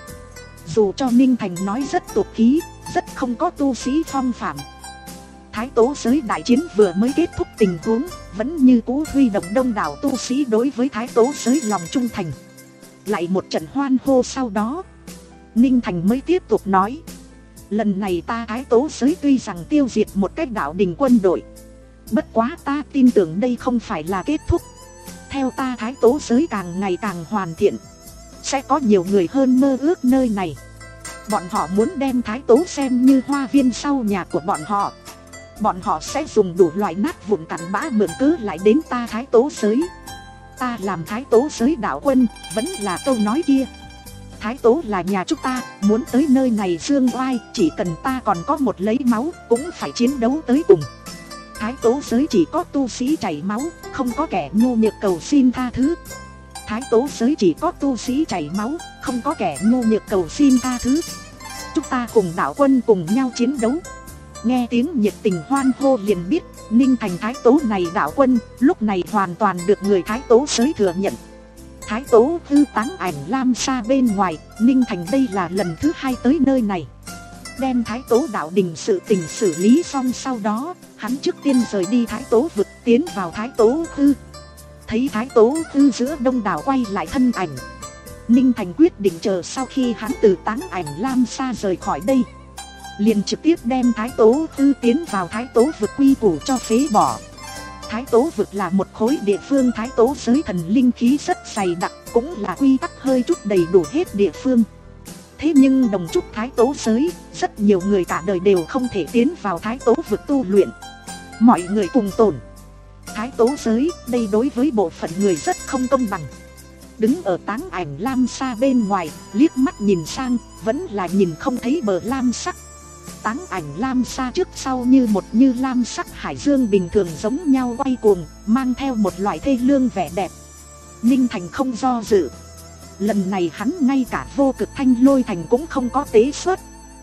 Dù cho Ninh Thành nói rất tục khí, rất không có tu sĩ phong phạm, Thái Tố Giới đại chiến vừa mới kết thúc tình huống vẫn như cũ huy động đông đảo tu sĩ đối với Thái Tố Giới lòng trung thành. Lại một trận hoan hô sau đó, Ninh Thành mới tiếp tục nói, lần này ta Thái Tố Giới tuy rằng tiêu diệt một cách đạo đình quân đội, bất quá ta tin tưởng đây không phải là kết thúc. Theo ta Thái Tố Giới càng ngày càng hoàn thiện, sẽ có nhiều người hơn mơ ước nơi này. Bọn họ muốn đem Thái Tố xem như hoa viên sau nhà của bọn họ. Bọn họ sẽ dùng đủ loại nát vụn cặn bã mượn cớ lại đến ta Thái Tố Giới. Ta làm Thái Tố Giới đạo quân, vẫn là câu nói kia, Thái Tố là nhà chúng ta, muốn tới nơi này dương oai, chỉ cần ta còn có một lấy máu, cũng phải chiến đấu tới cùng. Thái Tố Giới chỉ có tu sĩ chảy máu, không có kẻ nhu nhược cầu xin tha thứ. Thái Tố Giới chỉ có tu sĩ chảy máu, không có kẻ nhu nhược cầu xin tha thứ. Chúng ta cùng đạo quân cùng nhau chiến đấu. Nghe tiếng nhiệt tình hoan hô liền biết, Ninh Thành Thái Tố này đạo quân, lúc này hoàn toàn được người Thái Tố Giới thừa nhận. Thái Tố Hư Táng Ảnh Lam Sa bên ngoài, Ninh Thành đây là lần thứ hai tới nơi này. Đem Thái Tố đạo đình sự tình xử lý xong sau đó, hắn trước tiên rời đi Thái Tố vực, tiến vào Thái Tố Hư. Thấy Thái Tố Hư giữa đông đảo quay lại thân ảnh, Ninh Thành quyết định chờ sau khi hắn từ Táng Ảnh Lam Sa rời khỏi đây, liền trực tiếp đem Thái Tố Hư tiến vào Thái Tố vực quy củ cho phế bỏ. Thái Tố vực là một khối địa phương Thái Tố Giới thần linh khí rất dày đặc, cũng là quy tắc hơi chút đầy đủ hết địa phương. Thế nhưng đồng trúc Thái Tố Giới, rất nhiều người cả đời đều không thể tiến vào Thái Tố vực tu luyện. Mọi người cùng tồn. Thái Tố Giới, đây đối với bộ phận người rất không công bằng. Đứng ở Táng Ảnh Lam Sa bên ngoài, liếc mắt nhìn sang, vẫn là nhìn không thấy bờ lam sắc. Táng Ảnh Lam Sa trước sau như một như lam sắc hải dương bình thường giống nhau quay cuồng, mang theo một loại thê lương vẻ đẹp. Ninh Thành không do dự. Lần này hắn ngay cả vô cực Thanh Lôi Thành cũng không có tế xuất.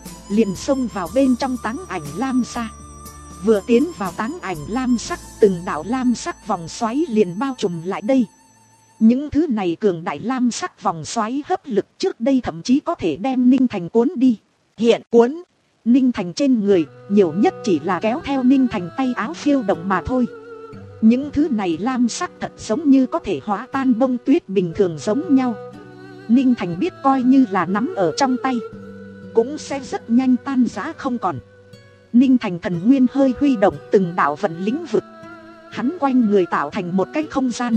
liền xông vào bên trong táng ảnh lam sa. Vừa tiến vào táng ảnh lam sắc, từng đạo lam sắc vòng xoáy liền bao trùm lại đây. Những thứ này cường đại lam sắc vòng xoáy hấp lực trước đây thậm chí có thể đem Ninh Thành cuốn đi. Hiện cuốn Ninh Thành trên người, nhiều nhất chỉ là kéo theo Ninh Thành tay áo phiêu động mà thôi. Những thứ này lam sắc thật giống như có thể hóa tan bông tuyết bình thường giống nhau. Ninh Thành biết coi như là nắm ở trong tay cũng sẽ rất nhanh tan rã không còn. Ninh Thành thần nguyên hơi huy động, từng đạo vận lĩnh vực. Hắn quanh người tạo thành một cái không gian.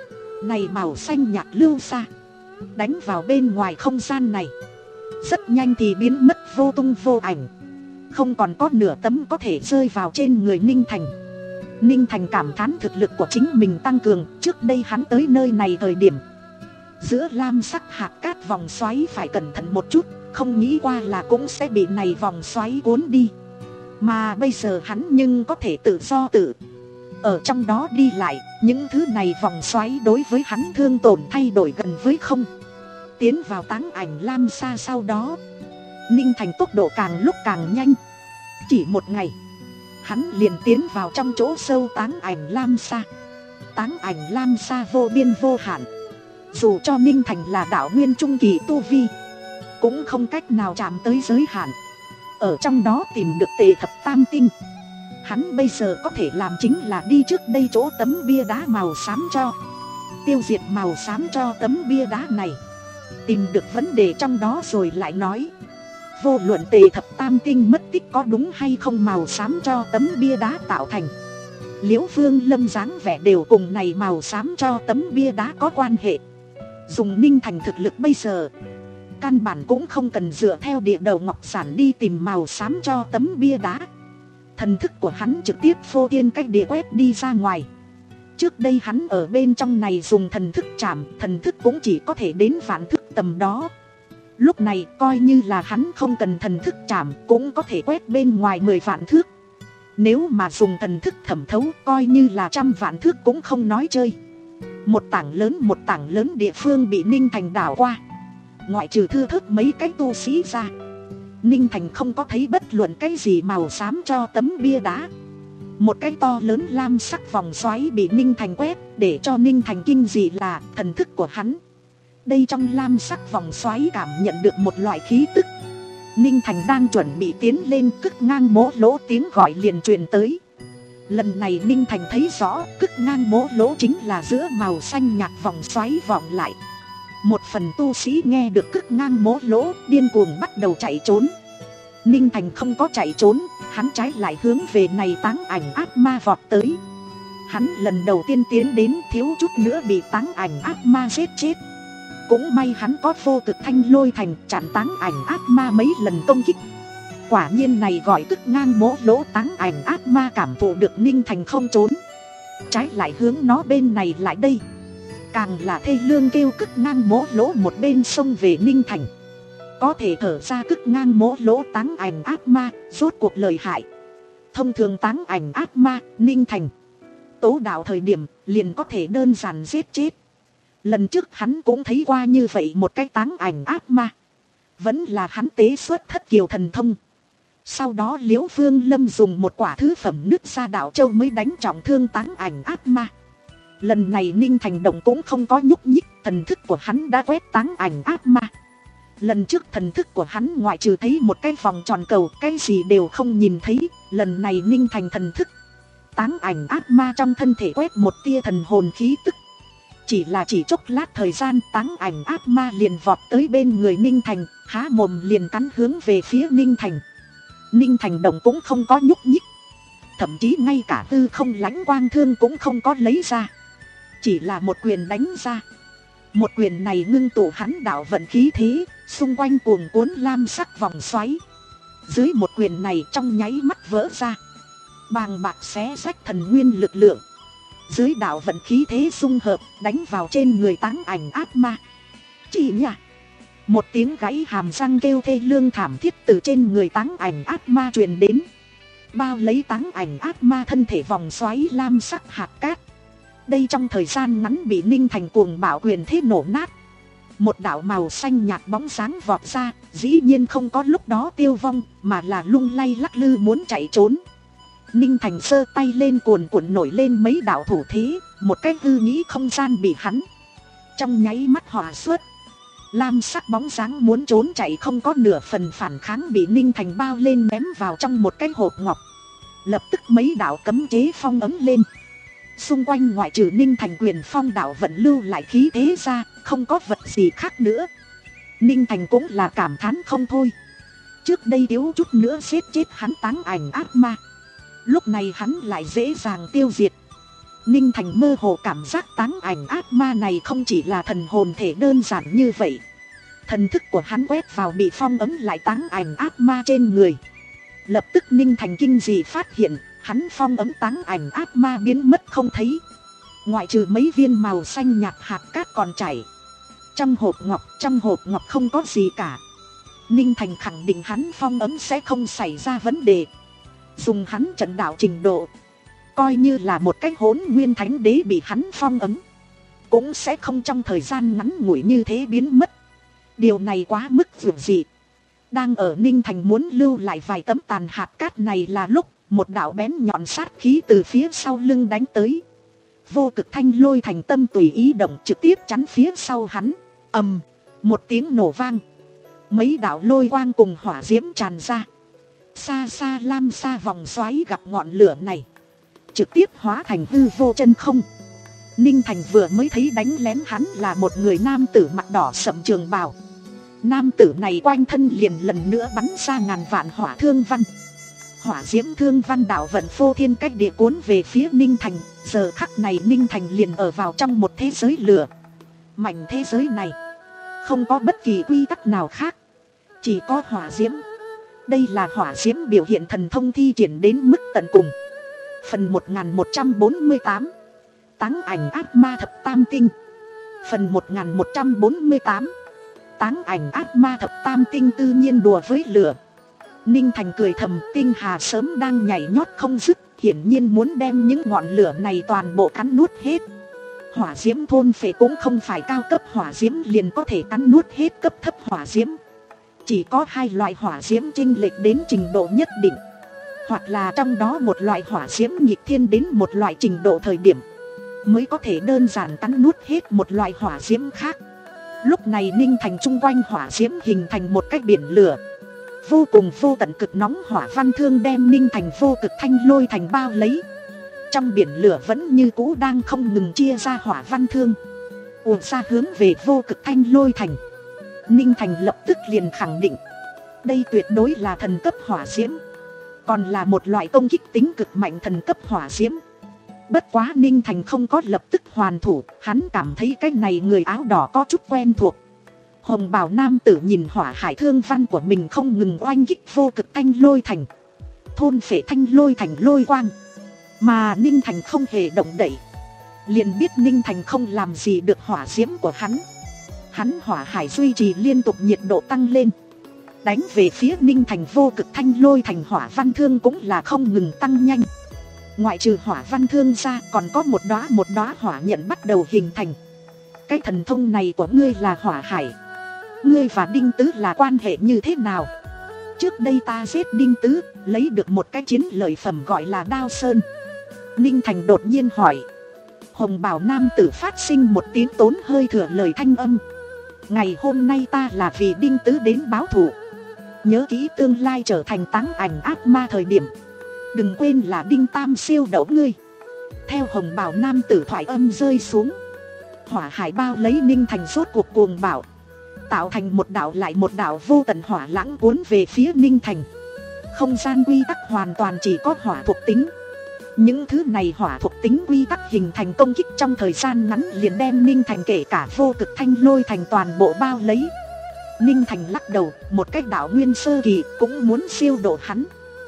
Này màu xanh nhạt lưu xa, đánh vào bên ngoài không gian này, rất nhanh thì biến mất vô tung vô ảnh. Không còn có nửa tấm có thể rơi vào trên người Ninh Thành. Ninh Thành cảm thán thực lực của chính mình tăng cường. Trước đây hắn tới nơi này thời điểm, giữa lam sắc hạt cát vòng xoáy phải cẩn thận một chút, không nghĩ qua là cũng sẽ bị này vòng xoáy cuốn đi. Mà bây giờ hắn nhưng có thể tự do tự ở trong đó đi lại. Những thứ này vòng xoáy đối với hắn thương tổn thay đổi gần với không. Tiến vào táng ảnh lam sa sau đó, Ninh Thành tốc độ càng lúc càng nhanh. Chỉ một ngày, hắn liền tiến vào trong chỗ sâu táng ảnh lam sa. Táng ảnh lam sa vô biên vô hạn. Dù cho Ninh Thành là đạo nguyên trung kỳ tu vi, cũng không cách nào chạm tới giới hạn. Ở trong đó tìm được tề thập tam tinh. Hắn bây giờ có thể làm chính là đi trước đây chỗ tấm bia đá màu xám cho, tiêu diệt màu xám cho tấm bia đá này. Tìm được vấn đề trong đó rồi lại nói. Vô luận tề thập tam tinh mất tích có đúng hay không, màu xám cho tấm bia đá tạo thành, Liễu Vương Lâm dáng vẻ đều cùng này màu xám cho tấm bia đá có quan hệ. Dùng Ninh Thành thực lực bây giờ, căn bản cũng không cần dựa theo địa đầu ngọc sản đi tìm màu xám cho tấm bia đá. Thần thức của hắn trực tiếp phô thiên cách địa quét đi ra ngoài. Trước đây hắn ở bên trong này dùng thần thức chạm, thần thức cũng chỉ có thể đến vạn thước tầm đó. Lúc này coi như là hắn không cần thần thức chạm cũng có thể quét bên ngoài mười vạn thước. Nếu mà dùng thần thức thẩm thấu, coi như là trăm vạn thước cũng không nói chơi. Một tảng lớn một tảng lớn địa phương bị Ninh Thành đảo qua. Ngoại trừ thưa thớt mấy cái tu sĩ ra, Ninh Thành không có thấy bất luận cái gì màu xám cho tấm bia đá. Một cái to lớn lam sắc vòng xoáy bị Ninh Thành quét. Để cho Ninh Thành kinh dị là thần thức của hắn, đây trong lam sắc vòng xoáy cảm nhận được một loại khí tức. Ninh Thành đang chuẩn bị tiến lên, cức ngang mỗ lỗ tiếng gọi liền truyền tới. Lần này Ninh Thành thấy rõ, cức ngang mỗ lỗ chính là giữa màu xanh nhạt vòng xoáy vọng lại. Một phần tu sĩ nghe được cức ngang mỗ lỗ, điên cuồng bắt đầu chạy trốn. Ninh Thành không có chạy trốn, hắn trái lại hướng về này táng ảnh ác ma vọt tới. Hắn lần đầu tiên tiến đến, thiếu chút nữa bị táng ảnh ác ma giết chết. Cũng may hắn có vô cực thanh lôi thành chặn táng ảnh ác ma mấy lần công kích. Quả nhiên này gọi cức ngang mỗ lỗ, táng ảnh ác ma cảm thụ được Ninh Thành không trốn, trái lại hướng nó bên này lại đây. Càng là thê lương kêu cức ngang mỗ lỗ một bên xông về Ninh Thành. Có thể thở ra cức ngang mỗ lỗ táng ảnh ác ma, rốt cuộc lợi hại. Thông thường táng ảnh ác ma, Ninh Thành tố đạo thời điểm liền có thể đơn giản giết chết. Lần trước hắn cũng thấy qua như vậy một cái táng ảnh ác ma, vẫn là hắn tế xuất thất kiều thần thông. Sau đó Liễu Vương Lâm dùng một quả thứ phẩm nứt ra đạo châu mới đánh trọng thương táng ảnh ác ma. Lần này Ninh Thành động cũng không có nhúc nhích, thần thức của hắn đã quét táng ảnh ác ma. Lần trước thần thức của hắn ngoại trừ thấy một cái vòng tròn cầu, cái gì đều không nhìn thấy. Lần này Ninh Thành thần thức, táng ảnh ác ma trong thân thể quét một tia thần hồn khí tức. Chỉ là chỉ chốc lát thời gian, táng ảnh ác ma liền vọt tới bên người Ninh Thành, há mồm liền cắn hướng về phía Ninh Thành. Ninh Thành động cũng không có nhúc nhích, thậm chí ngay cả tư không lãnh quang thương cũng không có lấy ra, chỉ là một quyền đánh ra. Một quyền này ngưng tụ hắn đạo vận khí thế, xung quanh cuồng cuốn lam sắc vòng xoáy. Dưới một quyền này trong nháy mắt vỡ ra, bàng bạc xé rách thần nguyên lực lượng. Dưới đạo vận khí thế xung hợp, đánh vào trên người táng ảnh ác ma. Chỉ nhả, một tiếng gãy hàm răng kêu thê lương thảm thiết từ trên người táng ảnh ác ma truyền đến, bao lấy táng ảnh ác ma thân thể vòng xoáy lam sắc hạt cát. Đây trong thời gian ngắn bị Ninh Thành cuồng bạo quyền thế nổ nát. Một đạo màu xanh nhạt bóng sáng vọt ra, dĩ nhiên không có lúc đó tiêu vong, mà là lung lay lắc lư muốn chạy trốn. Ninh Thành giơ tay lên cuồn cuộn nổi lên mấy đạo thủ thế, một cái hư nghĩ không gian bị hắn trong nháy mắt hòa xuất. Lam sắc bóng dáng muốn trốn chạy không có nửa phần phản kháng bị Ninh Thành bao lên ném vào trong một cái hộp ngọc. Lập tức mấy đạo cấm chế phong ấm lên. Xung quanh ngoại trừ Ninh Thành quyền phong đạo vận lưu lại khí thế ra, không có vật gì khác nữa. Ninh Thành cũng là cảm thán không thôi. Trước đây thiếu chút nữa giết chết hắn táng ảnh ác ma, lúc này hắn lại dễ dàng tiêu diệt. Ninh Thành mơ hồ cảm giác táng ảnh ác ma này không chỉ là thần hồn thể đơn giản như vậy. Thần thức của hắn quét vào bị phong ấm lại táng ảnh ác ma trên người. Lập tức Ninh Thành kinh dị phát hiện, hắn phong ấm táng ảnh ác ma biến mất không thấy. Ngoại trừ mấy viên màu xanh nhạt hạt cát còn chảy trong hộp ngọc, trong hộp ngọc không có gì cả. Ninh Thành khẳng định hắn phong ấm sẽ không xảy ra vấn đề. Dùng hắn trận đạo trình độ, coi như là một cái hỗn nguyên thánh đế bị hắn phong ấm, cũng sẽ không trong thời gian ngắn ngủi như thế biến mất. Điều này quá mức vượt dị. Đang ở Ninh Thành muốn lưu lại vài tấm tàn hạt cát này là lúc một đạo bén nhọn sát khí từ phía sau lưng đánh tới. Vô cực thanh lôi thành tâm tùy ý động trực tiếp chắn phía sau hắn. Ầm, một tiếng nổ vang, mấy đạo lôi quang cùng hỏa diễm tràn ra. Xa xa lam xa vòng xoáy gặp ngọn lửa này, trực tiếp hóa thành hư vô chân không. Ninh Thành vừa mới thấy đánh lén hắn là một người nam tử mặt đỏ sậm trường bào. Nam tử này quanh thân liền lần nữa bắn ra ngàn vạn hỏa thương văn. Hỏa diễm thương văn đạo vận phô thiên cách địa cuốn về phía Ninh Thành. Giờ khắc này Ninh Thành liền ở vào trong một thế giới lửa. Mảnh thế giới này không có bất kỳ quy tắc nào khác, chỉ có hỏa diễm. Đây là hỏa diễm biểu hiện thần thông thi triển đến mức tận cùng. Phần một nghìn một trăm bốn mươi tám, Táng ảnh ác ma thập tam tinh. Phần một nghìn một trăm bốn mươi tám, Táng ảnh ác ma thập tam tinh tự nhiên đùa với lửa. Ninh Thành cười thầm, tinh hà sớm đang nhảy nhót không dứt, hiển nhiên muốn đem những ngọn lửa này toàn bộ cắn nuốt hết. Hỏa diễm thôn phệ cũng không phải cao cấp hỏa diễm liền có thể cắn nuốt hết cấp thấp hỏa diễm. Chỉ có hai loại hỏa diễm chênh lệch đến trình độ nhất định, hoặc là trong đó một loại hỏa diễm nghịch thiên đến một loại trình độ thời điểm, mới có thể đơn giản cắn nuốt hết một loại hỏa diễm khác. Lúc này Ninh Thành chung quanh hỏa diễm hình thành một cái biển lửa. Vô cùng vô tận cực nóng hỏa văn thương đem Ninh Thành vô cực thanh lôi thành bao lấy. Trong biển lửa vẫn như cũ đang không ngừng chia ra hỏa văn thương, ùa ra hướng về vô cực thanh lôi thành. Ninh Thành lập tức liền khẳng định, đây tuyệt đối là thần cấp hỏa diễm, còn là một loại công kích tính cực mạnh thần cấp hỏa diễm. Bất quá Ninh Thành không có lập tức hoàn thủ, hắn cảm thấy cái này người áo đỏ có chút quen thuộc. Hồng bào nam tử nhìn hỏa hải thương văn của mình không ngừng oanh kích vô cực thanh lôi thành, thôn phệ thanh lôi thành lôi quang, mà Ninh Thành không hề động đậy, liền biết Ninh Thành không làm gì được hỏa diễm của hắn. Hắn hỏa hải duy trì liên tục nhiệt độ tăng lên, đánh về phía Ninh Thành vô cực thanh lôi thành hỏa văn thương cũng là không ngừng tăng nhanh. Ngoại trừ hỏa văn thương ra còn có một đóa một đóa hỏa nhận bắt đầu hình thành. Cái thần thông này của ngươi là hỏa hải, ngươi và Đinh Tứ là quan hệ như thế nào? Trước đây ta giết Đinh Tứ, lấy được một cái chiến lợi phẩm gọi là Đao Sơn. Ninh Thành đột nhiên hỏi. Hồng bào nam tử phát sinh một tiếng tốn hơi thừa lời thanh âm. Ngày hôm nay ta là vì Đinh Tứ đến báo thù, nhớ kỹ tương lai trở thành táng ảnh ác ma thời điểm, đừng quên là Đinh Tam siêu đậu ngươi. Theo hồng bào nam tử thoại âm rơi xuống, hỏa hải bao lấy Ninh Thành rốt cuộc cuồng bạo, tạo thành một đạo lại một đạo vô tận hỏa lãng cuốn về phía Ninh Thành. Không gian quy tắc hoàn toàn chỉ có hỏa thuộc tính. Những thứ này hỏa thuộc tính quy tắc hình thành công kích trong thời gian ngắn liền đem Ninh Thành kể cả vô cực thanh lôi thành toàn bộ bao lấy. Ninh Thành lắc đầu, một cách đạo nguyên sơ kỳ cũng muốn siêu độ hắn.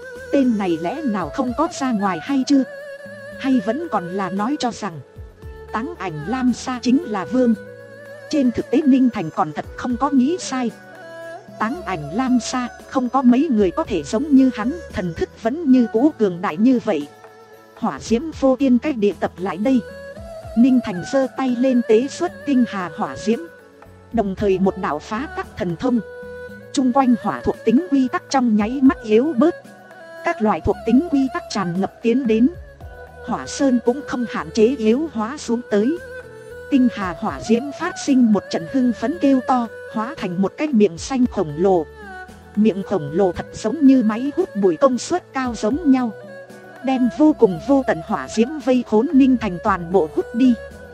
Tên này lẽ nào không có ra ngoài hay chưa? Hay vẫn còn là nói cho rằng táng ảnh Lam Sa chính là vương? Trên thực tế Ninh Thành còn thật không có nghĩ sai. Táng ảnh Lam Sa không có mấy người có thể giống như hắn, thần thức vẫn như cũ cường đại như vậy. Hỏa diễm vô tiên cách địa tập lại đây. Ninh Thành giơ tay lên tế xuất tinh hà hỏa diễm, đồng thời một đạo phá tắc thần thông chung quanh hỏa thuộc tính quy tắc trong nháy mắt yếu bớt. Các loại thuộc tính quy tắc tràn ngập tiến đến. Hỏa sơn cũng không hạn chế yếu hóa xuống tới. Tinh hà hỏa diễm phát sinh một trận hưng phấn kêu to, hóa thành một cái miệng xanh khổng lồ. Miệng khổng lồ thật giống như máy hút bụi công suất cao giống nhau, đem vô cùng vô tận hỏa diễm vây khốn Ninh Thành toàn bộ hút đi.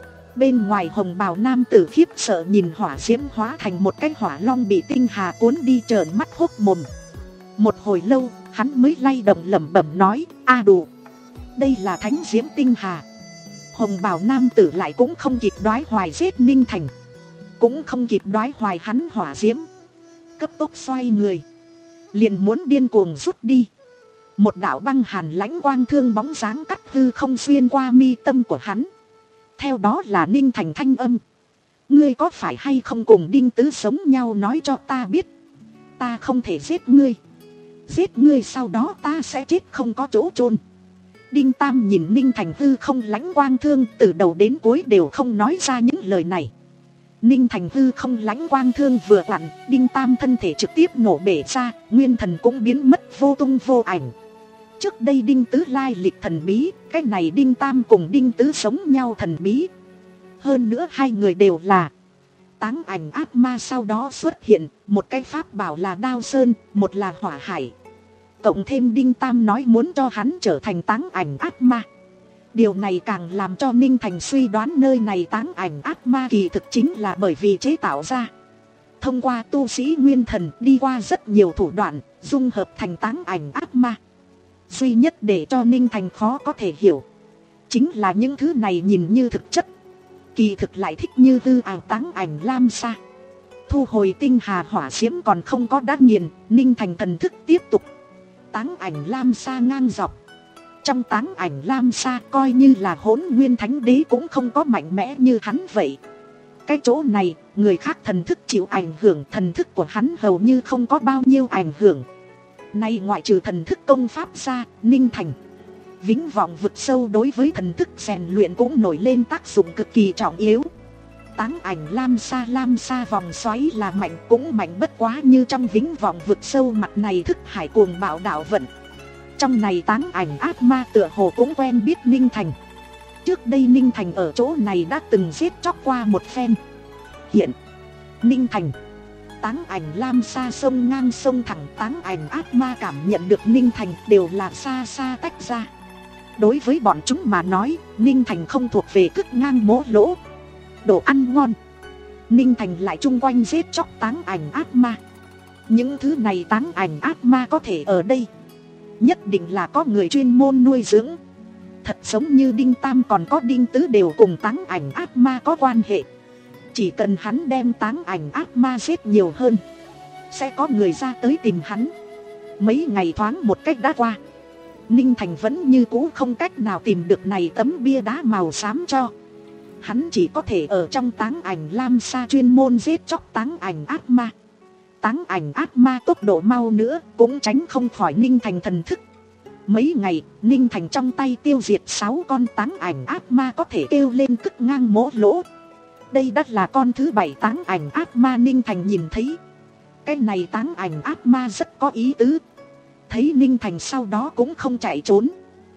Bên ngoài hồng bào nam tử khiếp sợ nhìn hỏa diễm hóa thành một cái hỏa long bị tinh hà cuốn đi trợn mắt hốc mồm. Một hồi lâu hắn mới lay động lẩm bẩm nói: a đủ, đây là thánh diễm tinh hà. Hồng bào nam tử lại cũng không kịp đoái hoài giết Ninh Thành, cũng không kịp đoái hoài hắn hỏa diễm, cấp tốc xoay người, liền muốn điên cuồng rút đi. Một đạo băng hàn lãnh quang thương bóng dáng cắt hư không xuyên qua mi tâm của hắn. Theo đó là Ninh Thành thanh âm: ngươi có phải hay không cùng Đinh Tứ sống nhau, nói cho ta biết. Ta không thể giết ngươi, giết ngươi sau đó ta sẽ chết không có chỗ chôn. Đinh Tam nhìn Ninh Thành hư không lãnh quang thương, từ đầu đến cuối đều không nói ra những lời này. Ninh Thành hư không lãnh quang thương vừa lặn, Đinh Tam thân thể trực tiếp nổ bể ra, nguyên thần cũng biến mất vô tung vô ảnh. Trước đây Đinh Tứ lai lịch thần bí, cái này Đinh Tam cùng Đinh Tứ sống nhau thần bí. Hơn nữa hai người đều là táng ảnh ác ma. Sau đó xuất hiện một cái pháp bảo là Đao Sơn, một là Hỏa Hải. Cộng thêm Đinh Tam nói muốn cho hắn trở thành táng ảnh ác ma. Điều này càng làm cho Ninh Thành suy đoán nơi này táng ảnh ác ma kỳ thực chính là bởi vì chế tạo ra. Thông qua tu sĩ nguyên thần đi qua rất nhiều thủ đoạn, dung hợp thành táng ảnh ác ma. Duy nhất để cho Ninh Thành khó có thể hiểu chính là những thứ này nhìn như thực chất, kỳ thực lại thích như hư ảo táng ảnh lam sa. Thu hồi tinh hà hỏa diễm còn không có đắc nghiền, Ninh Thành thần thức tiếp tục táng ảnh lam sa ngang dọc. Trong táng ảnh lam sa coi như là Hỗn Nguyên Thánh Đế cũng không có mạnh mẽ như hắn vậy. Cái chỗ này người khác thần thức chịu ảnh hưởng, thần thức của hắn hầu như không có bao nhiêu ảnh hưởng. Nay ngoại trừ thần thức công pháp ra, Ninh Thành vĩnh vọng vực sâu đối với thần thức rèn luyện cũng nổi lên tác dụng cực kỳ trọng yếu. Táng ảnh lam sa lam sa vòng xoáy là mạnh, cũng mạnh bất quá như trong vĩnh vọng vực sâu mặt này thức hải cuồng bạo đạo vận. Trong này táng ảnh ác ma tựa hồ cũng quen biết Ninh Thành. Trước đây Ninh Thành ở chỗ này đã từng giết chóc qua một phen. Hiện Ninh Thành táng ảnh lam sa sông ngang sông thẳng, táng ảnh ác ma cảm nhận được Ninh Thành đều là xa xa tách ra. Đối với bọn chúng mà nói, Ninh Thành không thuộc về cức ngang mố lỗ, đồ ăn ngon. Ninh Thành lại chung quanh giết chóc táng ảnh ác ma. Những thứ này táng ảnh ác ma có thể ở đây, nhất định là có người chuyên môn nuôi dưỡng. Thật giống như Đinh Tam còn có Đinh Tứ đều cùng táng ảnh ác ma có quan hệ. Chỉ cần hắn đem táng ảnh ác ma giết nhiều hơn, sẽ có người ra tới tìm hắn. Mấy ngày thoáng một cách đã qua, Ninh Thành vẫn như cũ không cách nào tìm được này tấm bia đá màu xám cho. Hắn chỉ có thể ở trong táng ảnh lam sa chuyên môn giết chóc táng ảnh ác ma. Táng ảnh ác ma tốc độ mau nữa cũng tránh không khỏi Ninh Thành thần thức. Mấy ngày, Ninh Thành trong tay tiêu diệt sáu con táng ảnh ác ma có thể kêu lên cức ngang mố lỗ. Đây đã là con thứ bảy táng ảnh ác ma Ninh Thành nhìn thấy. Cái này táng ảnh ác ma rất có ý tứ. Thấy Ninh Thành sau đó cũng không chạy trốn,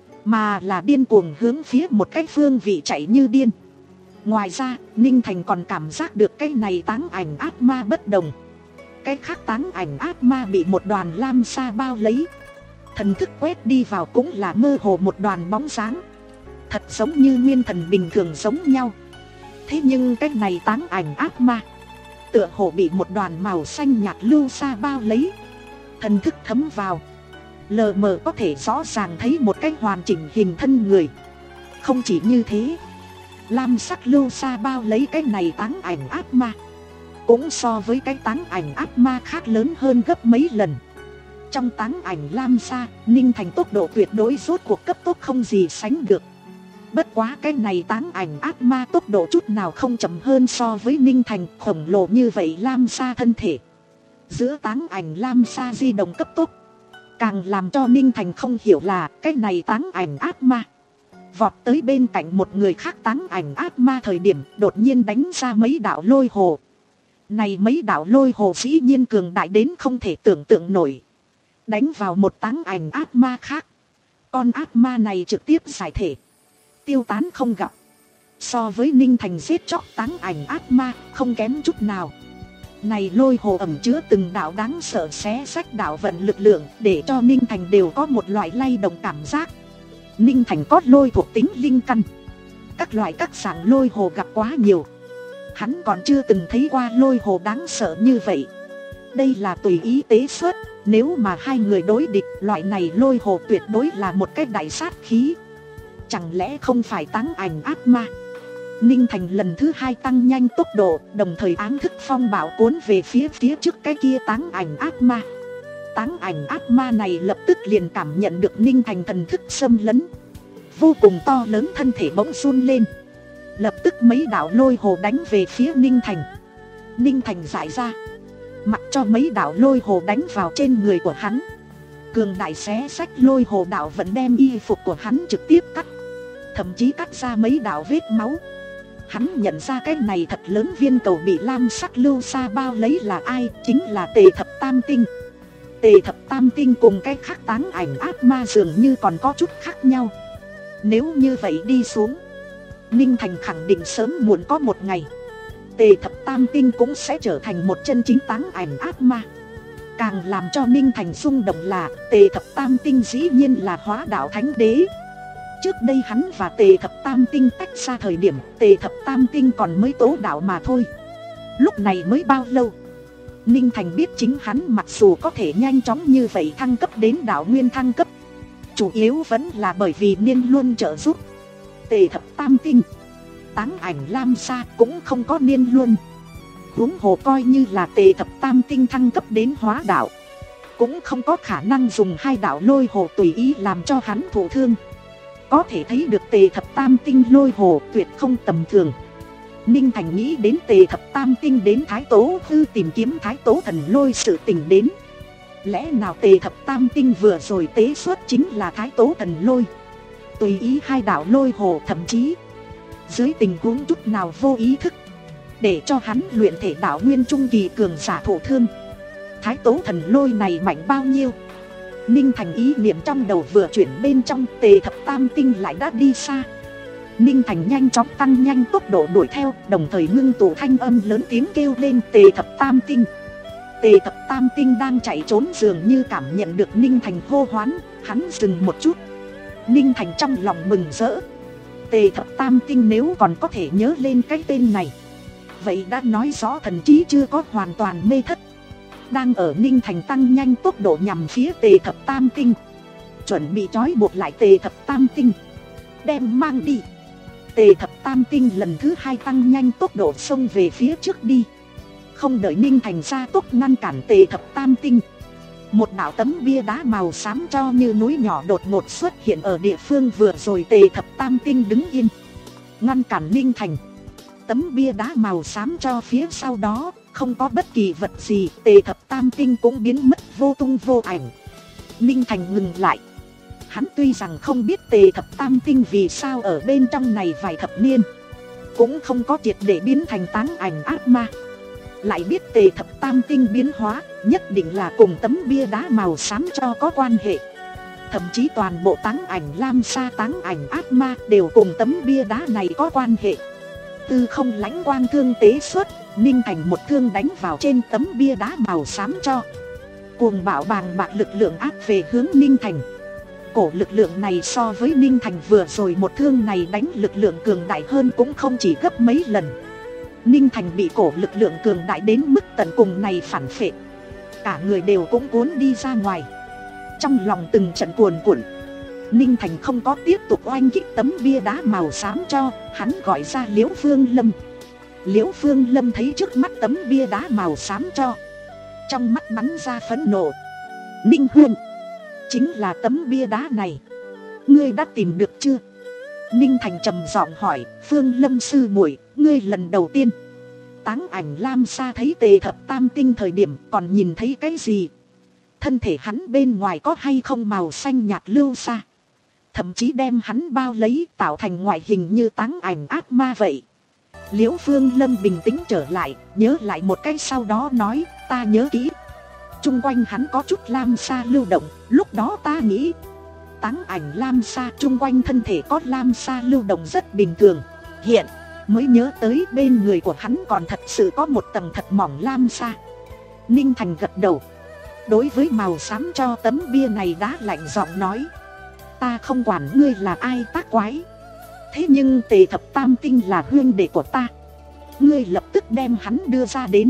mà là điên cuồng hướng phía một cái phương vị chạy như điên. Ngoài ra, Ninh Thành còn cảm giác được cái này táng ảnh ác ma bất đồng. Cái khác táng ảnh ác ma bị một đoàn lam sa bao lấy, thần thức quét đi vào cũng là mơ hồ một đoàn bóng dáng, thật giống như nguyên thần bình thường giống nhau. Thế nhưng cái này táng ảnh ác ma tựa hồ bị một đoàn màu xanh nhạt lưu sa bao lấy, thần thức thấm vào, lờ mờ có thể rõ ràng thấy một cái hoàn chỉnh hình thân người. Không chỉ như thế, lam sắc lưu sa bao lấy cái này táng ảnh ác ma cũng so với cái táng ảnh ác ma khác lớn hơn gấp mấy lần. Trong táng ảnh lam sa, Ninh Thành tốc độ tuyệt đối rốt cuộc cấp tốc không gì sánh được. Bất quá cái này táng ảnh ác ma tốc độ chút nào không chậm hơn so với Ninh Thành, khổng lồ như vậy lam sa thân thể. Giữa táng ảnh lam sa di động cấp tốc, càng làm cho Ninh Thành không hiểu là cái này táng ảnh ác ma vọt tới bên cạnh một người khác táng ảnh ác ma thời điểm đột nhiên đánh ra mấy đạo lôi hồ. Này mấy đạo lôi hồ dĩ nhiên cường đại đến không thể tưởng tượng nổi. Đánh vào một táng ảnh ác ma khác. Con ác ma này trực tiếp giải thể. Tiêu tán không gặp. So với Ninh Thành giết chóc táng ảnh ác ma không kém chút nào. Này lôi hồ ẩn chứa từng đạo đáng sợ xé rách đạo vận lực lượng, để cho Ninh Thành đều có một loại lay động cảm giác. Ninh Thành có lôi thuộc tính linh căn. Các loại các dạng lôi hồ gặp quá nhiều. Hắn còn chưa từng thấy qua lôi hồ đáng sợ như vậy. Đây là tùy ý tế xuất. Nếu mà hai người đối địch, loại này lôi hồ tuyệt đối là một cái đại sát khí. Chẳng lẽ không phải táng ảnh ác ma? Ninh Thành lần thứ hai tăng nhanh tốc độ, đồng thời ám thức phong bạo cuốn về phía phía trước cái kia táng ảnh ác ma. Táng ảnh ác ma này lập tức liền cảm nhận được Ninh Thành thần thức xâm lấn. Vô cùng to lớn thân thể bỗng run lên. Lập tức mấy đạo lôi hồ đánh về phía Ninh Thành. Ninh Thành giải ra, mặc cho mấy đạo lôi hồ đánh vào trên người của hắn. Cường đại xé sách lôi hồ đạo vẫn đem y phục của hắn trực tiếp cắt, thậm chí cắt ra mấy đạo vết máu. Hắn nhận ra cái này thật lớn viên cầu bị lam sắc lưu sa bao lấy là ai, chính là Tề Thập Tam Tinh. Tề Thập Tam Tinh cùng cái khác táng ảnh ác ma dường như còn có chút khác nhau. Nếu như vậy đi xuống, Ninh Thành khẳng định sớm muộn có một ngày Tề Thập Tam Tinh cũng sẽ trở thành một chân chính táng ảnh ác ma. Càng làm cho Ninh Thành xung động là Tề Thập Tam Tinh dĩ nhiên là hóa đạo thánh đế. Trước đây hắn và Tề Thập Tam Tinh tách ra thời điểm Tề Thập Tam Tinh còn mới tố đạo mà thôi. Lúc này mới bao lâu? Ninh Thành biết chính hắn mặc dù có thể nhanh chóng như vậy thăng cấp đến đạo nguyên thăng cấp, chủ yếu vẫn là bởi vì Niên Luân trợ giúp. Tề Thập Tam Tinh, táng ảnh lam sa cũng không có Niên Luân. Huống hồ coi như là Tề Thập Tam Tinh thăng cấp đến hóa đạo, cũng không có khả năng dùng hai đạo lôi hồ tùy ý làm cho hắn thụ thương. Có thể thấy được Tề Thập Tam Tinh lôi hồ tuyệt không tầm thường. Ninh Thành nghĩ đến Tề Thập Tam Tinh đến Thái Tố Hư tìm kiếm Thái Tố Thần Lôi sự tình đến. Lẽ nào Tề Thập Tam Tinh vừa rồi tế xuất chính là Thái Tố Thần Lôi? Tùy ý hai đạo lôi hồ, thậm chí dưới tình huống chút nào vô ý thức, để cho hắn luyện thể đạo nguyên trung kỳ cường giả thổ thương. Thái Tố Thần Lôi này mạnh bao nhiêu? Ninh Thành ý niệm trong đầu vừa chuyển bên trong, Tề Thập Tam Tinh lại đã đi xa. Ninh Thành nhanh chóng tăng nhanh tốc độ đuổi theo, đồng thời ngưng tụ thanh âm lớn tiếng kêu lên Tề Thập Tam Tinh. Tề Thập Tam Tinh đang chạy trốn dường như cảm nhận được Ninh Thành hô hoán, hắn dừng một chút. Ninh Thành trong lòng mừng rỡ. Tề Thập Tam Tinh nếu còn có thể nhớ lên cái tên này, vậy đã nói rõ thần trí chưa có hoàn toàn mê thất. Đang ở Ninh Thành tăng nhanh tốc độ nhằm phía Tề Thập Tam Tinh, chuẩn bị trói buộc lại Tề Thập Tam Tinh, đem mang đi. Tề Thập Tam Tinh lần thứ hai tăng nhanh tốc độ xông về phía trước đi. Không đợi Ninh Thành ra tốc ngăn cản Tề Thập Tam Tinh, một đạo tấm bia đá màu xám cho như núi nhỏ đột ngột xuất hiện ở địa phương vừa rồi Tề Thập Tam Tinh đứng yên, ngăn cản Ninh Thành. Tấm bia đá màu xám cho phía sau đó không có bất kỳ vật gì, Tề Thập Tam Tinh cũng biến mất vô tung vô ảnh. Ninh Thành ngừng lại. Hắn tuy rằng không biết Tề Thập Tam Tinh vì sao ở bên trong này vài thập niên, cũng không có triệt để biến thành táng ảnh ác ma, lại biết Tề Thập Tam Tinh biến hóa nhất định là cùng tấm bia đá màu xám cho có quan hệ. Thậm chí toàn bộ táng ảnh lam sa táng ảnh ác ma đều cùng tấm bia đá này có quan hệ. Tư không lãnh quang thương tế xuất, Ninh Thành một thương đánh vào trên tấm bia đá màu xám cho. Cuồng bạo bàng bạc lực lượng áp về hướng Ninh Thành. Cổ lực lượng này so với Ninh Thành vừa rồi một thương này đánh lực lượng cường đại hơn cũng không chỉ gấp mấy lần. Ninh Thành bị cổ lực lượng cường đại đến mức tận cùng này phản phệ, cả người đều cũng cuốn đi ra ngoài. Trong lòng từng trận cuồn cuộn, Ninh Thành không có tiếp tục oanh kích tấm bia đá màu xám cho, hắn gọi ra Liễu Phương Lâm. Liễu Phương Lâm thấy trước mắt tấm bia đá màu xám cho, trong mắt bắn ra phẫn nộ. Ninh Huyên, chính là tấm bia đá này, ngươi đã tìm được chưa? Ninh Thành trầm giọng hỏi. Phương Lâm sư muội, ngươi lần đầu tiên táng ảnh lam sa thấy Tề Thập Tam Tinh thời điểm còn nhìn thấy cái gì? Thân thể hắn bên ngoài có hay không màu xanh nhạt lưu sa, thậm chí đem hắn bao lấy tạo thành ngoại hình như táng ảnh ác ma vậy. Liễu Phương Lâm bình tĩnh trở lại, nhớ lại một cái sau đó nói, ta nhớ kỹ. Chung quanh hắn có chút lam sa lưu động, lúc đó ta nghĩ táng ảnh lam sa chung quanh thân thể có lam sa lưu động rất bình thường. Hiện mới nhớ tới bên người của hắn còn thật sự có một tầng thật mỏng lam sa. Ninh Thành gật đầu. Đối với màu xám cho tấm bia này đá lạnh giọng nói, ta không quản ngươi là ai tác quái, thế nhưng Tề Thập Tam Tinh là huynh đệ của ta, ngươi lập tức đem hắn đưa ra đến,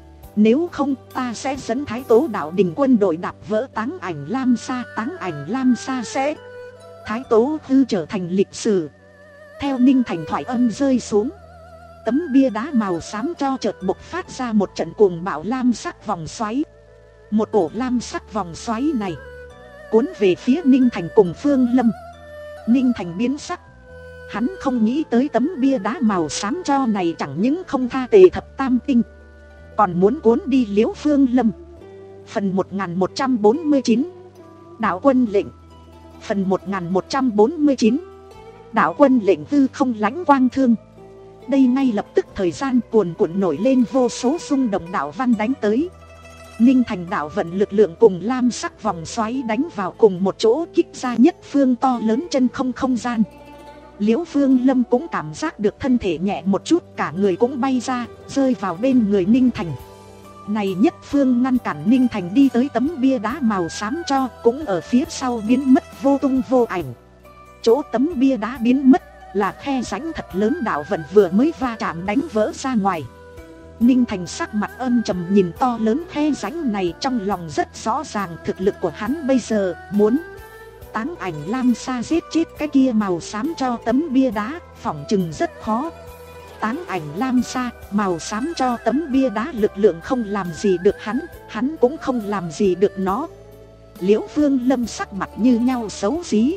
nếu không ta sẽ dẫn Thái Tố Đạo Đình quân đội đạp vỡ táng ảnh lam sa. Táng ảnh lam sa sẽ Thái Tố hư trở thành lịch sử. Theo Ninh Thành thoại âm rơi xuống, tấm bia đá màu xám cho chợt bộc phát ra một trận cuồng bạo lam sắc vòng xoáy. Một cổ lam sắc vòng xoáy này cuốn về phía Ninh Thành cùng Phương Lâm. Ninh Thành biến sắc, hắn không nghĩ tới tấm bia đá màu xám cho này chẳng những không tha Tề Thập Tam Tinh, còn muốn cuốn đi Liễu Phương Lâm. Phần một nghìn một trăm bốn mươi chín Đạo quân lệnh. Phần một nghìn một trăm bốn mươi chín Đạo quân lệnh hư không lãnh quang thương. Đây ngay lập tức thời gian cuồn cuộn nổi lên vô số xung động đạo văn đánh tới. Ninh Thành đạo vận lực lượng cùng lam sắc vòng xoáy đánh vào cùng một chỗ, kích ra nhất phương to lớn chân không không gian. Liễu Phương Lâm cũng cảm giác được thân thể nhẹ một chút, cả người cũng bay ra, rơi vào bên người Ninh Thành. Này nhất phương ngăn cản Ninh Thành đi tới tấm bia đá màu xám cho, cũng ở phía sau biến mất vô tung vô ảnh. Chỗ tấm bia đá biến mất là khe rãnh thật lớn đạo vận vừa mới va chạm đánh vỡ ra ngoài. Ninh Thành sắc mặt âm trầm nhìn to lớn khe rãnh này, trong lòng rất rõ ràng thực lực của hắn bây giờ. Muốn táng ảnh lam sa giết chết cái kia màu xám cho tấm bia đá phỏng chừng rất khó. Táng ảnh lam sa, màu xám cho tấm bia đá lực lượng không làm gì được hắn, hắn cũng không làm gì được nó. Liễu Phương Lâm sắc mặt như nhau xấu xí.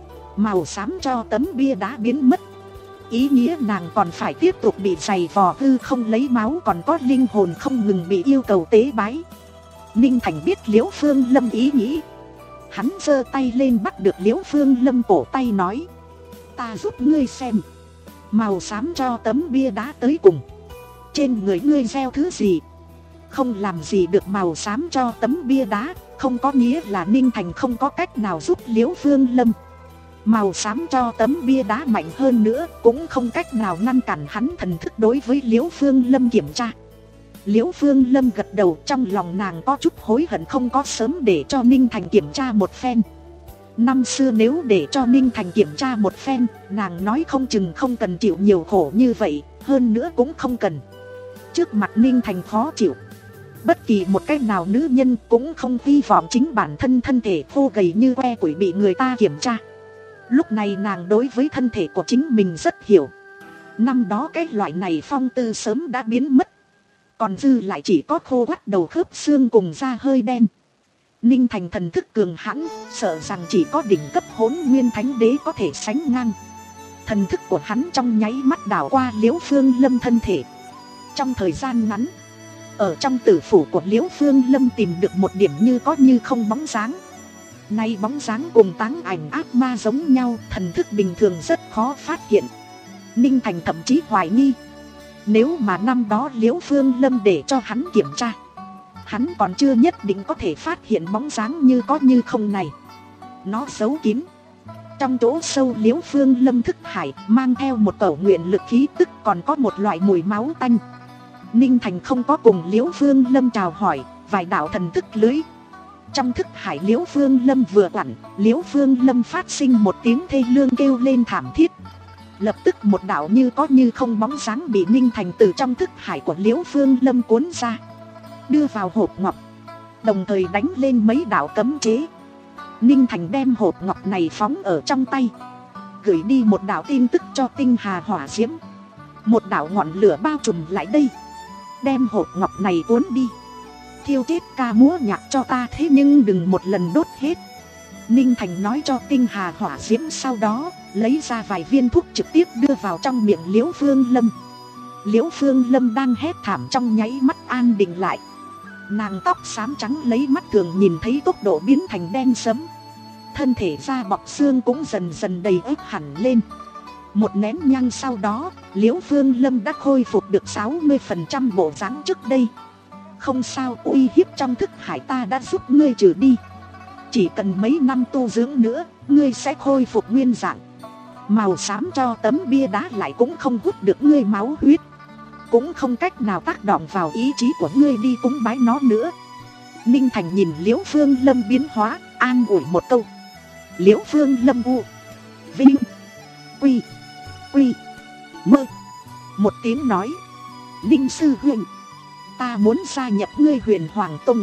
Màu xám cho tấm bia đá biến mất, ý nghĩa nàng còn phải tiếp tục bị giày vò hư không lấy máu, còn có linh hồn không ngừng bị yêu cầu tế bái. Ninh Thành biết Liễu Phương Lâm ý nghĩ, hắn giơ tay lên bắt được Liễu Phương Lâm cổ tay nói, ta giúp ngươi xem màu xám cho tấm bia đá tới cùng trên người ngươi gieo thứ gì. Không làm gì được màu xám cho tấm bia đá, không có nghĩa là Ninh Thành không có cách nào giúp Liễu Phương Lâm. Màu xám cho tấm bia đá mạnh hơn nữa cũng không cách nào ngăn cản hắn thần thức đối với Liễu Phương Lâm kiểm tra. Liễu Phương Lâm gật đầu, trong lòng nàng có chút hối hận không có sớm để cho Ninh Thành kiểm tra một phen. Năm xưa nếu để cho Ninh Thành kiểm tra một phen, nàng nói không chừng không cần chịu nhiều khổ như vậy, hơn nữa cũng không cần. Trước mặt Ninh Thành khó chịu, bất kỳ một cách nào nữ nhân cũng không hy vọng chính bản thân thân thể khô gầy như que củi bị người ta kiểm tra. Lúc này nàng đối với thân thể của chính mình rất hiểu. Năm đó cái loại này phong tư sớm đã biến mất, còn dư lại chỉ có khô quắt đầu khớp xương cùng da hơi đen. Ninh Thành thần thức cường hãn, sợ rằng chỉ có đỉnh cấp Hỗn Nguyên Thánh Đế có thể sánh ngang. Thần thức của hắn trong nháy mắt đảo qua Liễu Phương Lâm thân thể. Trong thời gian ngắn, ở trong tử phủ của Liễu Phương Lâm tìm được một điểm như có như không bóng dáng. Nay bóng dáng cùng táng ảnh ác ma giống nhau, thần thức bình thường rất khó phát hiện. Ninh Thành thậm chí hoài nghi, nếu mà năm đó Liễu Phương Lâm để cho hắn kiểm tra, hắn còn chưa nhất định có thể phát hiện bóng dáng như có như không này. Nó giấu kín trong chỗ sâu Liễu Phương Lâm thức hải, mang theo một cầu nguyện lực khí tức, còn có một loại mùi máu tanh. Ninh Thành không có cùng Liễu Phương Lâm chào hỏi, vài đạo thần thức lưới trong thức hải Liễu Phương Lâm vừa quặn, Liễu Phương Lâm phát sinh một tiếng thê lương kêu lên thảm thiết. Lập tức một đạo như có như không bóng dáng bị Ninh Thành từ trong thức hải của Liễu Phương Lâm cuốn ra, đưa vào hộp ngọc, đồng thời đánh lên mấy đạo cấm chế. Ninh Thành đem hộp ngọc này phóng ở trong tay, gửi đi một đạo tin tức cho tinh hà hỏa diễm. Một đạo ngọn lửa bao trùm lại đây, đem hộp ngọc này cuốn đi. Thiêu chết ca múa nhạc cho ta, thế nhưng đừng một lần đốt hết. Ninh Thành nói cho tinh hà hỏa diễm, sau đó lấy ra vài viên thuốc trực tiếp đưa vào trong miệng Liễu Phương Lâm. Liễu Phương Lâm đang hét thảm trong nháy mắt an định lại. Nàng tóc xám trắng lấy mắt thường nhìn thấy tốc độ biến thành đen sẫm, thân thể da bọc xương cũng dần dần đầy ếp hẳn lên. Một nén nhang sau đó, Liễu Phương Lâm đã khôi phục được sáu mươi phần trăm bộ dáng trước đây. Không sao, uy hiếp trong thức hải ta đã giúp ngươi trừ đi. Chỉ cần mấy năm tu dưỡng nữa, ngươi sẽ khôi phục nguyên dạng. Màu xám cho tấm bia đá lại cũng không hút được ngươi máu huyết, cũng không cách nào tác động vào ý chí của ngươi đi cúng bái nó nữa. Ninh Thành nhìn Liễu Phương Lâm biến hóa, an ủi một câu. Liễu Phương Lâm u vinh quy quy mơ một tiếng nói. Ninh sư huynh, ta muốn gia nhập ngươi Huyền Hoàng Tông,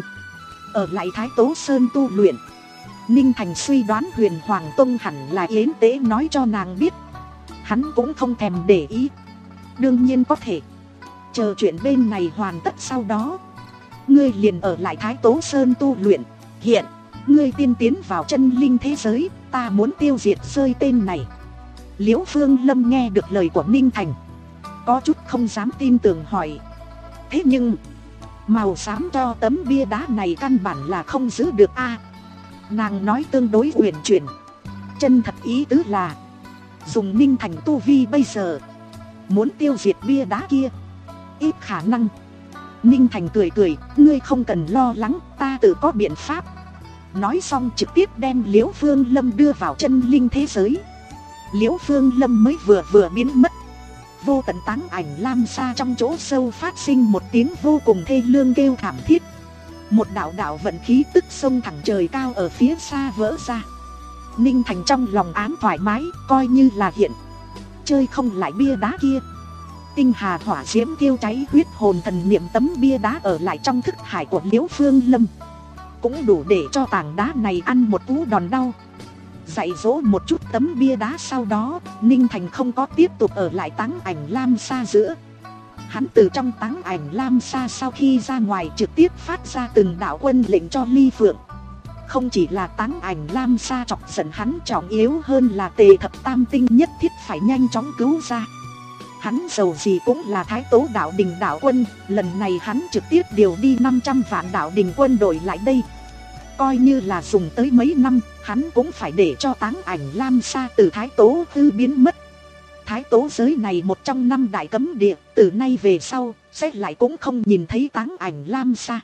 ở lại Thái Tố Sơn tu luyện. Ninh Thành suy đoán Huyền Hoàng Tông hẳn là Yến Tế nói cho nàng biết. Hắn cũng không thèm để ý. Đương nhiên có thể. Chờ chuyện bên này hoàn tất sau đó, ngươi liền ở lại Thái Tố Sơn tu luyện. Hiện, ngươi tiên tiến vào chân linh thế giới, ta muốn tiêu diệt rơi tên này. Liễu Phương Lâm nghe được lời của Ninh Thành, có chút không dám tin tưởng hỏi. Thế nhưng, màu xám cho tấm bia đá này căn bản là không giữ được a. Nàng nói tương đối uyển chuyển, chân thật ý tứ là dùng Ninh Thành tu vi bây giờ, muốn tiêu diệt bia đá kia ít khả năng. Ninh Thành cười cười, ngươi không cần lo lắng, ta tự có biện pháp. Nói xong trực tiếp đem Liễu Phương Lâm đưa vào chân linh thế giới. Liễu Phương Lâm mới vừa vừa biến mất, vô tận táng ảnh lam xa trong chỗ sâu phát sinh một tiếng vô cùng thê lương kêu thảm thiết. Một đạo đạo vận khí tức sông thẳng trời cao ở phía xa vỡ ra. Ninh Thành trong lòng ám thoải mái, coi như là hiện chơi không lại bia đá kia. Tinh hà hỏa diễm thiêu cháy huyết hồn thần niệm tấm bia đá ở lại trong thức hải của Liễu Phương Lâm, cũng đủ để cho tảng đá này ăn một cú đòn đau. Dạy dỗ một chút tấm bia đá sau đó, Ninh Thành không có tiếp tục ở lại táng ảnh lam xa giữa. Hắn từ trong táng ảnh lam xa sau khi ra ngoài trực tiếp phát ra từng đạo quân lệnh cho Ly Phượng. Không chỉ là táng ảnh lam xa chọc giận hắn, trọng yếu hơn là Tề Thập Tam Tinh nhất thiết phải nhanh chóng cứu ra. Hắn dầu gì cũng là Thái Tố đạo đình đạo quân, lần này hắn trực tiếp điều đi năm trăm vạn đạo đình quân đội lại đây. Coi như là dùng tới mấy năm, hắn cũng phải để cho táng ảnh lam xa từ Thái Tố Tư biến mất. Thái Tố giới này một trong năm đại cấm địa, từ nay về sau sẽ lại cũng không nhìn thấy táng ảnh lam xa.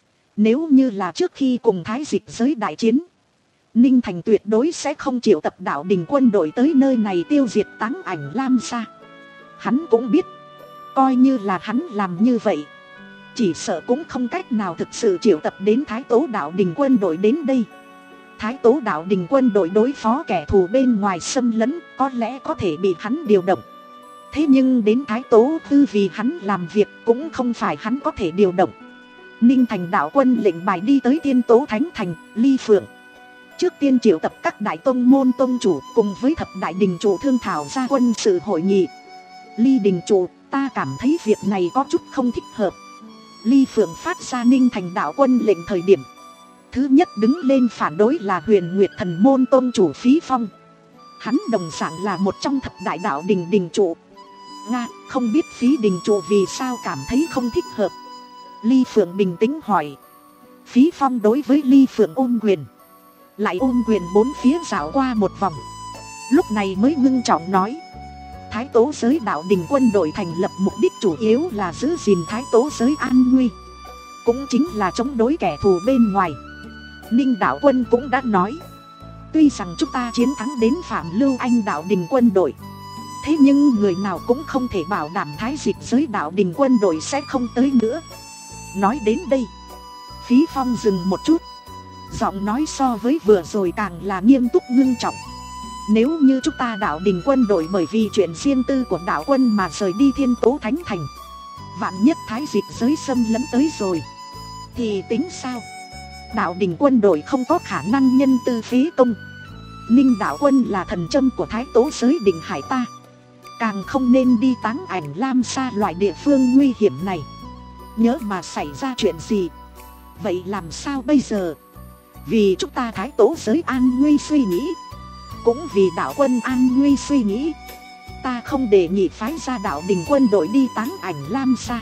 Nếu như là trước khi cùng Thái Dịch giới đại chiến, Ninh Thành tuyệt đối sẽ không triệu tập đạo đình quân đội tới nơi này tiêu diệt táng ảnh lam xa. Hắn cũng biết, coi như là hắn làm như vậy, chỉ sợ cũng không cách nào thực sự triệu tập đến Thái Tố đạo đình quân đội đến đây. Thái Tố đạo đình quân đội đối phó kẻ thù bên ngoài xâm lấn có lẽ có thể bị hắn điều động. Thế nhưng đến Thái Tố Tư vì hắn làm việc cũng không phải hắn có thể điều động. Ninh Thành đạo quân lệnh bài đi tới Tiên Tố Thánh Thành, Ly Phượng. Trước tiên triệu tập các đại tông môn tông chủ cùng với thập đại đình chủ thương thảo ra quân sự hội nghị. Ly đình chủ, ta cảm thấy việc này có chút không thích hợp. Ly Phượng phát ra Ninh Thành đạo quân lệnh thời điểm, thứ nhất đứng lên phản đối là Huyền Nguyệt Thần môn tông chủ Phí Phong. Hắn đồng dạng là một trong thập đại đạo đình đình chủ. Nga, không biết Phí đình chủ vì sao cảm thấy không thích hợp. Ly Phượng bình tĩnh hỏi. Phí Phong đối với Ly Phượng ôm quyền, lại ôm quyền bốn phía dạo qua một vòng, lúc này mới ngưng trọng nói. Thái Tố giới đạo đình quân đội thành lập mục đích chủ yếu là giữ gìn Thái Tố giới an nguy, cũng chính là chống đối kẻ thù bên ngoài. Ninh đạo quân cũng đã nói, tuy rằng chúng ta chiến thắng đến Phạm Lưu Anh đạo đình quân đội, thế nhưng người nào cũng không thể bảo đảm Thái Dịch giới đạo đình quân đội sẽ không tới nữa. Nói đến đây, Phí Phong dừng một chút, giọng nói so với vừa rồi càng là nghiêm túc ngưng trọng. Nếu như chúng ta đạo đình quân đội bởi vì chuyện riêng tư của đạo quân mà rời đi Thiên Tố Thánh Thành, vạn nhất Thái Dịch giới xâm lấn tới rồi, thì tính sao? Đạo đình quân đội không có khả năng nhân tư phí công. Ninh đạo quân là thần châm của Thái Tố giới định hải ta, càng không nên đi táng ảnh lam xa loại địa phương nguy hiểm này. Nhớ mà xảy ra chuyện gì, vậy làm sao bây giờ? Vì chúng ta Thái Tố giới an nguy suy nghĩ, cũng vì đạo quân an nguy suy nghĩ, ta không để nhị phái ra đạo đình quân đội đi táng ảnh lam xa.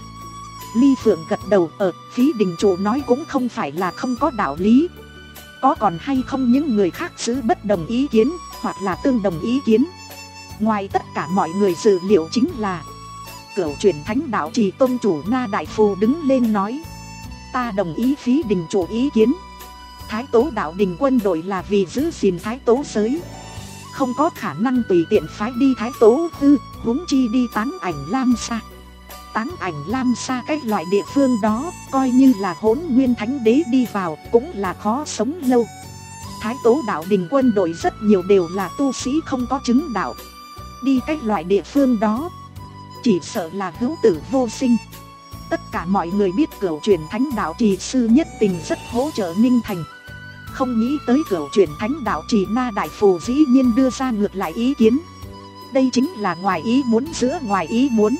Ly Phượng gật đầu, ở Phí đình chủ nói cũng không phải là không có đạo lý. Có còn hay không những người khác giữ bất đồng ý kiến, hoặc là tương đồng ý kiến, Ngoài tất cả mọi người dự liệu chính là Cửu Chuyển Thánh Đạo Trì tôn chủ Na Đại Phù đứng lên nói: ta đồng ý Phí Đình chủ ý kiến. Thái Tố Đạo Đình quân đội là vì giữ gìn Thái Tố giới, không có khả năng tùy tiện phái đi Thái Tố Hư, huống chi đi Táng Ảnh Lam Sa. Táng Ảnh Lam Sa cái loại địa phương đó, coi như là Hỗn Nguyên Thánh Đế đi vào cũng là khó sống lâu. Thái Tố Đạo Đình quân đội rất nhiều đều là tu sĩ không có chứng đạo, đi cái loại địa phương đó chỉ sợ là hữu tử vô sinh. Tất cả mọi người biết Cửu Chuyển Thánh Đạo Trì sư nhất tình rất hỗ trợ Ninh Thành, không nghĩ tới Cửu Chuyển Thánh Đạo Trì Na Đại Phù dĩ nhiên đưa ra ngược lại ý kiến. Đây chính là ngoài ý muốn giữa ngoài ý muốn.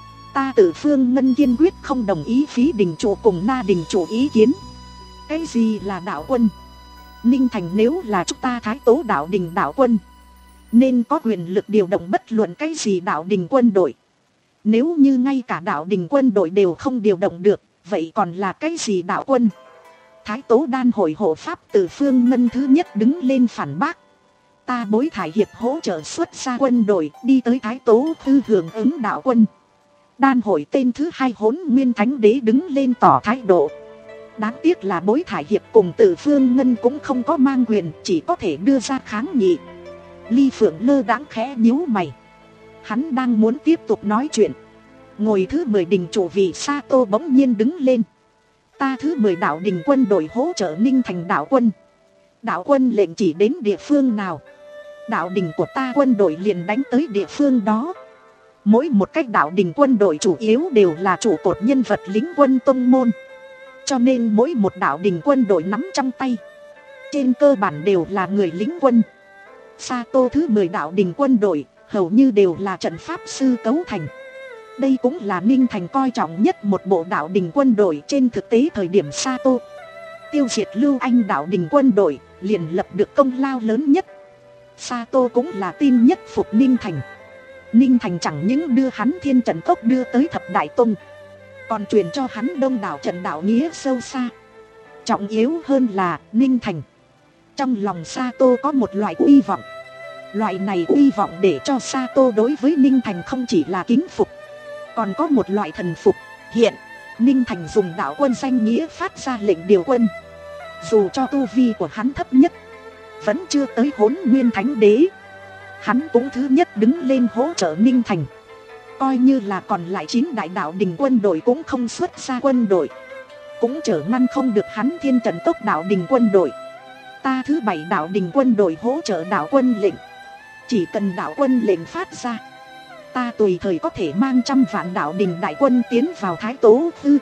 Ta Tử Phương Ngân kiên quyết không đồng ý Phí Đình chủ cùng Na Đình chủ ý kiến. Cái gì là đạo quân? Ninh Thành nếu là chúng ta Thái Tố Đạo Đình đạo quân, nên có quyền lực điều động bất luận cái gì đạo đình quân đội. Nếu như ngay cả đạo đình quân đội đều không điều động được, vậy còn là cái gì đạo quân? Thái Tố Đan hội hộ pháp Tử Phương Ngân thứ nhất đứng lên phản bác: ta Bối Thải hiệp hỗ trợ xuất ra quân đội đi tới Thái Tố Tư hưởng ứng đạo quân. Đan hội tên thứ hai Hỗn Nguyên Thánh Đế đứng lên tỏ thái độ. Đáng tiếc là Bối Thải hiệp cùng Tử Phương Ngân cũng không có mang quyền, chỉ có thể đưa ra kháng nghị. Ly Phượng lơ đãng khẽ nhíu mày, hắn đang muốn tiếp tục nói chuyện, ngồi thứ mười đình chủ vị Sato bỗng nhiên đứng lên: ta thứ mười đạo đình quân đội hỗ trợ Ninh Thành đạo quân. Đạo quân lệnh chỉ đến địa phương nào, đạo đình của ta quân đội liền đánh tới địa phương đó. Mỗi một cách đạo đình quân đội chủ yếu đều là trụ cột nhân vật lính quân tông môn, cho nên mỗi một đạo đình quân đội nắm trong tay trên cơ bản đều là người lính quân. Sato thứ mười đạo đình quân đội hầu như đều là trận pháp sư cấu thành. Đây cũng là Ninh Thành coi trọng nhất một bộ đạo đình quân đội. Trên thực tế thời điểm Sato tiêu diệt Lưu Anh đạo đình quân đội liền lập được công lao lớn nhất. Sato cũng là tin nhất phục Ninh Thành. Ninh Thành chẳng những đưa hắn Thiên Trận Cốc đưa tới thập đại tông, còn truyền cho hắn đông đảo trận đạo nghĩa sâu xa. Trọng yếu hơn là Ninh Thành trong lòng Sato có một loại uy vọng. Loại này uy vọng để cho Sato đối với Ninh Thành không chỉ là kính phục, còn có một loại thần phục. Hiện Ninh Thành dùng đạo quân danh nghĩa phát ra lệnh điều quân, dù cho tu vi của hắn thấp nhất, vẫn chưa tới Hỗn Nguyên Thánh Đế, hắn cũng thứ nhất đứng lên hỗ trợ Ninh Thành. Coi như là còn lại chín đại đạo đình quân đội cũng không xuất ra quân đội, cũng trở ngăn không được hắn Thiên Trận Cốc đạo đình quân đội. Ta thứ bảy đạo đình quân đội hỗ trợ đạo quân lệnh, chỉ cần đạo quân lệnh phát ra, ta tùy thời có thể mang trăm vạn đạo đình đại quân tiến vào Thái Tố Tư.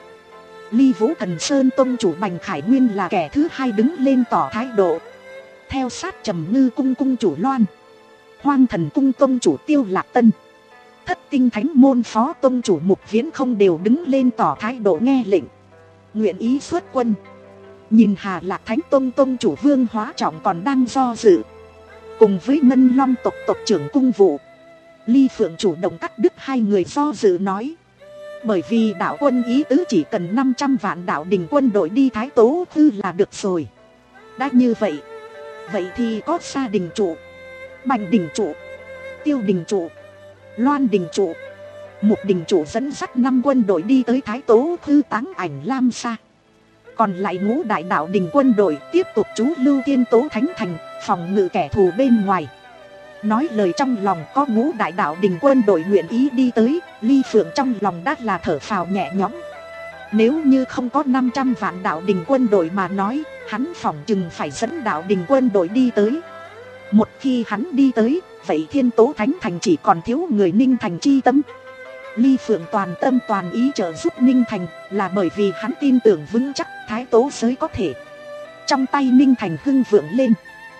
Ly Vũ Thần Sơn tông chủ Bành Khải Nguyên là kẻ thứ hai đứng lên tỏ thái độ. Theo sát Trầm Ngư cung cung chủ Loan, Hoang Thần cung tông chủ Tiêu Lạc Tân, Thất Tinh Thánh môn phó tông chủ Mục Viễn không đều đứng lên tỏ thái độ nghe lệnh, nguyện ý xuất quân. Nhìn Hà Lạc Thánh tông tông chủ Vương Hóa Trọng còn đang do dự, cùng với Ngân Long tộc tộc trưởng cung vụ, Ly Phượng chủ động cắt đứt hai người do dự nói: bởi vì đạo quân ý tứ chỉ cần năm trăm vạn đạo đình quân đội đi Thái Tố Tư là được rồi. Đã như vậy, vậy thì có Sa đình chủ, Bành đình chủ, Tiêu đình chủ, Loan đình chủ, Mục đình chủ dẫn dắt năm quân đội đi tới Thái Tố Tư Táng Ảnh Lam Sa. Còn lại ngũ đại đạo đình quân đội tiếp tục trú lưu Thiên Tố Thánh Thành, phòng ngự kẻ thù bên ngoài. Nói lời trong lòng có ngũ đại đạo đình quân đội nguyện ý đi tới, Ly Phượng trong lòng đã là thở phào nhẹ nhõm. Nếu như không có năm trăm vạn đạo đình quân đội mà nói, hắn phỏng chừng phải dẫn đạo đình quân đội đi tới. Một khi hắn đi tới, vậy Thiên Tố Thánh Thành chỉ còn thiếu người Ninh Thành chi tâm. Ly Phượng toàn tâm toàn ý trợ giúp Ninh Thành là bởi vì hắn tin tưởng vững chắc Thái Tố giới có thể trong tay Ninh Thành hưng vượng lên.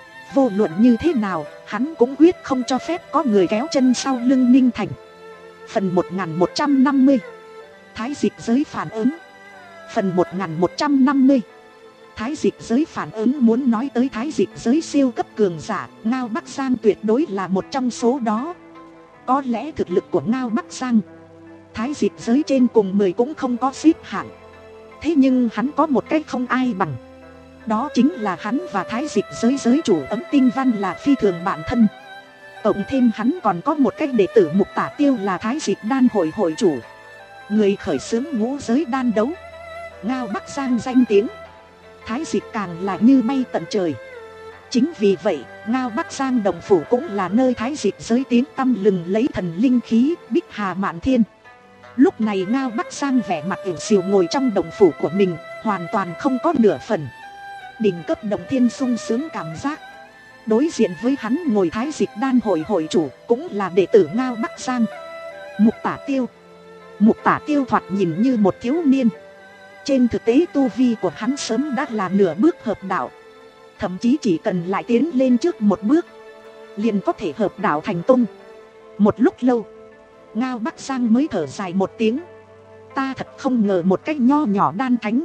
Vô luận như thế nào, hắn cũng quyết không cho phép có người kéo chân sau lưng Ninh Thành. Phần một nghìn một trăm năm mươi Thái dịch giới phản ứng. Phần một nghìn một trăm năm mươi Thái dịch giới phản ứng. Muốn nói tới thái dịch giới siêu cấp cường giả, Ngao Bắc Giang tuyệt đối là một trong số đó. Có lẽ thực lực của Ngao Bắc Giang thái dịch giới trên cùng mười cũng không có xếp hạng. Thế nhưng hắn có một cách không ai bằng, đó chính là hắn và thái dịch giới giới chủ Ấm Tinh Văn là phi thường bạn thân. Cộng thêm hắn còn có một cách đệ tử Mục Tả Tiêu là Thái Dịch Đan hội hội chủ, người khởi xướng ngũ giới đan đấu. Ngao Bắc Giang danh tiếng Thái Dịch càng là như bay tận trời. Chính vì vậy, Ngao Bắc Giang Đồng Phủ cũng là nơi Thái Dịch giới tiếng tăm lừng lấy thần linh khí Bích Hà Mạn Thiên. Lúc này Ngao Bắc Giang vẻ mặt ỉu xìu ngồi trong đồng phủ của mình, hoàn toàn không có nửa phần đỉnh cấp động thiên sung sướng cảm giác. Đối diện với hắn ngồi Thái Dịch Đan hội hội chủ, cũng là đệ tử Ngao Bắc Giang, Mục Tả Tiêu. Mục Tả Tiêu thoạt nhìn như một thiếu niên, trên thực tế tu vi của hắn sớm đã là nửa bước hợp đạo, thậm chí chỉ cần lại tiến lên trước một bước liền có thể hợp đạo thành tông. Một lúc lâu, Ngao Bắc Giang mới thở dài một tiếng. Ta thật không ngờ một cách nho nhỏ đan thánh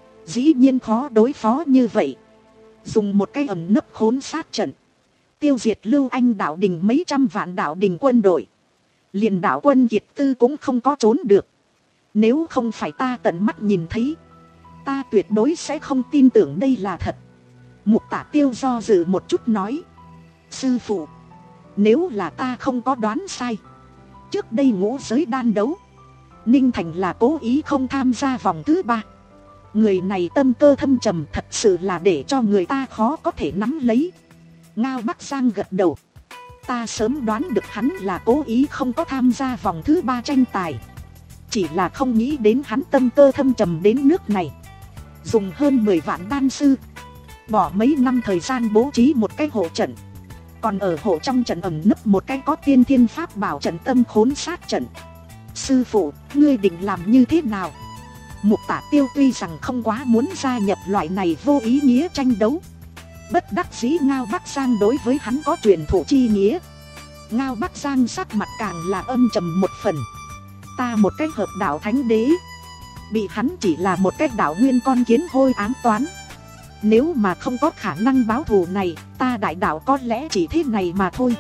dĩ nhiên khó đối phó như vậy. Dùng một cái ẩn nấp khốn sát trận tiêu diệt Lưu Anh đạo đình mấy trăm vạn đạo đình quân đội, liền đạo quân Kiệt Tư cũng không có trốn được. Nếu không phải ta tận mắt nhìn thấy, ta tuyệt đối sẽ không tin tưởng đây là thật. Mục Tả Tiêu do dự một chút nói, sư phụ, nếu là ta không có đoán sai, trước đây ngũ giới đan đấu, Ninh Thành là cố ý không tham gia vòng thứ ba. Người này tâm cơ thâm trầm, thật sự là để cho người ta khó có thể nắm lấy. Ngao Bắc Giang gật đầu. Ta sớm đoán được hắn là cố ý không có tham gia vòng thứ ba tranh tài, chỉ là không nghĩ đến hắn tâm cơ thâm trầm đến nước này. Dùng hơn mười vạn đan sư, bỏ mấy năm thời gian bố trí một cái hộ trận, còn ở hộ trong trận ẩn nấp một cái có tiên thiên pháp bảo trận tâm khốn sát trận. Sư phụ, ngươi định làm như thế nào? Mục Tả Tiêu tuy rằng không quá muốn gia nhập loại này vô ý nghĩa tranh đấu, bất đắc dĩ Ngao Bắc Giang đối với hắn có truyền thụ chi nghĩa. Ngao Bắc Giang sắc mặt càng là âm trầm một phần. Ta một cái hợp đạo thánh đế, bị hắn chỉ là một cái đạo nguyên con kiến hôi ám toán. Nếu mà không có khả năng báo thù này, ta đại đạo có lẽ chỉ thế này mà thôi.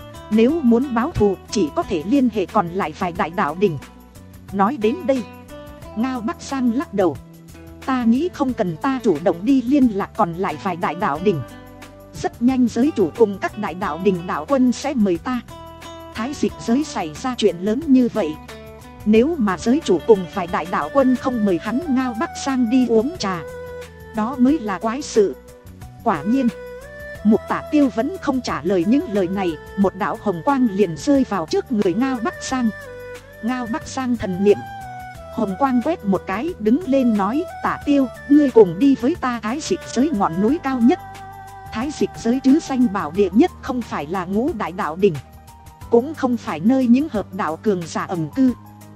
Nếu muốn báo thù, chỉ có thể liên hệ còn lại vài đại đạo đình. Nói đến đây, Ngao Bắc Giang lắc đầu. Ta nghĩ không cần ta chủ động đi liên lạc còn lại vài đại đạo đình. Rất nhanh giới chủ cùng các đại đạo đình đạo quân sẽ mời ta. Thái Dịch giới xảy ra chuyện lớn như vậy, nếu mà giới chủ cùng vài đại đạo quân không mời hắn Ngao Bắc Giang đi uống trà, đó mới là quái sự. Quả nhiên, Mục Tả Tiêu vẫn không trả lời những lời này. Một đạo hồng quang liền rơi vào trước người Ngao Bắc Giang. Ngao Bắc Giang thần niệm, hồng quang quét một cái, đứng lên nói, Tả Tiêu, ngươi cùng đi với ta Thái Dịch giới ngọn núi cao nhất. Thái Dịch giới chứ danh bảo địa nhất, không phải là ngũ đại đạo đỉnh, cũng không phải nơi những hợp đạo cường giả ẩn cư,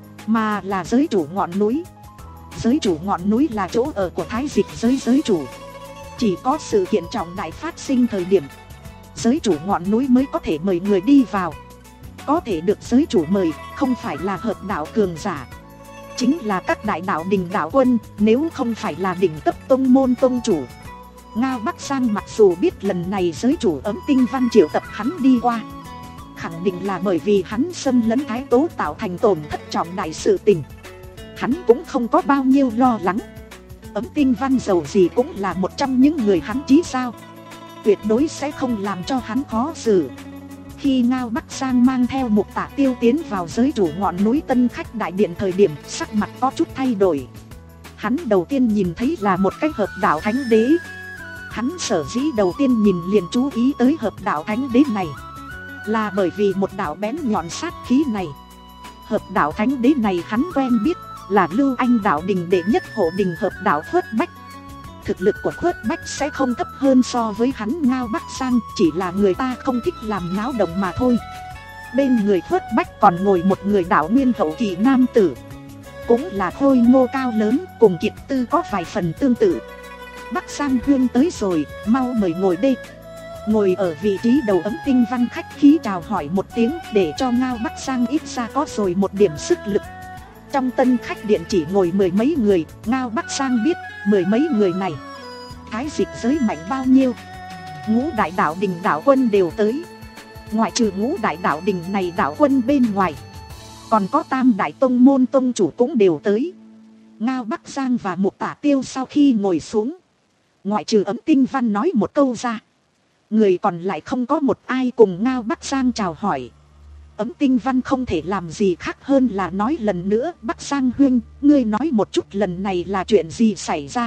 mà là giới chủ ngọn núi. Giới chủ ngọn núi là chỗ ở của Thái Dịch giới giới chủ. Chỉ có sự kiện trọng đại phát sinh thời điểm, giới chủ ngọn núi mới có thể mời người đi vào. Có thể được giới chủ mời không phải là hợp đạo cường giả, chính là các đại đạo đình đạo quân, nếu không phải là đỉnh cấp tông môn tông chủ. Ngao Bắc Giang mặc dù biết lần này giới chủ Ấm Tinh Văn triệu tập hắn đi qua, khẳng định là bởi vì hắn xâm lấn Thái Tố tạo thành tổn thất trọng đại sự tình, hắn cũng không có bao nhiêu lo lắng. Ấm Tinh Văn dầu gì cũng là một trong những người hắn chí sao, tuyệt đối sẽ không làm cho hắn khó xử. Khi Ngao Bắc Giang mang theo Mục Tả Tiêu tiến vào giới chủ ngọn núi Tân Khách đại điện thời điểm, sắc mặt có chút thay đổi. Hắn đầu tiên nhìn thấy là một cái hợp đạo thánh đế. Hắn sở dĩ đầu tiên nhìn liền chú ý tới hợp đạo thánh đế này, là bởi vì một đạo bén nhọn sát khí này. Hợp đạo thánh đế này hắn quen biết, là Lưu Anh đạo đình đệ nhất hộ đình hợp đạo Khuất Bách. Thực lực của Khuất Bách sẽ không thấp hơn so với hắn Ngao Bắc Giang, chỉ là người ta không thích làm náo động mà thôi. Bên người Khuất Bách còn ngồi một người đạo nguyên hậu kỳ nam tử, cũng là khôi ngô cao lớn, cùng Kiệt Tư có vài phần tương tự. Bắc Giang Huyên tới rồi, mau mời ngồi đây. Ngồi ở vị trí đầu Ấm Tinh Văn khách khí chào hỏi một tiếng, để cho Ngao Bắc Giang ít ra có rồi một điểm sức lực. Trong Tân Khách điện chỉ ngồi mười mấy người, Ngao Bắc Giang biết mười mấy người này Thái Dịch giới mạnh bao nhiêu. Ngũ đại đạo đình đạo quân đều tới, ngoại trừ ngũ đại đạo đình này đạo quân bên ngoài, còn có tam đại tông môn tông chủ cũng đều tới. Ngao Bắc Giang và Mục Tả Tiêu sau khi ngồi xuống, ngoại trừ Ấm Tinh Văn nói một câu ra, Người còn lại không có một ai cùng Ngao Bắc Giang chào hỏi. Ấm Tinh Văn không thể làm gì khác hơn là nói lần nữa: Bắc Giang huynh, ngươi nói một chút lần này là chuyện gì xảy ra?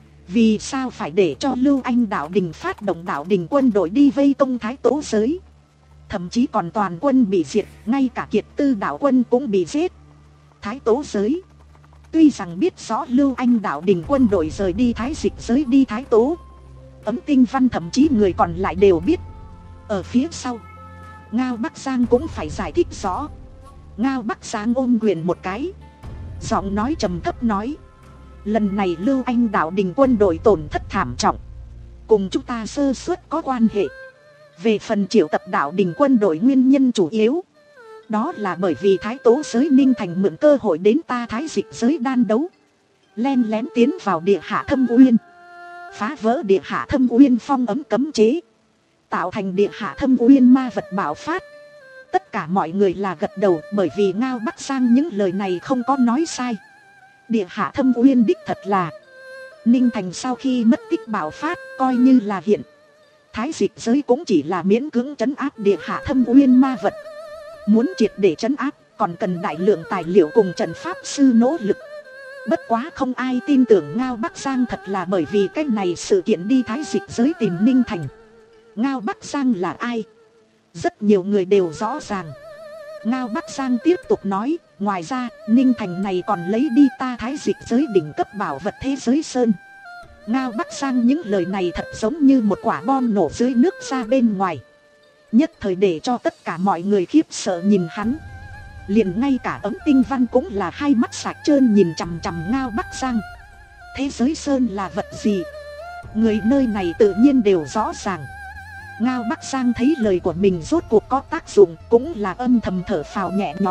Vì sao phải để cho Lưu Anh đạo đình phát động đạo đình quân đội đi vây công Thái Tố giới? Thậm chí còn toàn quân bị diệt, ngay cả Kiệt Tư đạo quân cũng bị giết. Thái Tố giới tuy rằng biết rõ Lưu Anh đạo đình quân đội rời đi Thái Dịch giới đi Thái Tố, Ấm Tinh Văn thậm chí người còn lại đều biết. Ở phía sau, Ngao Bắc Giang cũng phải giải thích rõ. Ngao Bắc Giang ôm quyền một cái, giọng nói trầm thấp nói: lần này Lưu Anh đạo đình quân đội tổn thất thảm trọng, cùng chúng ta sơ suất có quan hệ. Về phần triệu tập đạo đình quân đội, nguyên nhân chủ yếu đó là bởi vì Thái Tố giới Ninh Thành mượn cơ hội đến ta Thái Dịch giới đan đấu, len lén tiến vào địa hạ thâm uyên, phá vỡ địa hạ thâm uyên phong ấm cấm chế, tạo thành địa hạ thâm uyên ma vật bạo phát. Tất cả mọi người là gật đầu, bởi vì Ngao Bắc Giang những lời này không có nói sai. Địa hạ thâm uyên đích thật là Ninh Thành sau khi mất tích bạo phát, coi như là hiện Thái Dịch giới cũng chỉ là miễn cưỡng trấn áp địa hạ thâm uyên ma vật. Muốn triệt để trấn áp còn cần đại lượng tài liệu cùng trận pháp sư nỗ lực. Bất quá không ai tin tưởng Ngao Bắc Giang thật là bởi vì cái này sự kiện đi Thái Dịch giới tìm Ninh Thành. Ngao Bắc Giang là ai? Rất nhiều người đều rõ ràng. Ngao Bắc Giang tiếp tục nói: ngoài ra Ninh Thành này còn lấy đi ta Thái Dịch giới đỉnh cấp bảo vật thế giới sơn. Ngao Bắc Giang những lời này thật giống như một quả bom nổ dưới nước ra bên ngoài, nhất thời để cho tất cả mọi người khiếp sợ nhìn hắn. Liền ngay cả Ấm Tinh Văn cũng là hai mắt sạch trơn nhìn chằm chằm Ngao Bắc Giang. Thế giới sơn là vật gì? Người nơi này tự nhiên đều rõ ràng. Ngao Bắc Giang thấy lời của mình rốt cuộc có tác dụng, cũng là âm thầm thở phào nhẹ nhõm.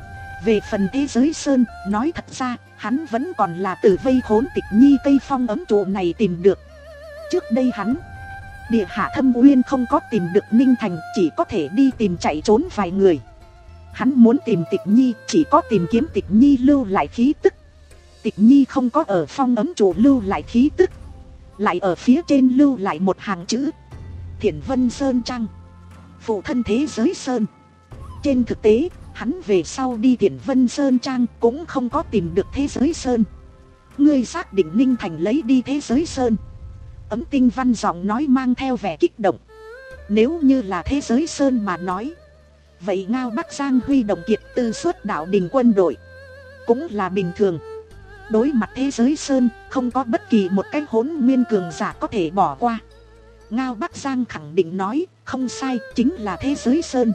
Về phần thế giới sơn, nói thật ra hắn vẫn còn là từ vây khốn Tịch Nhi cây phong ấm trụ này tìm được. Trước đây hắn địa hạ thâm uyên không có tìm được Ninh Thành, chỉ có thể đi tìm chạy trốn vài người. Hắn muốn tìm Tịch Nhi, chỉ có tìm kiếm Tịch Nhi lưu lại khí tức. Tịch Nhi không có ở phong ấm trụ lưu lại khí tức, lại ở phía trên lưu lại một hàng chữ: Thiển Vân Sơn Trăng, phụ thân thế giới sơn. Trên thực tế hắn về sau đi Thiển Vân Sơn Trang cũng không có tìm được thế giới sơn. Ngươi xác định Ninh Thành lấy đi thế giới sơn? Ấm Tinh Văn giọng nói mang theo vẻ kích động. Nếu như là thế giới sơn mà nói, vậy Ngao Bắc Giang huy động Kiệt Tư xuất đạo đình quân đội cũng là bình thường. Đối mặt thế giới sơn, không có bất kỳ một cái hỗn nguyên cường giả có thể bỏ qua. Ngao Bắc Giang khẳng định nói: không sai, chính là thế giới sơn.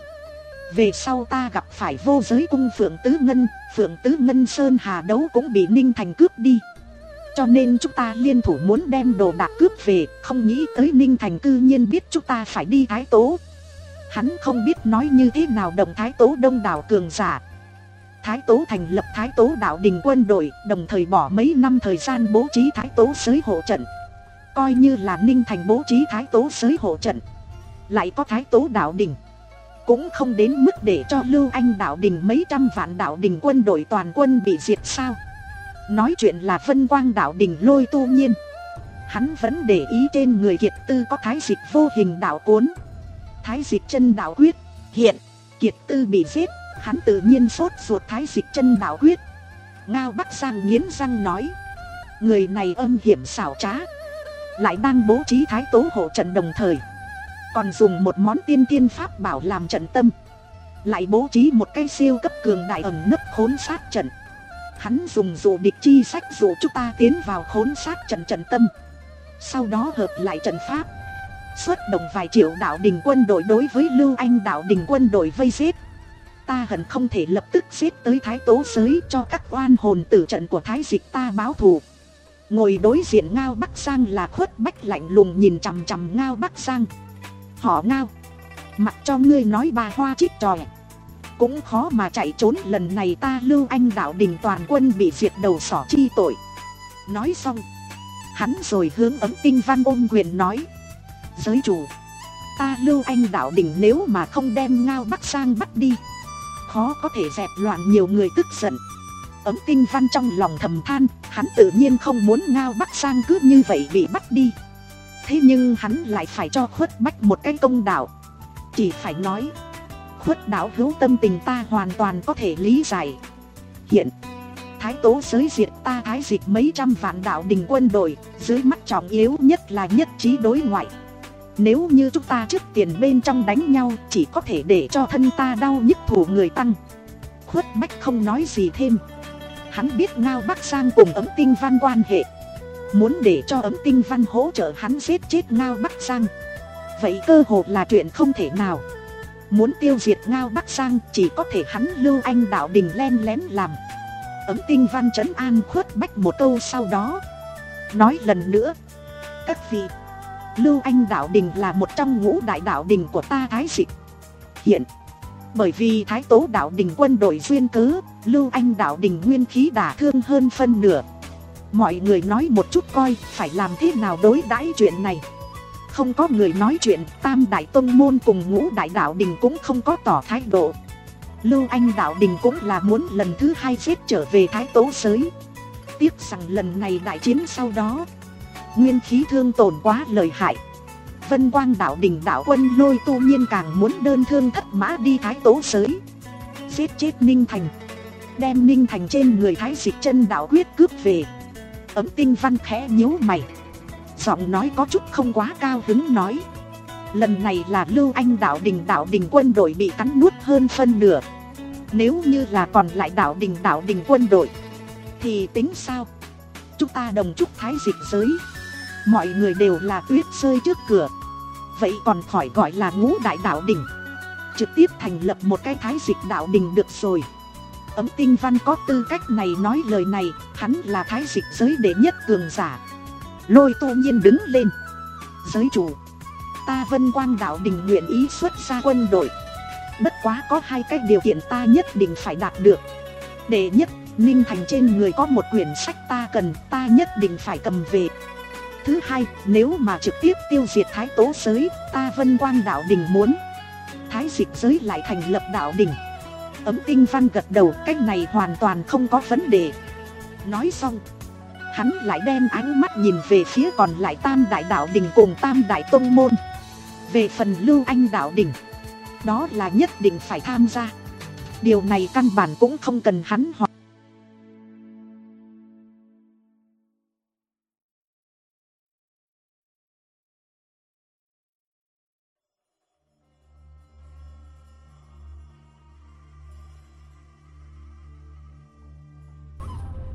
Về sau ta gặp phải Vô Giới cung Phượng Tứ Ngân, Phượng Tứ Ngân Sơn Hà Đấu cũng bị Ninh Thành cướp đi. Cho nên chúng ta liên thủ muốn đem đồ đạc cướp về, không nghĩ tới Ninh Thành cư nhiên biết chúng ta phải đi Thái Tố. Hắn không biết nói như thế nào động Thái Tố đông đảo cường giả. Thái Tố thành lập Thái Tố đạo đình quân đội, đồng thời bỏ mấy năm thời gian bố trí Thái Tố giới hộ trận. Coi như là Ninh Thành bố trí Thái Tố giới hộ trận, lại có Thái Tố đạo đình, cũng không đến mức để cho Lưu Anh đạo đình mấy trăm vạn đạo đình quân đội toàn quân bị diệt sao. Nói chuyện là Vân Quang đạo đình Lôi Tu Nhiên, hắn vẫn để ý trên người Kiệt Tư có Thái Dịch vô hình đạo cuốn, Thái Dịch chân đạo quyết. Hiện Kiệt Tư bị giết, hắn tự nhiên sốt ruột Thái Dịch chân đạo quyết. Ngao Bắc Giang nghiến răng nói: người này âm hiểm xảo trá, lại đang bố trí Thái Tố hộ trận, đồng thời còn dùng một món tiên tiên pháp bảo làm trận tâm, lại bố trí một cái siêu cấp cường đại ẩn nấp khốn sát trận. Hắn dùng dụ địch chi sách dụ chúng ta tiến vào khốn sát trận trận tâm, sau đó hợp lại trận pháp, xuất động vài triệu đạo đình quân đội đối với Lưu Anh đạo đình quân đội vây giết. Ta hận không thể lập tức giết tới Thái Tố giới cho các oan hồn tử trận của Thái Dịch ta báo thù. Ngồi đối diện Ngao Bắc Giang là Khuất Bách lạnh lùng nhìn chằm chằm Ngao Bắc Giang. Họ Ngao, mặc cho ngươi nói bà hoa chít trò, cũng khó mà chạy trốn. Lần này ta Lưu Anh đạo đình toàn quân bị diệt, đầu sỏ chi tội. Nói xong, hắn rồi hướng Ấm Tinh Văn ôm quyền nói: giới chủ, ta Lưu Anh đạo đình nếu mà không đem Ngao Bắc Giang bắt đi, khó có thể dẹp loạn nhiều người tức giận. Ấm Tinh Văn trong lòng thầm than, hắn tự nhiên không muốn Ngao Bắc Giang cứ như vậy bị bắt đi. thế nhưng hắn lại phải cho Khuất Bách một cái công đạo. Chỉ phải nói, Khuất đạo hữu tâm tình ta hoàn toàn có thể lý giải. Hiện Thái Tố giới diệt ta Thái Dịch mấy trăm vạn đạo đình quân đội, dưới mắt trọng yếu nhất là nhất trí đối ngoại. Nếu như chúng ta trước tiền bên trong đánh nhau, chỉ có thể để cho thân ta đau nhức thủ người tăng. Khuất Bách không nói gì thêm. Hắn biết Ngao Bắc Giang cùng Ấm Tinh Văn quan hệ, muốn để cho Ấm Tinh Văn hỗ trợ hắn giết chết Ngao Bắc Giang, vậy cơ hội là chuyện không thể nào. Muốn tiêu diệt Ngao Bắc Giang, chỉ có thể hắn Lưu Anh đạo đình len lén làm. Ấm Tinh Văn trấn an Khuất Bách một câu, sau đó nói lần nữa, các vị, Lưu Anh đạo đình là một trong ngũ đại đạo đình của ta Thái Dịch. Hiện bởi vì Thái Tố đạo đình quân đội duyên cớ, Lưu Anh đạo đình nguyên khí đả thương hơn phân nửa. Mọi người nói một chút coi phải làm thế nào đối đãi chuyện này. Không có người nói chuyện, Tam đại tông môn cùng ngũ đại đạo đình cũng không có tỏ thái độ. Lưu Anh đạo đình cũng là muốn lần thứ hai xếp trở về Thái Tố giới. Tiếc rằng lần này đại chiến sau đó, nguyên khí thương tổn quá lợi hại. Vân Quang đạo đình đạo quân Lôi Tu Nhiên càng muốn đơn thương thất mã đi Thái Tố giới, giết chết Ninh Thành, đem Ninh Thành trên người Thái Dịch chân đạo quyết cướp về. Ấm Tinh Văn khẽ nhíu mày, giọng nói có chút không quá cao hứng nói, lần này là Lưu Anh đạo đình đạo đình quân đội bị cắn nuốt hơn phân nửa. Nếu như là còn lại đạo đình đạo đình quân đội thì tính sao? Chúng ta đồng chúc Thái Dịch giới, mọi người đều là tuyết rơi trước cửa, vậy còn khỏi gọi là ngũ đại đạo đình, trực tiếp thành lập một cái Thái Dịch đạo đình được rồi. Ấm Tinh Văn có tư cách này nói lời này, hắn là Thái Dịch giới đệ nhất cường giả. Lôi Tu Nhiên đứng lên, giới chủ, ta Vân Quang đạo đình nguyện ý xuất ra quân đội, bất quá có hai cái điều kiện ta nhất định phải đạt được. Đệ nhất, Ninh Thành trên người có một quyển sách ta cần, ta nhất định phải cầm về. Thứ hai, nếu mà trực tiếp tiêu diệt Thái Tố giới, ta Vân Quang đạo đình muốn Thái Dịch giới lại thành lập đạo đình. Ấm Tinh Văn gật đầu, cách này hoàn toàn không có vấn đề. Nói xong, hắn lại đem ánh mắt nhìn về phía còn lại Tam đại đạo đình cùng Tam đại tông môn. Về phần Lưu Anh đạo đình, đó là nhất định phải tham gia. Điều này căn bản cũng không cần hắn hỏi.